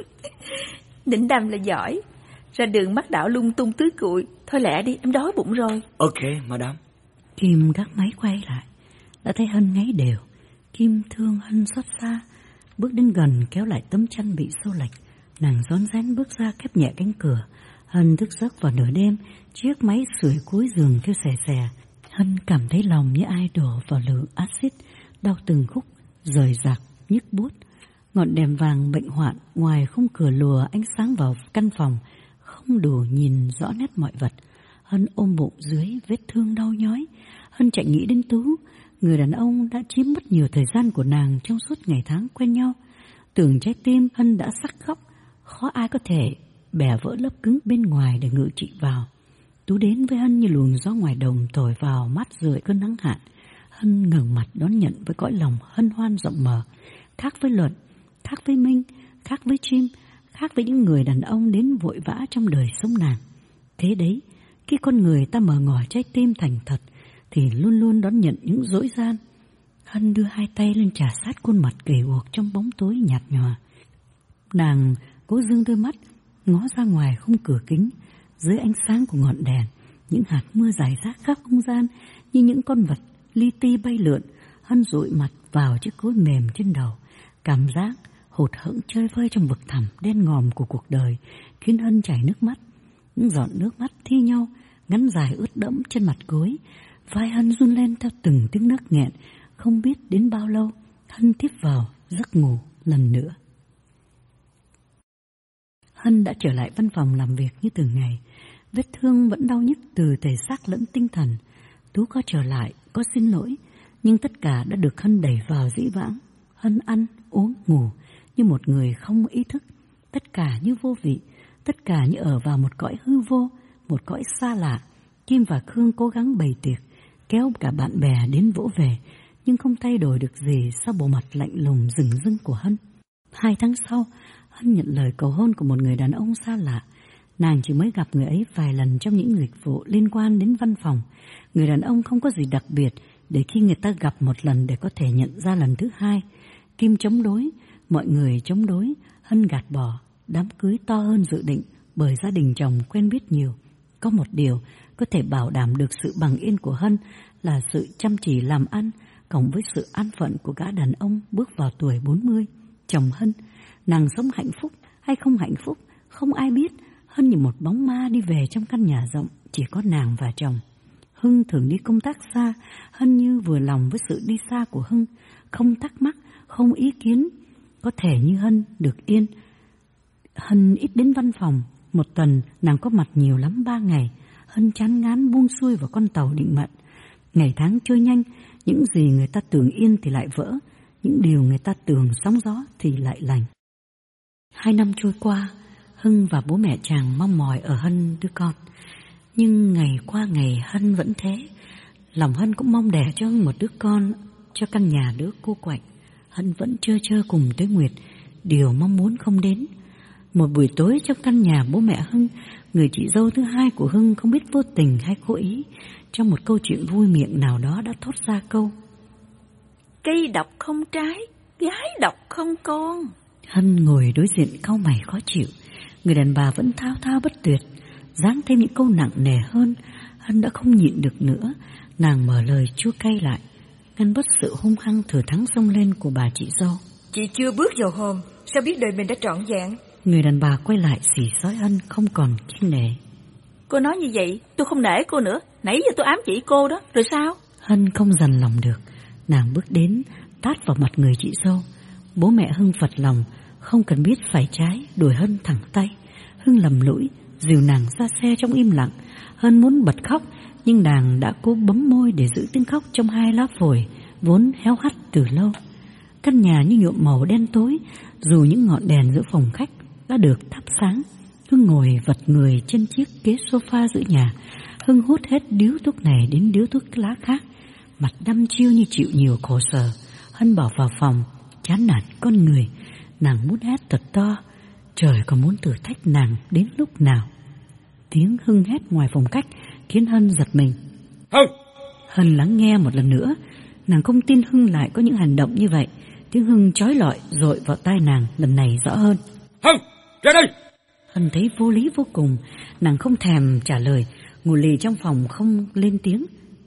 Đỉnh đâm là giỏi. Ra đường mắt đảo lung tung tưới cụi. Thôi lẹ đi, em đói bụng rồi. Ok, madam. Kim gác máy quay lại, đã thấy Hân ngáy đều. Kim thương Hân xót xa, bước đến gần kéo lại tấm chăn bị xô lệch. Nàng rón rén bước ra khép nhẹ cánh cửa. Hân thức giấc vào nửa đêm, chiếc máy sưởi cuối giường kêu xè xè. Hân cảm thấy lòng như ai đổ vào lửa axit, đau từng khúc, rời rạc, nhức buốt. Ngọn đèn vàng bệnh hoạn ngoài khung cửa lùa ánh sáng vào căn phòng, không đủ nhìn rõ nét mọi vật. Hân ôm bụng dưới vết thương đau nhói. Hân chạy nghĩ đến Tú, người đàn ông đã chiếm mất nhiều thời gian của nàng trong suốt ngày tháng quen nhau. Tưởng trái tim Hân đã sắc khóc, khó ai có thể bẻ vỡ lớp cứng bên ngoài để ngự trị vào. Tú đến với Hân như luồng gió ngoài đồng thổi vào mát rượi cơn nắng hạn. Hân ngẩng mặt đón nhận với cõi lòng hân hoan rộng mở. Khác với Luận, khác với Minh, khác với Chim, khác với những người đàn ông đến vội vã trong đời sống nàng. Thế đấy, khi con người ta mở ngỏ trái tim thành thật thì luôn luôn đón nhận những dỗi gian. Hân đưa hai tay lên trà sát khuôn mặt gầy guộc trong bóng tối nhạt nhòa. Nàng cố dương đôi mắt ngó ra ngoài khung cửa kính. Dưới ánh sáng của ngọn đèn, những hạt mưa rải rác khắp không gian như những con vật li ti bay lượn. Hân dụi mặt vào chiếc gối mềm trên đầu. Cảm giác hụt hẫng chơi vơi trong vực thẳm đen ngòm của cuộc đời khiến Hân chảy nước mắt. Những giọt nước mắt thi nhau, ngắn dài ướt đẫm trên mặt gối. Vai Hân run lên theo từng tiếng nấc nghẹn. Không biết đến bao lâu, Hân tiếp vào giấc ngủ lần nữa. Hân đã trở lại văn phòng làm việc như thường ngày. Vết thương vẫn đau nhức từ thể xác lẫn tinh thần. Tú có trở lại, có xin lỗi, nhưng tất cả đã được Hân đẩy vào dĩ vãng. Hân ăn, uống, ngủ như một người không ý thức. Tất cả như vô vị, tất cả như ở vào một cõi hư vô, một cõi xa lạ. Kim và Khương cố gắng bày tiệc, kéo cả bạn bè đến vỗ về, nhưng không thay đổi được gì sau bộ mặt lạnh lùng rừng rưng của Hân. Hai tháng sau, Hân nhận lời cầu hôn của một người đàn ông xa lạ. Nàng chỉ mới gặp người ấy vài lần trong những dịch vụ liên quan đến văn phòng. Người đàn ông không có gì đặc biệt để khi người ta gặp một lần để có thể nhận ra lần thứ hai. Kim chống đối, mọi người chống đối, Hân gạt bỏ. Đám cưới to hơn dự định bởi gia đình chồng quen biết nhiều. Có một điều có thể bảo đảm được sự bằng yên của Hân là sự chăm chỉ làm ăn, cộng với sự an phận của gã đàn ông bước vào tuổi bốn mươi. Chồng Hân, nàng sống hạnh phúc hay không hạnh phúc, không ai biết. Hân như một bóng ma đi về trong căn nhà rộng, chỉ có nàng và chồng. Hưng thường đi công tác xa, Hân như vừa lòng với sự đi xa của Hưng, không thắc mắc, không ý kiến. Có thể như Hân được yên. Hân ít đến văn phòng, một tuần nàng có mặt nhiều lắm ba ngày. Hân chán ngán buông xuôi vào con tàu định mệnh. Ngày tháng trôi nhanh, những gì người ta tưởng yên thì lại vỡ, những điều người ta tưởng sóng gió thì lại lành. Hai năm trôi qua, Hưng và bố mẹ chàng mong mỏi ở Hân đứa con. Nhưng ngày qua ngày Hân vẫn thế. Lòng Hân cũng mong đẻ cho Hưng một đứa con, cho căn nhà đứa cô quạnh. Hân vẫn chơ chơ cùng Tuế Nguyệt, điều mong muốn không đến. Một buổi tối trong căn nhà bố mẹ Hưng, người chị dâu thứ hai của Hưng không biết vô tình hay cố ý, trong một câu chuyện vui miệng nào đó đã thốt ra câu: cây độc không trái, gái độc không con. Hân ngồi đối diện cau mày khó chịu. Người đàn bà vẫn thao thao bất tuyệt, giáng thêm những câu nặng nề hơn. Hân đã không nhịn được nữa, nàng mở lời chua cay lại, ngăn bất sự hung hăng thừa thắng xông lên của bà chị dâu. Chị chưa bước vào hòm, sao biết đời mình đã trọn vẹn? Người đàn bà quay lại xỉ xói Hân không còn kiêng nể. Cô nói như vậy, tôi không nể cô nữa. Nãy giờ tôi ám chỉ cô đó, rồi sao? Hân không dằn lòng được, nàng bước đến tát vào mặt người chị dâu. Bố mẹ Hưng phật lòng, không cần biết phải trái, đuổi Hân thẳng tay. Hưng lầm lũi dìu nàng ra xe trong im lặng. Hân muốn bật khóc, nhưng nàng đã cố bấm môi để giữ tiếng khóc trong hai lá phổi vốn héo hắt từ lâu. Căn nhà như nhuộm màu đen tối, dù những ngọn đèn giữa phòng khách đã được thắp sáng. Hưng ngồi vật người trên chiếc ghế sofa giữa nhà. Hưng hút hết điếu thuốc này đến điếu thuốc lá khác, mặt đăm chiêu như chịu nhiều khổ sở. Hân bỏ vào phòng, chán nản con người. Nàng muốn hét thật to, trời còn muốn thử thách nàng đến lúc nào. Tiếng Hưng hét ngoài phòng khách khiến Hân giật mình. Hân! Hân lắng nghe một lần nữa. Nàng không tin Hưng lại có những hành động như vậy. Tiếng Hưng chói lọi dội vào tai nàng lần này rõ hơn. Hân! Ra đây! Hân thấy vô lý vô cùng. Nàng không thèm trả lời, ngồi lì trong phòng không lên tiếng.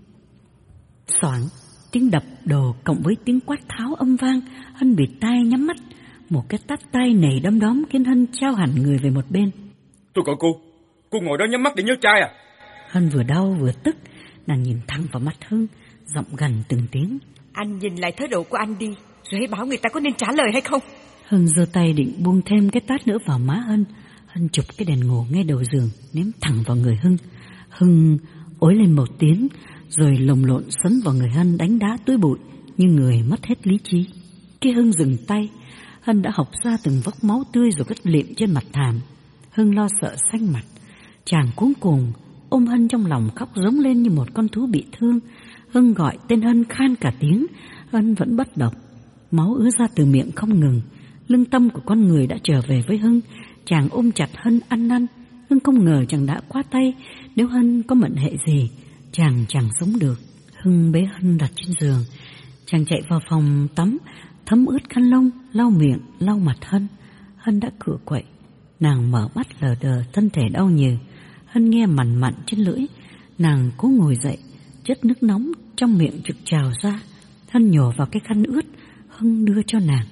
Xoảng, tiếng đập đồ cộng với tiếng quát tháo âm vang. Hân bịt tai nhắm mắt. Một cái tát tay nảy đom đóm khiến Hân trao hẳn người về một bên. Tôi gọi cô, cô ngồi đó nhắm mắt để nhớ trai à? Hân vừa đau vừa tức. Nàng nhìn thẳng vào mắt Hưng, giọng gần từng tiếng. Anh nhìn lại thái độ của anh đi, rồi hãy bảo người ta có nên trả lời hay không. Hưng giơ tay định buông thêm cái tát nữa vào má Hân. Hân chụp cái đèn ngủ ngay đầu giường ném thẳng vào người Hưng. Hưng ối lên một tiếng, rồi lồng lộn sấn vào người Hân đánh đá túi bụi như người mất hết lý trí. Khi Hưng dừng tay, Hân đã học ra từng vốc máu tươi rồi cất liệm trên mặt thảm. Hưng lo sợ xanh mặt. Chàng cuống cuồng ôm Hân trong lòng khóc rống lên như một con thú bị thương. Hưng gọi tên Hân khan cả tiếng. Hân vẫn bất động. Máu ứa ra từ miệng không ngừng. Lương tâm của con người đã trở về với Hưng. Chàng ôm chặt Hân ăn năn. Hưng không ngờ chàng đã quá tay. Nếu Hân có mệnh hệ gì, chàng chẳng sống được. Hưng bế Hân đặt trên giường. Chàng chạy vào phòng tắm, thấm ướt khăn lông, lau miệng, lau mặt Hân. Hân đã cựa quậy. Nàng mở mắt lờ đờ, thân thể đau nhừ. Hân nghe mằn mặn trên lưỡi. Nàng cố ngồi dậy, chất nước nóng trong miệng trực trào ra. Hân nhổ vào cái khăn ướt Hưng đưa cho nàng.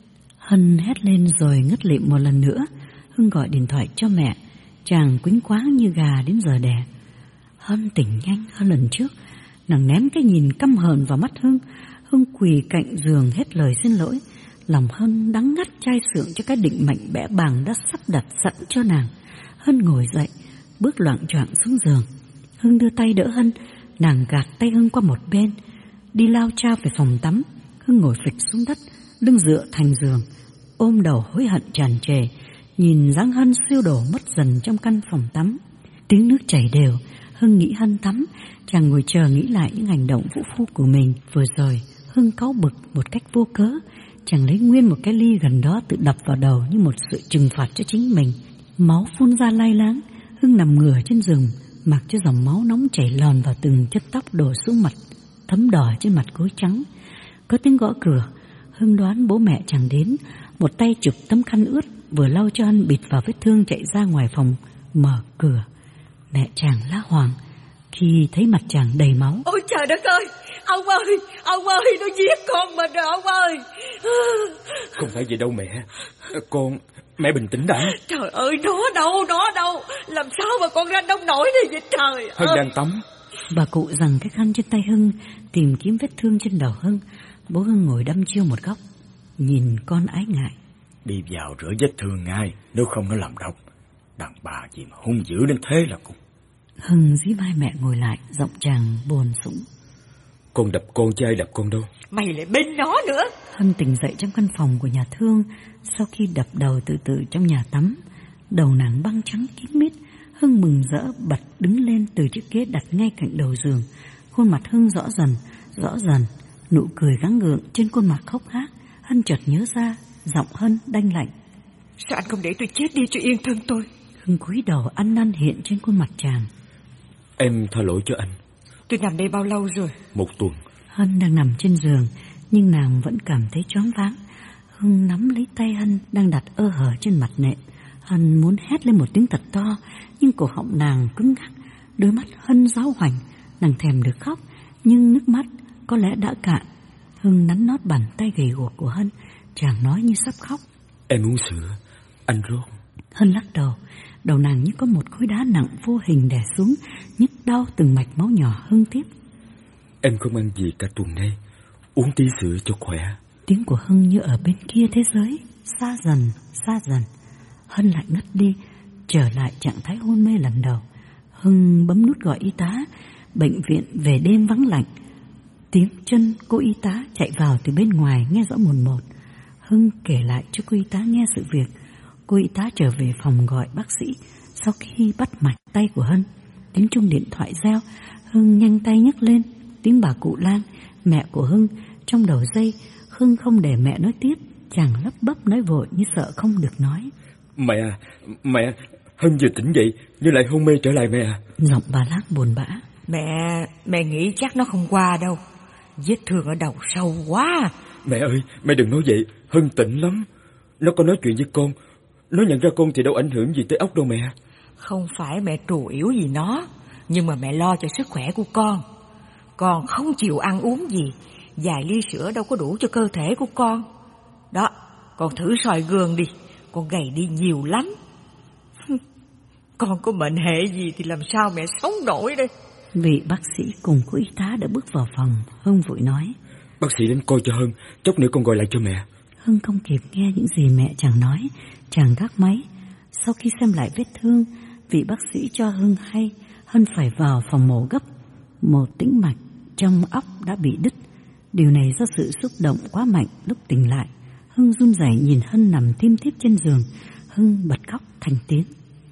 Hân hét lên rồi ngất lịm một lần nữa. Hưng gọi điện thoại cho mẹ. Chàng quýnh quáng như gà đến giờ đẻ. Hân tỉnh nhanh hơn lần trước. Nàng ném cái nhìn căm hờn vào mắt Hưng. Hưng quỳ cạnh giường hết lời xin lỗi. Lòng Hân đắng ngắt chai sượng cho cái định mệnh bẽ bàng đã sắp đặt sẵn cho nàng. Hân ngồi dậy, bước loạng choạng xuống giường. Hưng đưa tay đỡ Hân. Nàng gạt tay Hưng qua một bên, đi lao chao về phòng tắm. Hưng ngồi phịch xuống đất, lưng dựa thành giường, ôm đầu hối hận tràn trề, nhìn dáng Hân siêu đổ mất dần trong căn phòng tắm. Tiếng nước chảy đều. Hưng nghĩ Hân tắm. Chàng ngồi chờ nghĩ lại những hành động vũ phu của mình vừa rồi. Hưng cáu bực một cách vô cớ. Chàng lấy nguyên một cái ly gần đó tự đập vào đầu như một sự trừng phạt cho chính mình. Máu phun ra lai láng. Hưng nằm ngửa trên giường, mặc cho dòng máu nóng chảy lòn vào từng chất tóc đổ xuống mặt, thấm đỏ trên mặt gối trắng. Có tiếng gõ cửa. Hưng đoán bố mẹ chàng đến. Một tay chụp tấm khăn ướt vừa lau cho Hân bịt vào vết thương chạy ra ngoài phòng, mở cửa. Mẹ chàng la hoảng khi thấy mặt chàng đầy máu. Ôi trời đất ơi, ông ơi, ông ơi, nó giết con mình rồi ông ơi. Không phải vậy đâu mẹ. Con, mẹ bình tĩnh đã. Trời ơi, nó đâu, nó đâu. Làm sao mà con ra nông nổi này vậy trời. Hân đang tắm. Bà cụ giằng cái khăn trên tay Hưng, tìm kiếm vết thương trên đầu Hưng. Bố Hưng ngồi đăm chiêu một góc, nhìn con ái ngại. Đi vào rửa vết thương ngay, nếu không nó làm đau. Đàn bà gì mà hung dữ đến thế là cùng. Hưng dí vai mẹ ngồi lại, giọng chàng buồn sũng. Con đập con chứ ai đập con đâu. Mày lại bên nó nữa. Hân tỉnh dậy trong căn phòng của nhà thương sau khi đập đầu từ từ trong nhà tắm. Đầu nàng băng trắng kín mít. Hưng mừng rỡ bật đứng lên từ chiếc ghế đặt ngay cạnh đầu giường. Khuôn mặt Hưng rõ dần, rõ dần. Nụ cười gắng gượng trên khuôn mặt khóc hác. Hân chợt nhớ ra, giọng Hân đanh lạnh. Sao anh không để tôi chết đi cho yên thân tôi? Hưng cúi đầu ăn năn hiện trên khuôn mặt chàng. Em tha lỗi cho anh. Tôi nằm đây bao lâu rồi? Một tuần. Hân đang nằm trên giường, nhưng nàng vẫn cảm thấy choáng váng. Hưng nắm lấy tay Hân đang đặt ơ hở trên mặt nệm. Hân muốn hét lên một tiếng thật to, nhưng cổ họng nàng cứng ngắc. Đôi mắt Hân giáo hoành. Nàng thèm được khóc, nhưng nước mắt có lẽ đã cạn. Hưng nắn nót bàn tay gầy guộc của Hân. Chàng nói như sắp khóc. Em uống sữa, anh rót. Hân lắc đầu. Đầu nàng như có một khối đá nặng vô hình đè xuống, nhức đau từng mạch máu nhỏ. Hưng tiếp. Em không ăn gì cả tuần nay, uống tí sữa cho khỏe. Tiếng của Hưng như ở bên kia thế giới, xa dần, xa dần. Hân lại ngất đi. trở lại trạng thái hôn mê lần đầu. Hưng bấm nút gọi y tá. Bệnh viện về đêm vắng lạnh. Tiếng chân cô y tá chạy vào từ bên ngoài nghe rõ mồn một. Hưng kể lại cho cô y tá nghe sự việc. Cô y tá trở về phòng gọi bác sĩ. Sau khi bắt mạch tay của Hân, tiếng chuông điện thoại reo. Hưng nhanh tay nhấc lên. Tiếng bà cụ Lan, mẹ của Hưng, trong đầu dây. Hưng không để mẹ nói tiếp, chàng lắp bắp nói vội như sợ không được nói. Mẹ à, mẹ, Hân vừa tỉnh dậy nhưng lại hôn mê trở lại mẹ à. Giọng bà Lát buồn bã. Mẹ, mẹ nghĩ chắc nó không qua đâu. Vết thương ở đầu sâu quá. Mẹ ơi, mẹ đừng nói vậy, Hân tỉnh lắm. Nó có nói chuyện với con. Nó nhận ra con thì đâu ảnh hưởng gì tới óc đâu mẹ. Không phải mẹ trù yếu gì nó, nhưng mà mẹ lo cho sức khỏe của con. Con không chịu ăn uống gì, vài ly sữa đâu có đủ cho cơ thể của con. Đó, con thử soi gương đi, con gầy đi nhiều lắm. Con có bệnh hệ gì thì làm sao mẹ sống nổi đây. Vị bác sĩ cùng cô y tá đã bước vào phòng. Hưng vội nói. Bác sĩ đến coi cho Hân, chốc nữa con gọi lại cho mẹ. Hưng không kịp nghe những gì mẹ chàng nói, chàng gác máy. Sau khi xem lại vết thương, vị bác sĩ cho Hưng hay Hân phải vào phòng mổ gấp. Một tĩnh mạch trong óc đã bị đứt. Điều này do sự xúc động quá mạnh lúc tỉnh lại. Hưng run rẩy nhìn Hân nằm thiêm thiếp trên giường. Hưng bật khóc thành tiếng.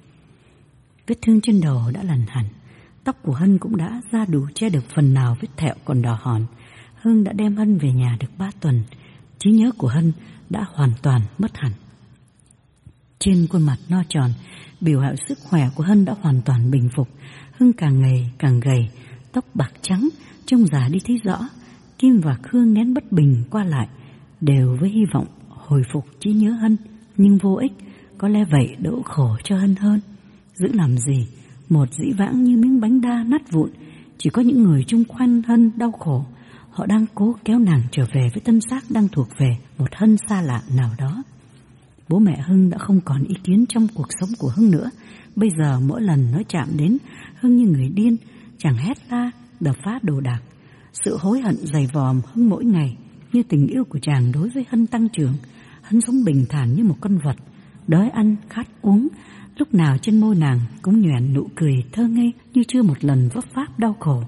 Vết thương trên đầu đã lành hẳn. Tóc của Hân cũng đã ra đủ che được phần nào vết thẹo còn đỏ hòn. Hưng đã đem Hân về nhà được ba tuần. Trí nhớ của Hân đã hoàn toàn mất hẳn. Trên khuôn mặt no tròn, biểu hiện sức khỏe của Hân đã hoàn toàn bình phục. Hưng càng ngày càng gầy, tóc bạc trắng, trông già đi thấy rõ. Kim và Khương nén bất bình qua lại, đều với hy vọng hồi phục trí nhớ Hân, nhưng vô ích. Có lẽ vậy đỡ khổ cho Hân hơn. Giữ làm gì, một dĩ vãng như miếng bánh đa nát vụn. Chỉ có những người chung quanh Hân đau khổ. Họ đang cố kéo nàng trở về với thân xác đang thuộc về một Hân xa lạ nào đó. Bố mẹ Hưng đã không còn ý kiến trong cuộc sống của Hưng nữa. Bây giờ mỗi lần nói chạm đến, Hưng như người điên, chàng hét la, đập phá đồ đạc. Sự hối hận dày vòm Hưng mỗi ngày, như tình yêu của chàng đối với Hân tăng trưởng. Hân sống bình thản như một con vật, đói ăn, khát uống. Lúc nào trên môi nàng cũng nhoẻn nụ cười thơ ngây như chưa một lần vấp váp đau khổ.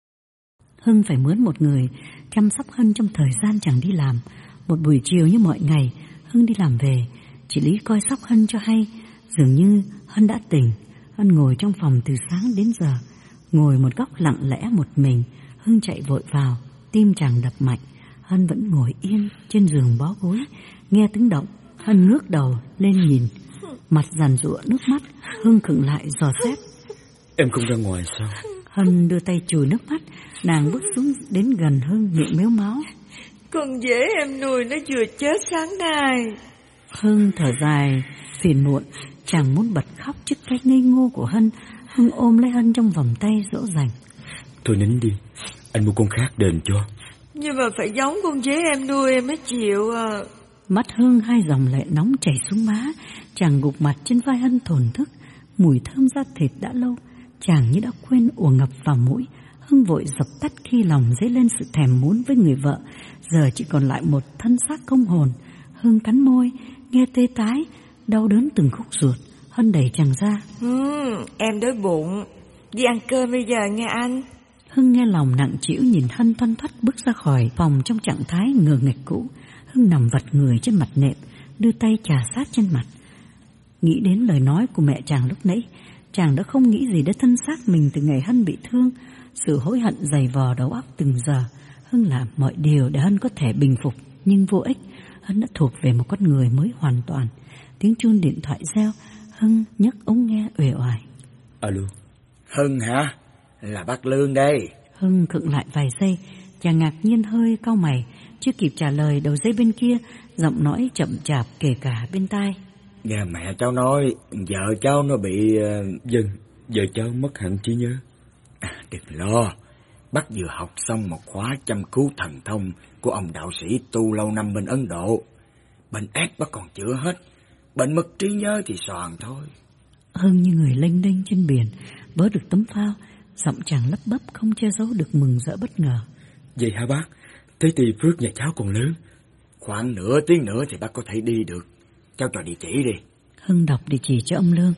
Hưng phải mướn một người chăm sóc Hân trong thời gian chàng đi làm. Một buổi chiều như mọi ngày, Hưng đi làm về, chị Lý coi sóc Hân cho hay. Dường như Hân đã tỉnh. Hân ngồi trong phòng từ sáng đến giờ, ngồi một góc lặng lẽ một mình. Hưng chạy vội vào, tim chàng đập mạnh. Hân vẫn ngồi yên trên giường bó gối, nghe tiếng động. Hân ngước đầu lên nhìn, mặt giàn giụa nước mắt. Hưng khựng lại dò xét. Em không ra ngoài sao? Hân đưa tay chùi nước mắt. Nàng bước xuống đến gần Hưng, miệng mếu máo. Con dễ em nuôi nó vừa chết sáng nay. Hưng thở dài phiền muộn, chàng muốn bật khóc trước cái ngây ngô của Hân. Hưng ôm lấy Hân trong vòng tay dỗ dành. Thôi nín đi, anh mua con khác đền cho. Nhưng mà phải giống con dế em nuôi em mới chịu à. Mắt Hưng hai dòng lệ nóng chảy xuống má. Chàng gục mặt trên vai Hân thổn thức. Mùi thơm da thịt đã lâu, chàng như đã quên ùa ngập vào mũi. Hưng vội dập tắt khi lòng dấy lên sự thèm muốn với người vợ. Giờ chỉ còn lại một thân xác không hồn. Hưng cắn môi, nghe tê tái, đau đớn từng khúc ruột. Hân đẩy chàng ra. Ừ, em đói bụng, đi ăn cơm bây giờ nghe anh. Hưng nghe lòng nặng trĩu nhìn Hân thoăn thoắt bước ra khỏi phòng trong trạng thái ngờ nghệch cũ. Hưng nằm vật người trên mặt nệm, đưa tay chà sát trên mặt. Nghĩ đến lời nói của mẹ chàng lúc nãy, chàng đã không nghĩ gì đến thân xác mình từ ngày Hân bị thương. Sự hối hận dày vò đầu óc từng giờ. Hưng làm mọi điều để Hân có thể bình phục, nhưng vô ích. Hân đã thuộc về một con người mới hoàn toàn. Tiếng chuông điện thoại reo. Hưng nhấc ống nghe uể oải. Alo. Hưng hả? Là bác Lương đây. Hưng khựng lại vài giây, chàng ngạc nhiên hơi cau mày. Chưa kịp trả lời, đầu dây bên kia giọng nói chậm chạp kể cả bên tai. Nghe mẹ cháu nói vợ cháu nó bị... Uh... Dân, vợ cháu mất hẳn trí nhớ. À, đừng lo. Bác vừa học xong một khóa chăm cứu thần thông của ông đạo sĩ tu lâu năm bên Ấn Độ. Bệnh ác bác còn chữa hết, bệnh mất trí nhớ thì soàn thôi. Hưng như người lênh đênh trên biển, vớ được tấm phao, giọng chàng lấp bấp không che giấu được mừng rỡ bất ngờ. Vậy hả bác? Thế thì phước nhà cháu còn lớn. Khoảng nửa tiếng nữa thì bác có thể đi được. Cháu cho địa chỉ đi. Hưng đọc địa chỉ cho ông Lương.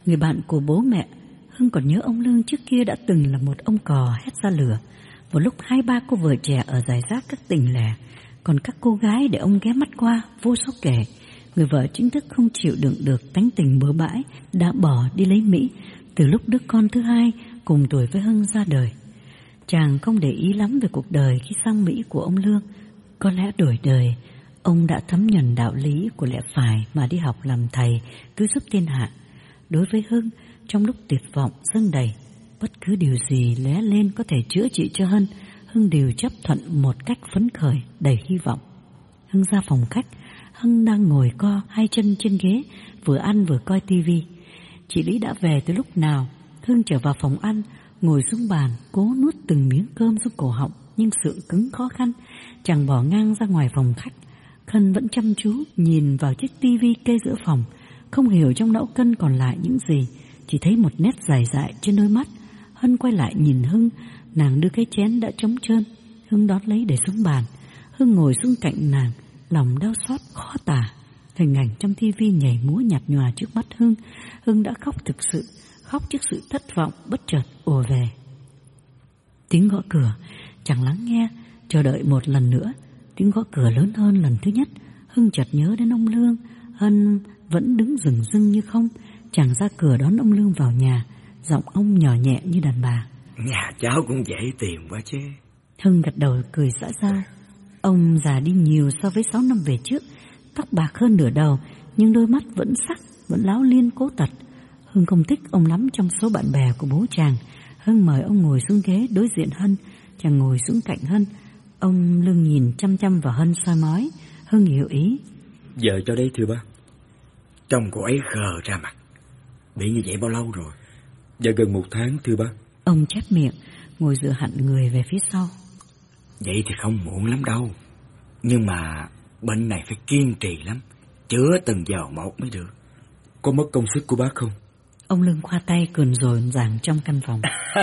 người bạn của bố mẹ. Hưng còn nhớ ông Lương trước kia đã từng là một ông cò hét ra lửa. Một lúc hai ba cô vợ trẻ ở rải rác các tỉnh lẻ, còn các cô gái để ông ghé mắt qua vô số kể. Người vợ chính thức không chịu đựng được tánh tình bừa bãi, đã bỏ đi lấy Mỹ từ lúc đứa con thứ hai cùng tuổi với Hưng ra đời. Chàng không để ý lắm về cuộc đời khi sang Mỹ của ông Lương. Có lẽ đổi đời, ông đã thấm nhuần đạo lý của lẽ phải mà đi học làm thầy cứu giúp thiên hạ. Đối với Hưng, trong lúc tuyệt vọng dâng đầy, bất cứ điều gì lóe lên có thể chữa trị cho Hưng, Hưng đều chấp thuận một cách phấn khởi, đầy hy vọng. Hưng ra phòng khách, Hưng đang ngồi co hai chân trên ghế, vừa ăn vừa coi tivi. Chị Lý đã về từ lúc nào? Hưng trở vào phòng ăn, ngồi xuống bàn, cố nuốt từng miếng cơm xuống cổ họng, nhưng sự cứng khó khăn, chàng bỏ ngang ra ngoài phòng khách. Hân vẫn chăm chú nhìn vào chiếc tivi kê giữa phòng, không hiểu trong não Cân còn lại những gì, chỉ thấy một nét dài dại trên đôi mắt. Hân quay lại nhìn Hưng, nàng đưa cái chén đã trống trơn. Hưng đón lấy để xuống bàn. Hưng ngồi xuống cạnh nàng, lòng đau xót khó tả. Hình ảnh trong tivi nhảy múa nhạt nhòa trước mắt Hưng. Hưng đã khóc thực sự, khóc trước sự thất vọng bất chợt ùa về. Tiếng gõ cửa, chẳng lắng nghe, chờ đợi một lần nữa. Tiếng gõ cửa lớn hơn lần thứ nhất. Hưng chợt nhớ đến ông Lương. Hân vẫn đứng rừng rưng như không. Chàng ra cửa đón ông Lương vào nhà, giọng ông nhỏ nhẹ như đàn bà. Nhà cháu cũng dễ tìm quá chứ. Hưng gật đầu cười xã giao. Ông già đi nhiều so với sáu năm về trước, tóc bạc hơn nửa đầu, nhưng đôi mắt vẫn sắc, vẫn láo liên cố tật. Hưng không thích ông lắm trong số bạn bè của bố chàng. Hưng mời ông ngồi xuống ghế đối diện Hân. Chàng ngồi xuống cạnh Hân. Ông Lương nhìn chăm chăm vào Hân soi mói. Hưng hiểu ý. Giờ cho đây thưa bác. Trông cô ấy khờ ra mặt. Bị như vậy bao lâu rồi? Dạ gần một tháng thưa bác. Ông chép miệng, ngồi dựa hẳn người về phía sau. Vậy thì không muộn lắm đâu. Nhưng mà bệnh này phải kiên trì lắm, chữa từng giờ một mới được. Có mất công sức của bác không? Ông Lương khoa tay cười rộn ràng trong căn phòng.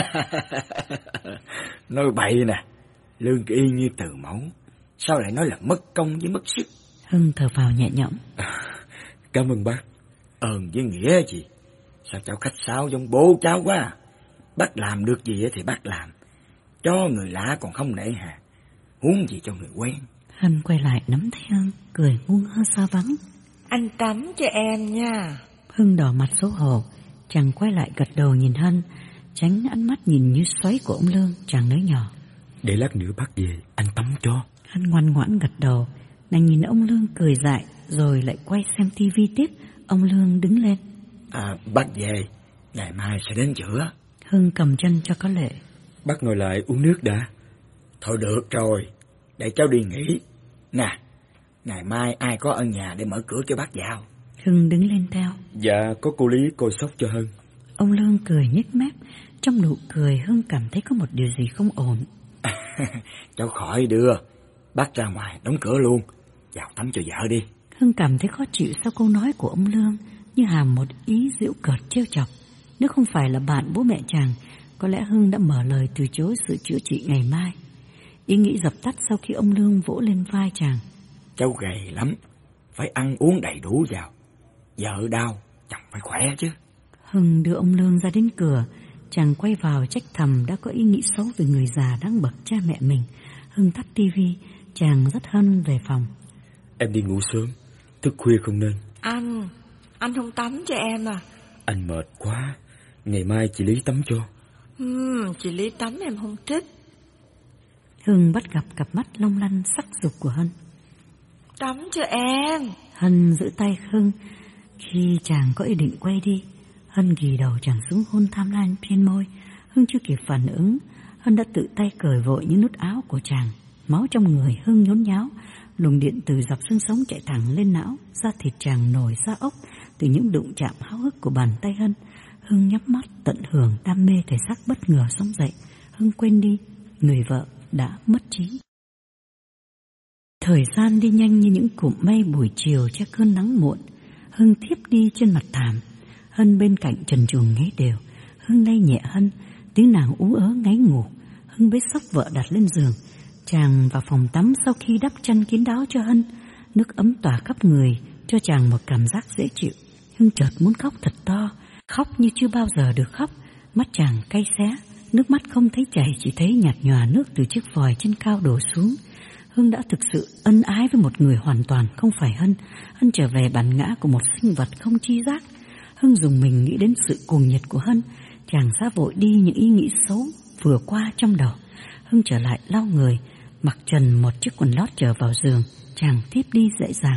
Nói bậy nè, Lương y như từ mẫu, sao lại nói là mất công với mất sức? Hưng thở phào nhẹ nhõm. À, cảm ơn bác. Ơn với nghĩa gì? Sao cháu khách sáo giống bố cháu quá à? Bác làm được gì thì bác làm, cho người lạ còn không nể hà, huống gì cho người quen. Hân quay lại nắm tay Hưng, cười ngu ngơ xa vắng. Anh tắm cho em nha. Hưng đỏ mặt xấu hổ. Chàng quay lại gật đầu nhìn Hân, tránh ánh mắt nhìn như xoáy của ông Lương. Chàng nói nhỏ. Để lát nữa bác về, anh tắm cho. Hân ngoan ngoãn gật đầu. Nàng nhìn ông Lương cười dại, rồi lại quay xem tivi tiếp. Ông Lương đứng lên. À, bác về, ngày mai sẽ đến chữa. Hưng cầm chân cho có lệ. Bác ngồi lại uống nước đã. Thôi được rồi, để cháu đi nghỉ. Nè, ngày mai ai có ở nhà để mở cửa cho bác vào? Hưng đứng lên theo. Dạ, có cô Lý coi sóc cho Hân. Ông Lương cười nhếch mép. Trong nụ cười Hưng cảm thấy có một điều gì không ổn. Cháu khỏi đưa, bác ra ngoài đóng cửa luôn, vào tắm cho vợ đi. Hưng cảm thấy khó chịu sau câu nói của ông Lương, như hàm một ý giễu cợt trêu chọc. Nếu không phải là bạn bố mẹ chàng, có lẽ Hưng đã mở lời từ chối sự chữa trị ngày mai. Ý nghĩ dập tắt sau khi ông Lương vỗ lên vai chàng. Cháu gầy lắm, phải ăn uống đầy đủ vào. Vợ đau, chồng phải khỏe chứ. Hưng đưa ông Lương ra đến cửa. Chàng quay vào trách thầm đã có ý nghĩ xấu về người già đáng bậc cha mẹ mình. Hưng tắt tivi, chàng dắt Hân về phòng. Em đi ngủ sớm, thức khuya không nên. Anh, anh không tắm cho em à? Anh mệt quá, ngày mai chị Lý tắm cho. Uhm, chị Lý tắm em không thích. Hưng bắt gặp cặp mắt long lanh sắc dục của Hân. Tắm cho em. Hân giữ tay Hưng khi chàng có ý định quay đi. Hân ghì đầu chàng xuống hôn tham lam trên môi. Hưng chưa kịp phản ứng, Hân đã tự tay cởi vội những nút áo của chàng. Máu trong người Hưng nhốn nháo, luồng điện từ dọc xương sống chạy thẳng lên não, da thịt chàng nổi ra ốc từ những đụng chạm háo hức của bàn tay Hân. Hưng nhắm mắt tận hưởng đam mê thể xác bất ngờ sống dậy. Hưng quên đi người vợ đã mất trí. Thời gian đi nhanh như những cụm mây buổi chiều che cơn nắng muộn. Hưng thiếp đi trên mặt thảm. Hân bên cạnh trần truồng ngáy đều. Hưng lay nhẹ Hân, tiếng nàng ú ớ ngáy ngủ. Hưng bế xốc vợ đặt lên giường. Chàng vào phòng tắm sau khi đắp chăn kín đáo cho Hân. Nước ấm tỏa khắp người cho chàng một cảm giác dễ chịu. Hưng chợt muốn khóc thật to. khóc như chưa bao giờ được khóc. Mắt chàng cay xé, nước mắt không thấy chảy, chỉ thấy nhạt nhòa nước từ chiếc vòi trên cao đổ xuống. Hưng đã thực sự ân ái với một người hoàn toàn không phải Hân. Hân trở về bản ngã của một sinh vật không tri giác. Hưng dùng mình nghĩ đến sự cuồng nhiệt của Hân. Chàng xả vội đi những ý nghĩ xấu vừa qua trong đầu. Hưng trở lại lau người, mặc trần một chiếc quần lót trở vào giường. Chàng tiếp đi dễ dàng.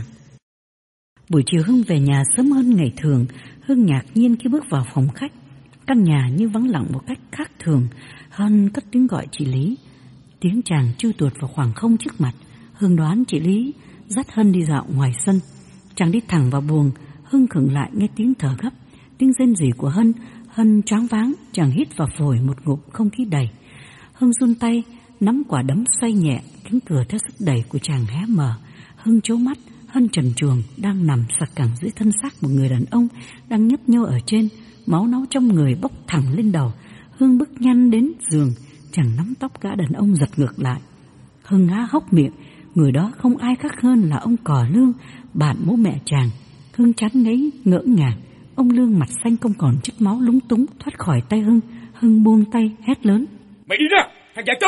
Buổi chiều Hưng về nhà sớm hơn ngày thường. Hưng ngạc nhiên khi bước vào phòng khách. Căn nhà như vắng lặng một cách khác thường. Hân cất tiếng gọi chị Lý. Tiếng chàng chui tuột vào khoảng không trước mặt. Hưng đoán chị Lý dắt Hân đi dạo ngoài sân. Chàng đi thẳng vào buồng. Hưng khựng lại nghe tiếng thở gấp, tiếng rên rỉ của Hân. Hân choáng váng, chàng hít vào phổi một ngụm không khí đầy. Hưng run tay nắm quả đấm xoay nhẹ, cánh cửa theo sức đẩy của chàng hé mở. Hưng trố mắt, Hân trần truồng đang nằm sặc cẳng dưới thân xác một người đàn ông đang nhấp nhô ở trên, máu nóng trong người bốc thẳng lên đầu. Hưng bước nhanh đến giường, chàng nắm tóc gã đàn ông giật ngược lại. Hưng há hốc miệng, người đó không ai khác hơn là ông Cò Lương, bạn bố mẹ chàng. Hưng chán ngấy ngỡ ngàng, ông Lương mặt xanh không còn chút máu, lúng túng thoát khỏi tay Hưng. Hưng buông tay hét lớn: Mày đi ra, thằng già chó!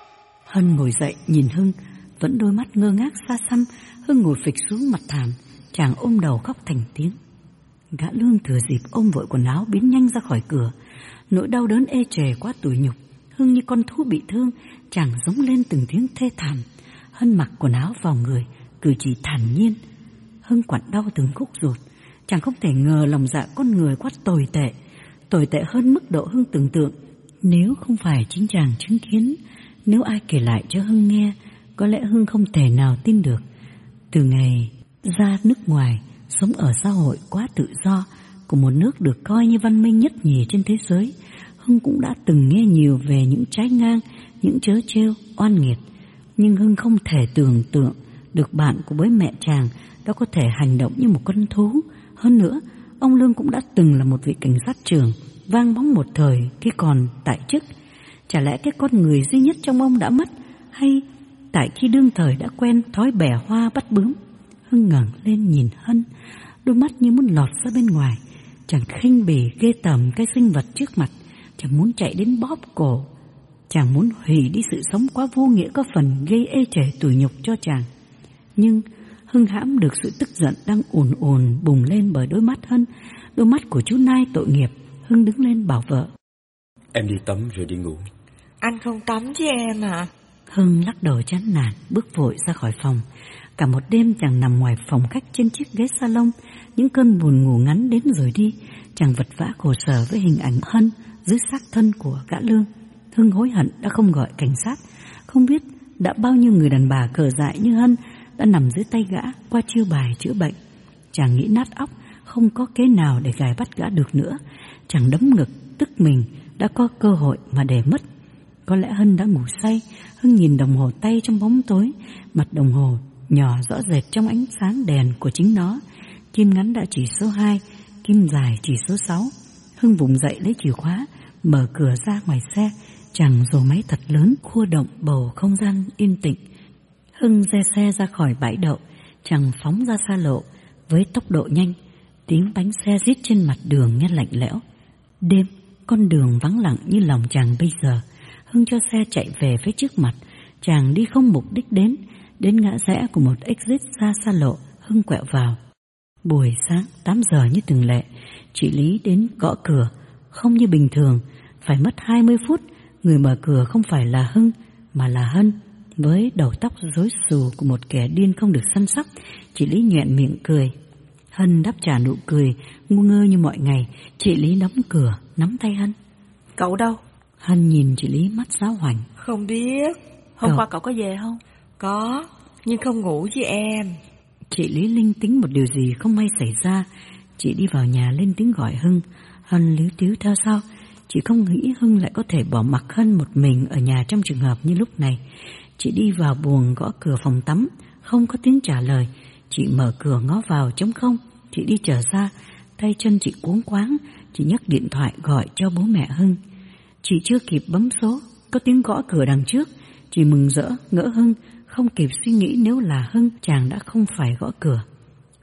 Hân ngồi dậy nhìn Hưng, vẫn đôi mắt ngơ ngác xa xăm. Hưng ngồi phịch xuống mặt thảm, chàng ôm đầu khóc thành tiếng. Gã Lương thừa dịp ôm vội quần áo biến nhanh ra khỏi cửa. Nỗi đau đớn ê chề quá tủi nhục, Hưng như con thú bị thương, chàng giống lên từng tiếng thê thảm. Hân mặc quần áo vào người, cử chỉ thản nhiên. Hưng quặn đau từng khúc ruột. Chàng không thể ngờ lòng dạ con người quá tồi tệ, tồi tệ hơn mức độ Hưng tưởng tượng. Nếu không phải chính chàng chứng kiến, nếu ai kể lại cho Hưng nghe, có lẽ Hưng không thể nào tin được. Từ ngày ra nước ngoài, sống ở xã hội quá tự do của một nước được coi như văn minh nhất nhì trên thế giới, Hưng cũng đã từng nghe nhiều về những trái ngang, những trớ trêu, oan nghiệt. Nhưng Hưng không thể tưởng tượng được bạn của bố mẹ chàng đã có thể hành động như một con thú. Hơn nữa, ông Lương cũng đã từng là một vị cảnh sát trưởng vang bóng một thời khi còn tại chức. Chả lẽ cái con người duy nhất trong ông đã mất, hay tại khi đương thời đã quen thói bẻ hoa bắt bướm? Hưng ngẩng lên nhìn Hân, đôi mắt như muốn lọt ra bên ngoài. Chàng khinh bỉ ghê tởm cái sinh vật trước mặt. Chàng muốn chạy đến bóp cổ. Chàng muốn hủy đi sự sống quá vô nghĩa có phần gây ê chề tủi nhục cho chàng. Nhưng Hưng hãm được sự tức giận đang ồn ồn bùng lên bởi đôi mắt Hân, đôi mắt của chú nai tội nghiệp. Hưng đứng lên bảo vợ: Em đi tắm rồi đi ngủ. Anh không tắm chứ em à? Hưng lắc đầu chán nản, bước vội ra khỏi phòng. Cả một đêm chàng nằm ngoài phòng khách trên chiếc ghế salon. Những cơn buồn ngủ ngắn đến rồi đi. Chàng vật vã khổ sở với hình ảnh Hân dưới xác thân của gã Lương. Hưng hối hận đã không gọi cảnh sát. Không biết đã bao nhiêu người đàn bà cờ dại như Hân đã nằm dưới tay gã qua chiêu bài chữa bệnh. Chàng nghĩ nát óc, không có kế nào để gài bắt gã được nữa. Chàng đấm ngực tức mình đã có cơ hội mà để mất. Có lẽ Hân đã ngủ say. Hưng nhìn đồng hồ tay trong bóng tối. Mặt đồng hồ nhỏ rõ rệt trong ánh sáng đèn của chính nó. Kim ngắn đã chỉ số hai, kim dài chỉ số sáu. Hưng vùng dậy lấy chìa khóa, mở cửa ra ngoài xe. Chàng rồ máy thật lớn, khua động bầu không gian yên tĩnh. Hưng re xe ra khỏi bãi đậu. Chàng phóng ra xa lộ với tốc độ nhanh. Tiếng bánh xe rít trên mặt đường nghe lạnh lẽo. Đêm, con đường vắng lặng như lòng chàng bây giờ. Hưng cho xe chạy về phía trước mặt. Chàng đi không mục đích đến. Đến ngã rẽ của một exit ra xa lộ, Hưng quẹo vào. Buổi sáng tám giờ như thường lệ, chị Lý đến gõ cửa. Không như bình thường, phải mất hai mươi phút. Người mở cửa không phải là Hưng mà là Hân, với đầu tóc rối xù của một kẻ điên không được săn sóc. Chị Lý nhoẻn miệng cười. Hân đáp trả nụ cười ngu ngơ như mọi ngày. Chị Lý đóng cửa, nắm tay Hân. Cậu đâu? Hân nhìn chị Lý mắt giáo hoành. Không biết. Hôm Cậu... qua cậu có về không? Có, nhưng không ngủ với em. Chị Lý linh tính một điều gì không may xảy ra. Chị đi vào nhà lên tiếng gọi Hưng. Hân líu tíu theo sau. Chị không nghĩ Hưng lại có thể bỏ mặc Hân một mình ở nhà trong trường hợp như lúc này. Chị đi vào buồng gõ cửa phòng tắm, không có tiếng trả lời. Chị mở cửa ngó vào trống không. Chị đi trở ra, tay chân chị cuống quáng. Chị nhấc điện thoại gọi cho bố mẹ Hưng. Chị chưa kịp bấm số, có tiếng gõ cửa đằng trước. Chị mừng rỡ ngỡ Hưng, không kịp suy nghĩ nếu là Hưng chàng đã không phải gõ cửa.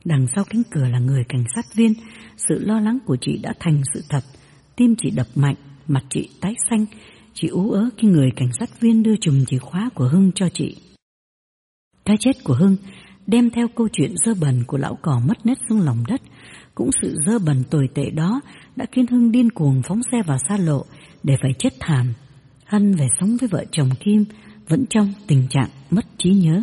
Đằng sau cánh cửa là người cảnh sát viên. Sự lo lắng của chị đã thành sự thật. Tim chị đập mạnh, mặt chị tái xanh. Chị ú ớ khi người cảnh sát viên đưa chùm chìa khóa của Hưng cho chị. Cái chết của Hưng đem theo câu chuyện dơ bẩn của lão cò mất nét xuống lòng đất. Cũng sự dơ bẩn tồi tệ đó đã khiến Hưng điên cuồng phóng xe vào xa lộ để phải chết thảm. Hân về sống với vợ chồng Kim vẫn trong tình trạng mất trí nhớ.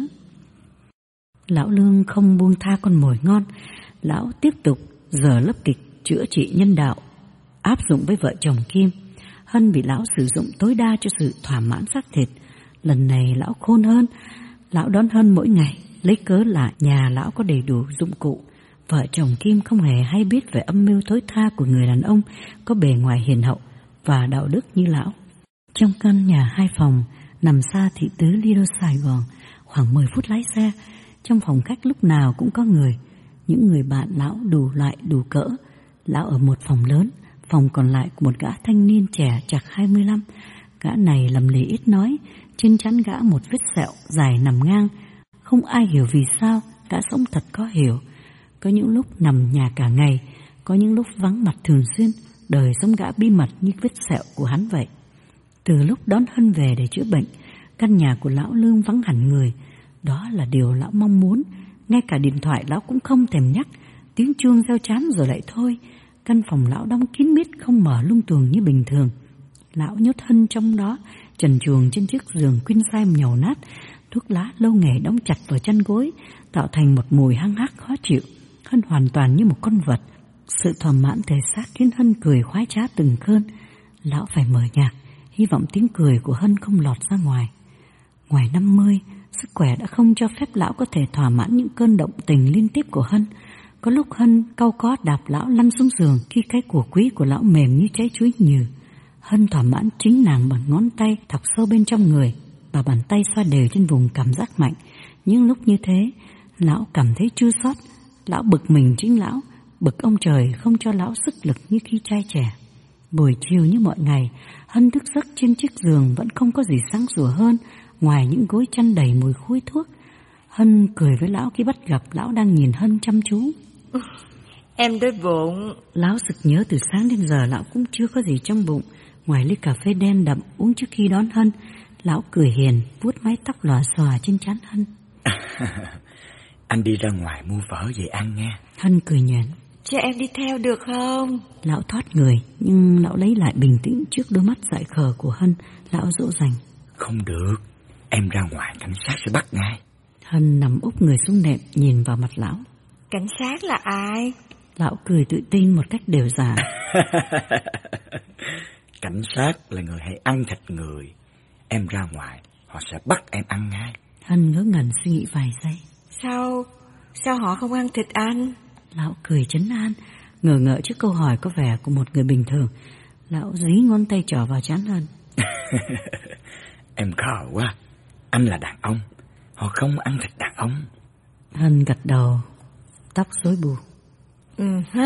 Lão Lương không buông tha con mồi ngon. Lão tiếp tục dở lớp kịch chữa trị nhân đạo áp dụng với vợ chồng Kim. Hân bị lão sử dụng tối đa cho sự thỏa mãn xác thịt. Lần này lão khôn hơn. Lão đón Hân mỗi ngày, lấy cớ là nhà lão có đầy đủ dụng cụ. Vợ chồng Kim không hề hay biết về âm mưu thối tha của người đàn ông có bề ngoài hiền hậu và đạo đức như lão. Trong căn nhà hai phòng nằm xa thị tứ Lido Sài Gòn, khoảng mười phút lái xe, trong phòng khách lúc nào cũng có người. Những người bạn lão đủ loại đủ cỡ. Lão ở một phòng lớn, phòng còn lại của một gã thanh niên trẻ chạc hai mươi lăm. Gã này lầm lì ít nói, trên trán gã một vết sẹo dài nằm ngang. Không ai hiểu vì sao gã sống thật có hiểu. Có những lúc nằm nhà cả ngày, có những lúc vắng mặt thường xuyên. Đời sống gã bí mật như vết sẹo của hắn vậy. Từ lúc đón Hân về để chữa bệnh, căn nhà của lão Lương vắng hẳn người. Đó là điều lão mong muốn. Ngay cả điện thoại lão cũng không thèm nhắc. Tiếng chuông reo chán rồi lại thôi. Căn phòng lão đóng kín mít, không mở lung tuồng như bình thường. Lão nhốt Hân trong đó, trần truồng trên chiếc giường queen size nhàu nát. Thuốc lá lâu ngày đóng chặt vào chân gối, tạo thành một mùi hăng hắc khó chịu. Hân hoàn toàn như một con vật. Sự thỏa mãn thể xác khiến Hân cười khoái trá từng cơn. Lão phải mở nhạc, hy vọng tiếng cười của Hân không lọt ra ngoài. Ngoài năm mươi, sức khỏe đã không cho phép lão có thể thỏa mãn những cơn động tình liên tiếp của Hân. Có lúc Hân cau có đạp lão lăn xuống giường khi cái của quý của lão mềm như trái chuối nhừ. Hân thỏa mãn chính nàng bằng ngón tay thọc sâu bên trong người và bàn tay xoa đều trên vùng cảm giác mạnh. Những lúc như thế, lão cảm thấy chua xót. Lão bực mình chính lão, bực ông trời không cho lão sức lực như khi trai trẻ. Buổi chiều như mọi ngày, Hân thức giấc trên chiếc giường vẫn không có gì sáng sủa hơn ngoài những gối chăn đầy mùi khói thuốc. Hân cười với lão khi bắt gặp lão đang nhìn Hân chăm chú. Em đói bụng. Lão sực nhớ từ sáng đến giờ lão cũng chưa có gì trong bụng ngoài ly cà phê đen đậm uống trước khi đón Hân. Lão cười hiền, vuốt mái tóc lòa xòa trên trán Hân. Anh đi ra ngoài mua phở về ăn nghe. Hân cười nhện. Cho em đi theo được không? Lão thoát người, nhưng lão lấy lại bình tĩnh trước đôi mắt dại khờ của Hân. Lão dỗ dành. Không được, em ra ngoài cảnh sát sẽ bắt ngay. Hân nằm úp người xuống nệm nhìn vào mặt lão. Cảnh sát là ai? Lão cười tự tin một cách đều giả. Cảnh sát là người hay ăn thịt người. Em ra ngoài, họ sẽ bắt em ăn ngay. Hân ngớ ngẩn suy nghĩ vài giây. Sao, sao họ không ăn thịt anh? Lão cười trấn an, ngờ ngợ trước câu hỏi có vẻ của một người bình thường. Lão dí ngón tay trỏ vào trán Hân. Em khờ quá, anh là đàn ông, họ không ăn thịt đàn ông. Hân gật đầu, tóc rối bù. Ừ ha.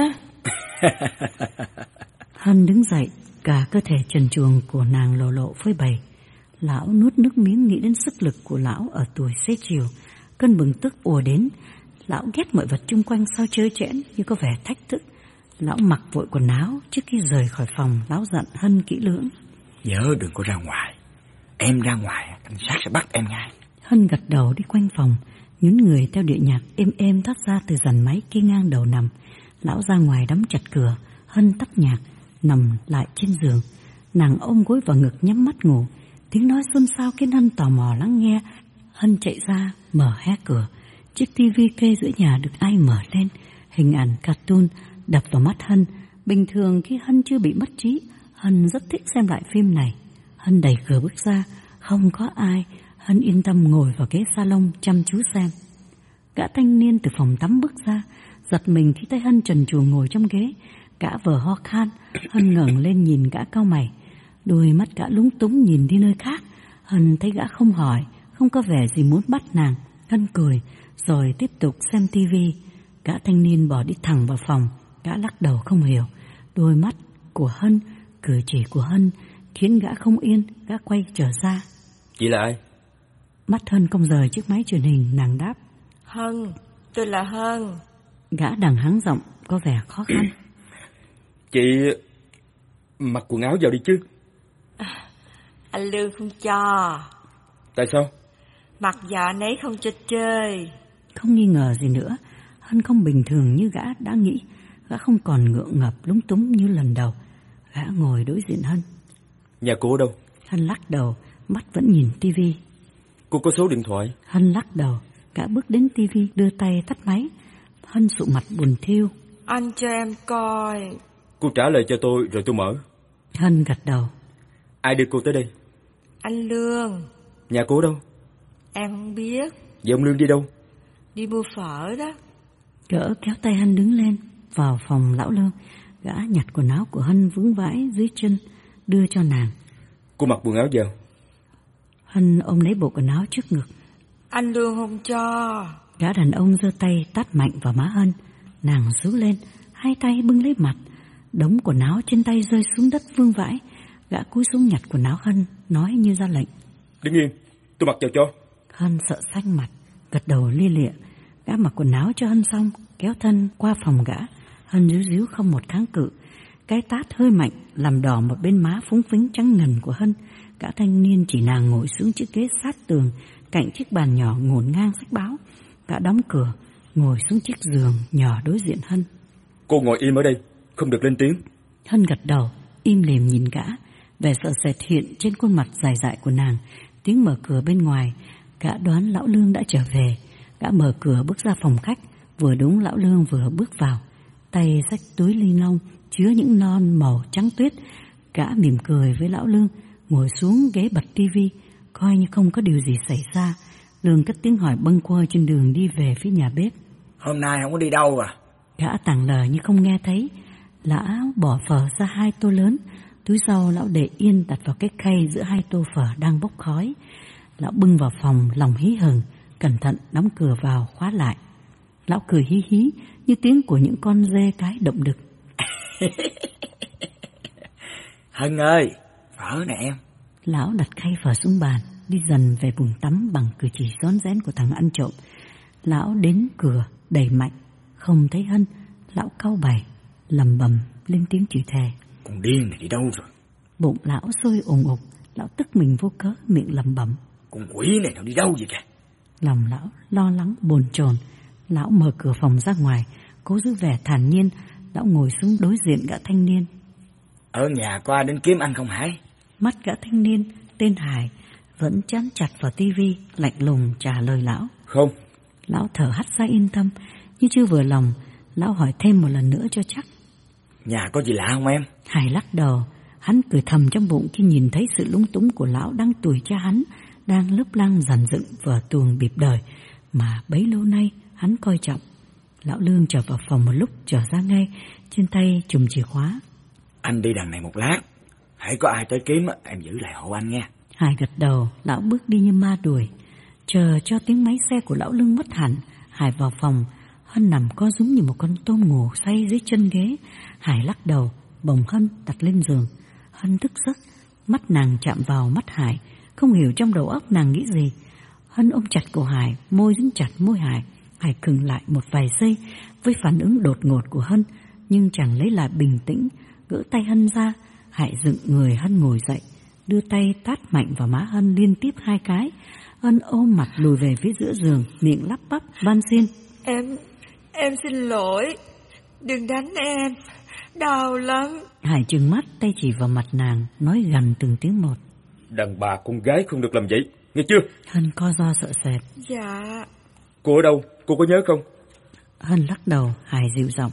Hân đứng dậy, cả cơ thể trần truồng của nàng lộ lộ phơi bày. Lão nuốt nước miếng nghĩ đến sức lực của lão ở tuổi xế chiều. Cơn bừng tức ùa đến. Lão ghét mọi vật chung quanh sao trơ trẽn như có vẻ thách thức. Lão mặc vội quần áo. Trước khi rời khỏi phòng, lão dặn Hân kỹ lưỡng. Nhớ đừng có ra ngoài. Em ra ngoài, cảnh sát sẽ bắt em ngay. Hân gật đầu đi quanh phòng, nhún người theo điệu nhạc êm êm thoát ra từ dàn máy kia ngang đầu nằm. Lão ra ngoài đóng chặt cửa. Hân tắt nhạc, nằm lại trên giường. Nàng ôm gối vào ngực nhắm mắt ngủ. Tiếng nói xôn xao khiến Hân tò mò lắng nghe. Hân chạy ra, mở hé cửa. Chiếc tivi kê giữa nhà được ai mở lên. Hình ảnh cartoon đập vào mắt Hân. Bình thường khi Hân chưa bị mất trí, Hân rất thích xem lại phim này. Hân đẩy cửa bước ra, không có ai. Hân yên tâm ngồi vào ghế salon chăm chú xem. Gã thanh niên từ phòng tắm bước ra, giật mình khi thấy Hân trần truồng ngồi trong ghế. Gã vờ ho khan. Hân ngẩng lên nhìn gã cau mày. Đôi mắt gã lúng túng nhìn đi nơi khác. Hân thấy gã không hỏi, không có vẻ gì muốn bắt nàng. Hân cười, rồi tiếp tục xem tivi. Gã thanh niên bỏ đi thẳng vào phòng. Gã lắc đầu không hiểu. Đôi mắt của Hân, cử chỉ của Hân khiến gã không yên. Gã quay trở ra. Chị là ai? Mắt Hân cong rời chiếc máy truyền hình. Nàng đáp. Hân, tôi là Hân. Gã đằng hắng giọng có vẻ khó khăn. Chị mặc quần áo vào đi chứ. À, anh Lương không cho. Tại sao? Mặc vào anh ấy không cho chơi. Không nghi ngờ gì nữa, Hân không bình thường như gã đã nghĩ. Gã không còn ngượng ngập lúng túng như lần đầu. Gã ngồi đối diện Hân. Nhà cô ở đâu? Hân lắc đầu, mắt vẫn nhìn tivi. Cô có số điện thoại? Hân lắc đầu, gã bước đến tivi đưa tay tắt máy. Hân sụ mặt buồn thiu. Anh cho em coi. Cô trả lời cho tôi rồi tôi mở. Hân gật đầu. Ai đưa cô tới đây? Anh Lương. Nhà cô ở đâu? Em không biết. Vậy ông Lương đi đâu? Đi mua phở đó. Gã kéo tay Hân đứng lên, vào phòng lão Lương. Gã nhặt quần áo của Hân vướng vãi dưới chân, đưa cho nàng. Cô mặc quần áo vào. Hân ôm lấy bộ quần áo trước ngực. Anh Lương không cho. Gã đàn ông giơ tay tát mạnh vào má Hân. Nàng rú lên, hai tay bưng lấy mặt. Đống quần áo trên tay rơi xuống đất vương vãi. Gã cúi xuống nhặt quần áo Hân, nói như ra lệnh. Đứng yên, tôi mặc vào cho. Hân sợ xanh mặt, gật đầu lia lịa. Gã mặc quần áo cho Hân xong, kéo thân qua phòng gã. Hân ríu ríu không một kháng cự. Cái tát hơi mạnh làm đỏ một bên má phúng phính trắng ngần của Hân. Gã thanh niên chỉ nàng ngồi xuống chiếc ghế sát tường, cạnh chiếc bàn nhỏ ngổn ngang sách báo. Gã đóng cửa, ngồi xuống chiếc giường nhỏ đối diện Hân. Cô ngồi im ở đây, không được lên tiếng. Hân gật đầu, im lìm nhìn gã. Vẻ sợ sệt hiện trên khuôn mặt dài dại của nàng. Tiếng mở cửa bên ngoài. Gã đoán lão Lương đã trở về. Gã mở cửa bước ra phòng khách. Vừa đúng lão Lương vừa bước vào, tay xách túi ni lông chứa những non màu trắng tuyết. Gã mỉm cười với lão Lương, ngồi xuống ghế bật tivi, coi như không có điều gì xảy ra. Lương cất tiếng hỏi bâng quơ trên đường đi về phía nhà bếp. Hôm nay không có đi đâu à? Gã tàng lờ như không nghe thấy. Lão bỏ phở ra hai tô lớn. Túi sau lão để yên đặt vào cái khay giữa hai tô phở đang bốc khói. Lão bưng vào phòng lòng hí hửng, cẩn thận đóng cửa vào khóa lại. Lão cười hí hí như tiếng của những con dê cái động đực. Hân ơi, phở nè em. Lão đặt khay phở xuống bàn, đi dần về buồng tắm bằng cử chỉ rón rén của thằng ăn trộm. Lão đến cửa đẩy mạnh, không thấy Hân. Lão cau bày, lầm bầm lên tiếng chửi thề. Con điên này đi đâu rồi? Bụng lão sôi ùng ục, lão tức mình vô cớ, miệng lầm bầm. Con quỷ này nó đi đâu vậy kìa? Lòng lão lo lắng bồn chồn. Lão mở cửa phòng ra ngoài, cố giữ vẻ thản nhiên. Lão ngồi xuống đối diện gã thanh niên. Ở nhà có ai đến kiếm anh không Hải? Mắt gã thanh niên tên Hải vẫn chán chặt vào tivi, lạnh lùng trả lời lão. Không. Lão thở hắt ra yên tâm, nhưng chưa vừa lòng. Lão hỏi thêm một lần nữa cho chắc. Nhà có gì lạ không em? Hải lắc đầu. Hắn cười thầm trong bụng khi nhìn thấy sự lúng túng của lão đang tuổi cha hắn, đang lấp lăng dàn dựng vở tuồng bịp đời mà bấy lâu nay hắn coi trọng. Lão Lương trở vào phòng một lúc trở ra ngay, trên tay chùm chìa khóa. Anh đi đằng này một lát, hãy có ai tới kiếm em giữ lại hộ anh nghe. Hải gật đầu. Lão bước đi như ma đuổi. Chờ cho tiếng máy xe của lão Lương mất hẳn, Hải vào phòng. Hân nằm co rúm như một con tôm ngủ say dưới chân ghế. Hải lắc đầu, bồng Hân đặt lên giường. Hân thức giấc, mắt nàng chạm vào mắt Hải, không hiểu trong đầu óc nàng nghĩ gì. Hân ôm chặt cổ Hải, môi dính chặt môi Hải. Hải khựng lại một vài giây với phản ứng đột ngột của Hân, nhưng chẳng lấy lại bình tĩnh, gỡ tay Hân ra. Hải dựng người Hân ngồi dậy, đưa tay tát mạnh vào má Hân liên tiếp hai cái. Hân ôm mặt lùi về phía giữa giường, miệng lắp bắp van xin. Em, em xin lỗi, đừng đánh em, đau lắm. Hải trừng mắt, tay chỉ vào mặt nàng, nói gằn từng tiếng một. Đàn bà con gái không được làm vậy, nghe chưa? Hân co ro sợ sệt. Dạ. Cô ở đâu, cô có nhớ không? Hân lắc đầu. Hải dịu giọng.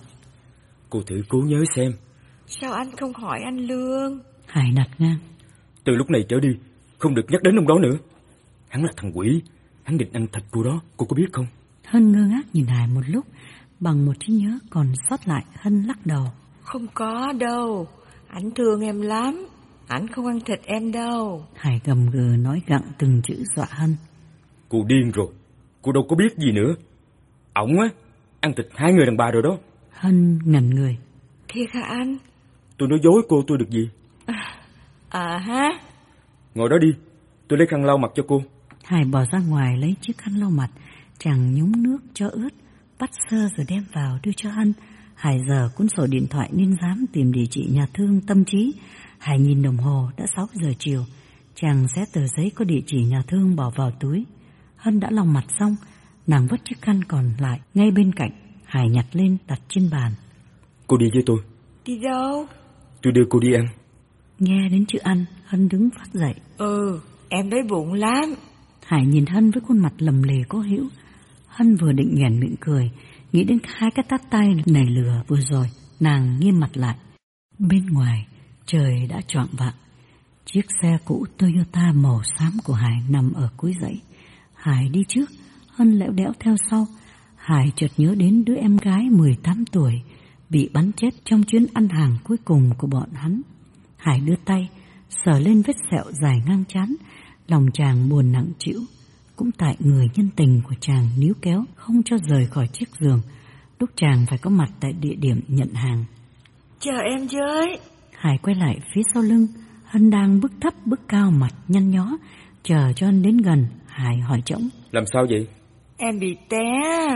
Cô thử cố nhớ xem. Sao anh không hỏi anh Lương? Hải nạt ngang. Từ lúc này trở đi, không được nhắc đến ông đó nữa. Hắn là thằng quỷ, hắn định ăn thịt cô đó, cô có biết không? Hân ngơ ngác nhìn Hải một lúc, bằng một trí nhớ còn sót lại. Hân lắc đầu. Không có đâu, anh thương em lắm, anh không ăn thịt em đâu. Hải gầm gừ nói gặng từng chữ dọa Hân. Cô điên rồi, cô đâu có biết gì nữa. Ổng á, ăn thịt hai người đàn bà rồi đó. Hân ngẩn người. Thiệt hả anh? Tôi nói dối cô tôi được gì? À, à ha. Ngồi đó đi, tôi lấy khăn lau mặt cho cô. Hải bỏ ra ngoài lấy chiếc khăn lau mặt, chàng nhúng nước cho ướt, bắt sơ rồi đem vào đưa cho Hân. Hải giờ cuốn sổ điện thoại nên dám tìm địa chỉ nhà thương Tâm Trí. Hải nhìn đồng hồ đã sáu giờ chiều. Chàng xé tờ giấy có địa chỉ nhà thương bỏ vào túi. Hân đã lau mặt xong, nàng vứt chiếc khăn còn lại ngay bên cạnh. Hải nhặt lên đặt trên bàn. Cô đi với tôi. Đi đâu? Tôi đưa cô đi ăn. Nghe đến chữ ăn, Hân đứng phát dậy. Ừ, em đói bụng lắm. Hải nhìn Hân với khuôn mặt lầm lì cố hữu. Hân vừa định nhoẻn miệng cười, nghĩ đến hai cái tát tay nảy lửa vừa rồi, nàng nghiêm mặt lại. Bên ngoài, trời đã choạng vạng. Chiếc xe cũ Toyota màu xám của Hải nằm ở cuối dãy. Hải đi trước, Hân lẽo đẽo theo sau. Hải chợt nhớ đến đứa em gái mười tám tuổi bị bắn chết trong chuyến ăn hàng cuối cùng của bọn hắn. Hải đưa tay sờ lên vết sẹo dài ngang trán, lòng chàng buồn nặng trĩu. Cũng tại người nhân tình của chàng níu kéo không cho rời khỏi chiếc giường lúc chàng phải có mặt tại địa điểm nhận hàng. Chờ em với. Hải quay lại phía sau lưng. Hân đang bước thấp bước cao, mặt nhăn nhó, chờ cho Hân đến gần. Hải hỏi trỗng. Làm sao vậy? Em bị té.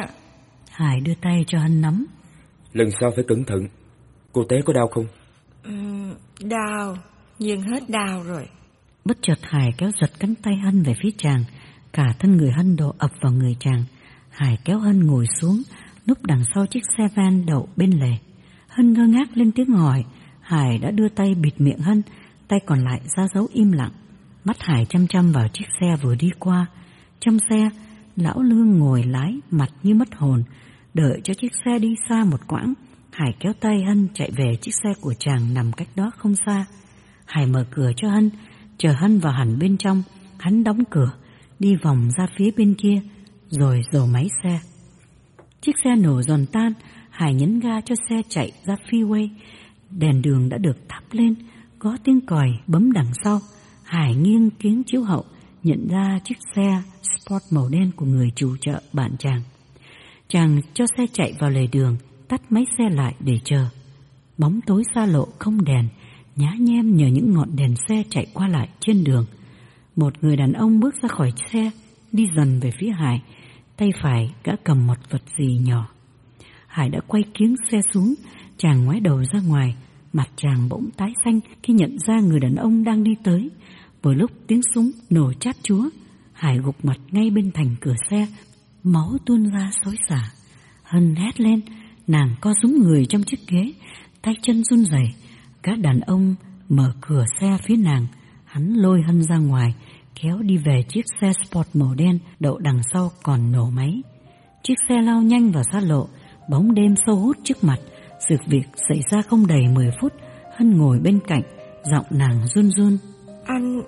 Hải đưa tay cho Hân nắm. Lần sau phải cẩn thận. Cô té có đau không? Ừ, đau, nhưng hết đau rồi. Bất chợt Hải kéo giật cánh tay Hân về phía chàng. Cả thân người Hân đổ ập vào người chàng. Hải kéo Hân ngồi xuống, núp đằng sau chiếc xe van đậu bên lề. Hân ngơ ngác lên tiếng hỏi. Hải đã đưa tay bịt miệng Hân, tay còn lại ra dấu im lặng. Mắt Hải chăm chăm vào chiếc xe vừa đi qua. Trong xe, lão Lương ngồi lái, mặt như mất hồn. Đợi cho chiếc xe đi xa một quãng, Hải kéo tay Hân chạy về chiếc xe của chàng nằm cách đó không xa. Hải mở cửa cho Hân, chờ Hân vào hẳn bên trong. Hắn đóng cửa, đi vòng ra phía bên kia, rồi dồ máy xe. Chiếc xe nổ giòn tan. Hải nhấn ga cho xe chạy ra freeway. Đèn đường đã được thắp lên, có tiếng còi bấm đằng sau. Hải nghiêng kính chiếu hậu, nhận ra chiếc xe Sport màu đen của người chủ chợ bạn chàng. Chàng cho xe chạy vào lề đường, tắt máy xe lại để chờ. Bóng tối xa lộ không đèn, nhá nhem nhờ những ngọn đèn xe chạy qua lại trên đường. Một người đàn ông bước ra khỏi xe, đi dần về phía Hải. Tay phải gã cầm một vật gì nhỏ. Hải đã quay kiếng xe xuống. Chàng ngoái đầu ra ngoài, mặt chàng bỗng tái xanh khi nhận ra người đàn ông đang đi tới. Vừa lúc tiếng súng nổ chát chúa, Hải gục mặt ngay bên thành cửa xe, máu tuôn ra xối xả. Hân hét lên, nàng co rúm người trong chiếc ghế, tay chân run rẩy. Các đàn ông mở cửa xe phía nàng, hắn lôi Hân ra ngoài, kéo đi về chiếc xe Sport màu đen đậu đằng sau còn nổ máy. Chiếc xe lao nhanh vào xa lộ, bóng đêm sâu hút trước mặt. Sự việc xảy ra không đầy mười phút. Hân ngồi bên cạnh, giọng nàng run run. Anh...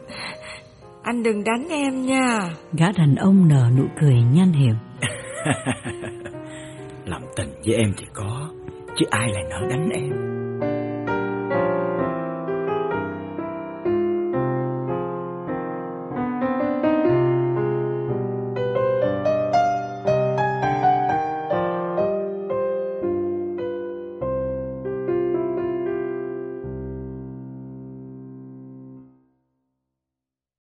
anh đừng đánh em nha. Gã đàn ông nở nụ cười nhan hiểm. Làm tình với em thì có, chứ ai lại nỡ đánh em.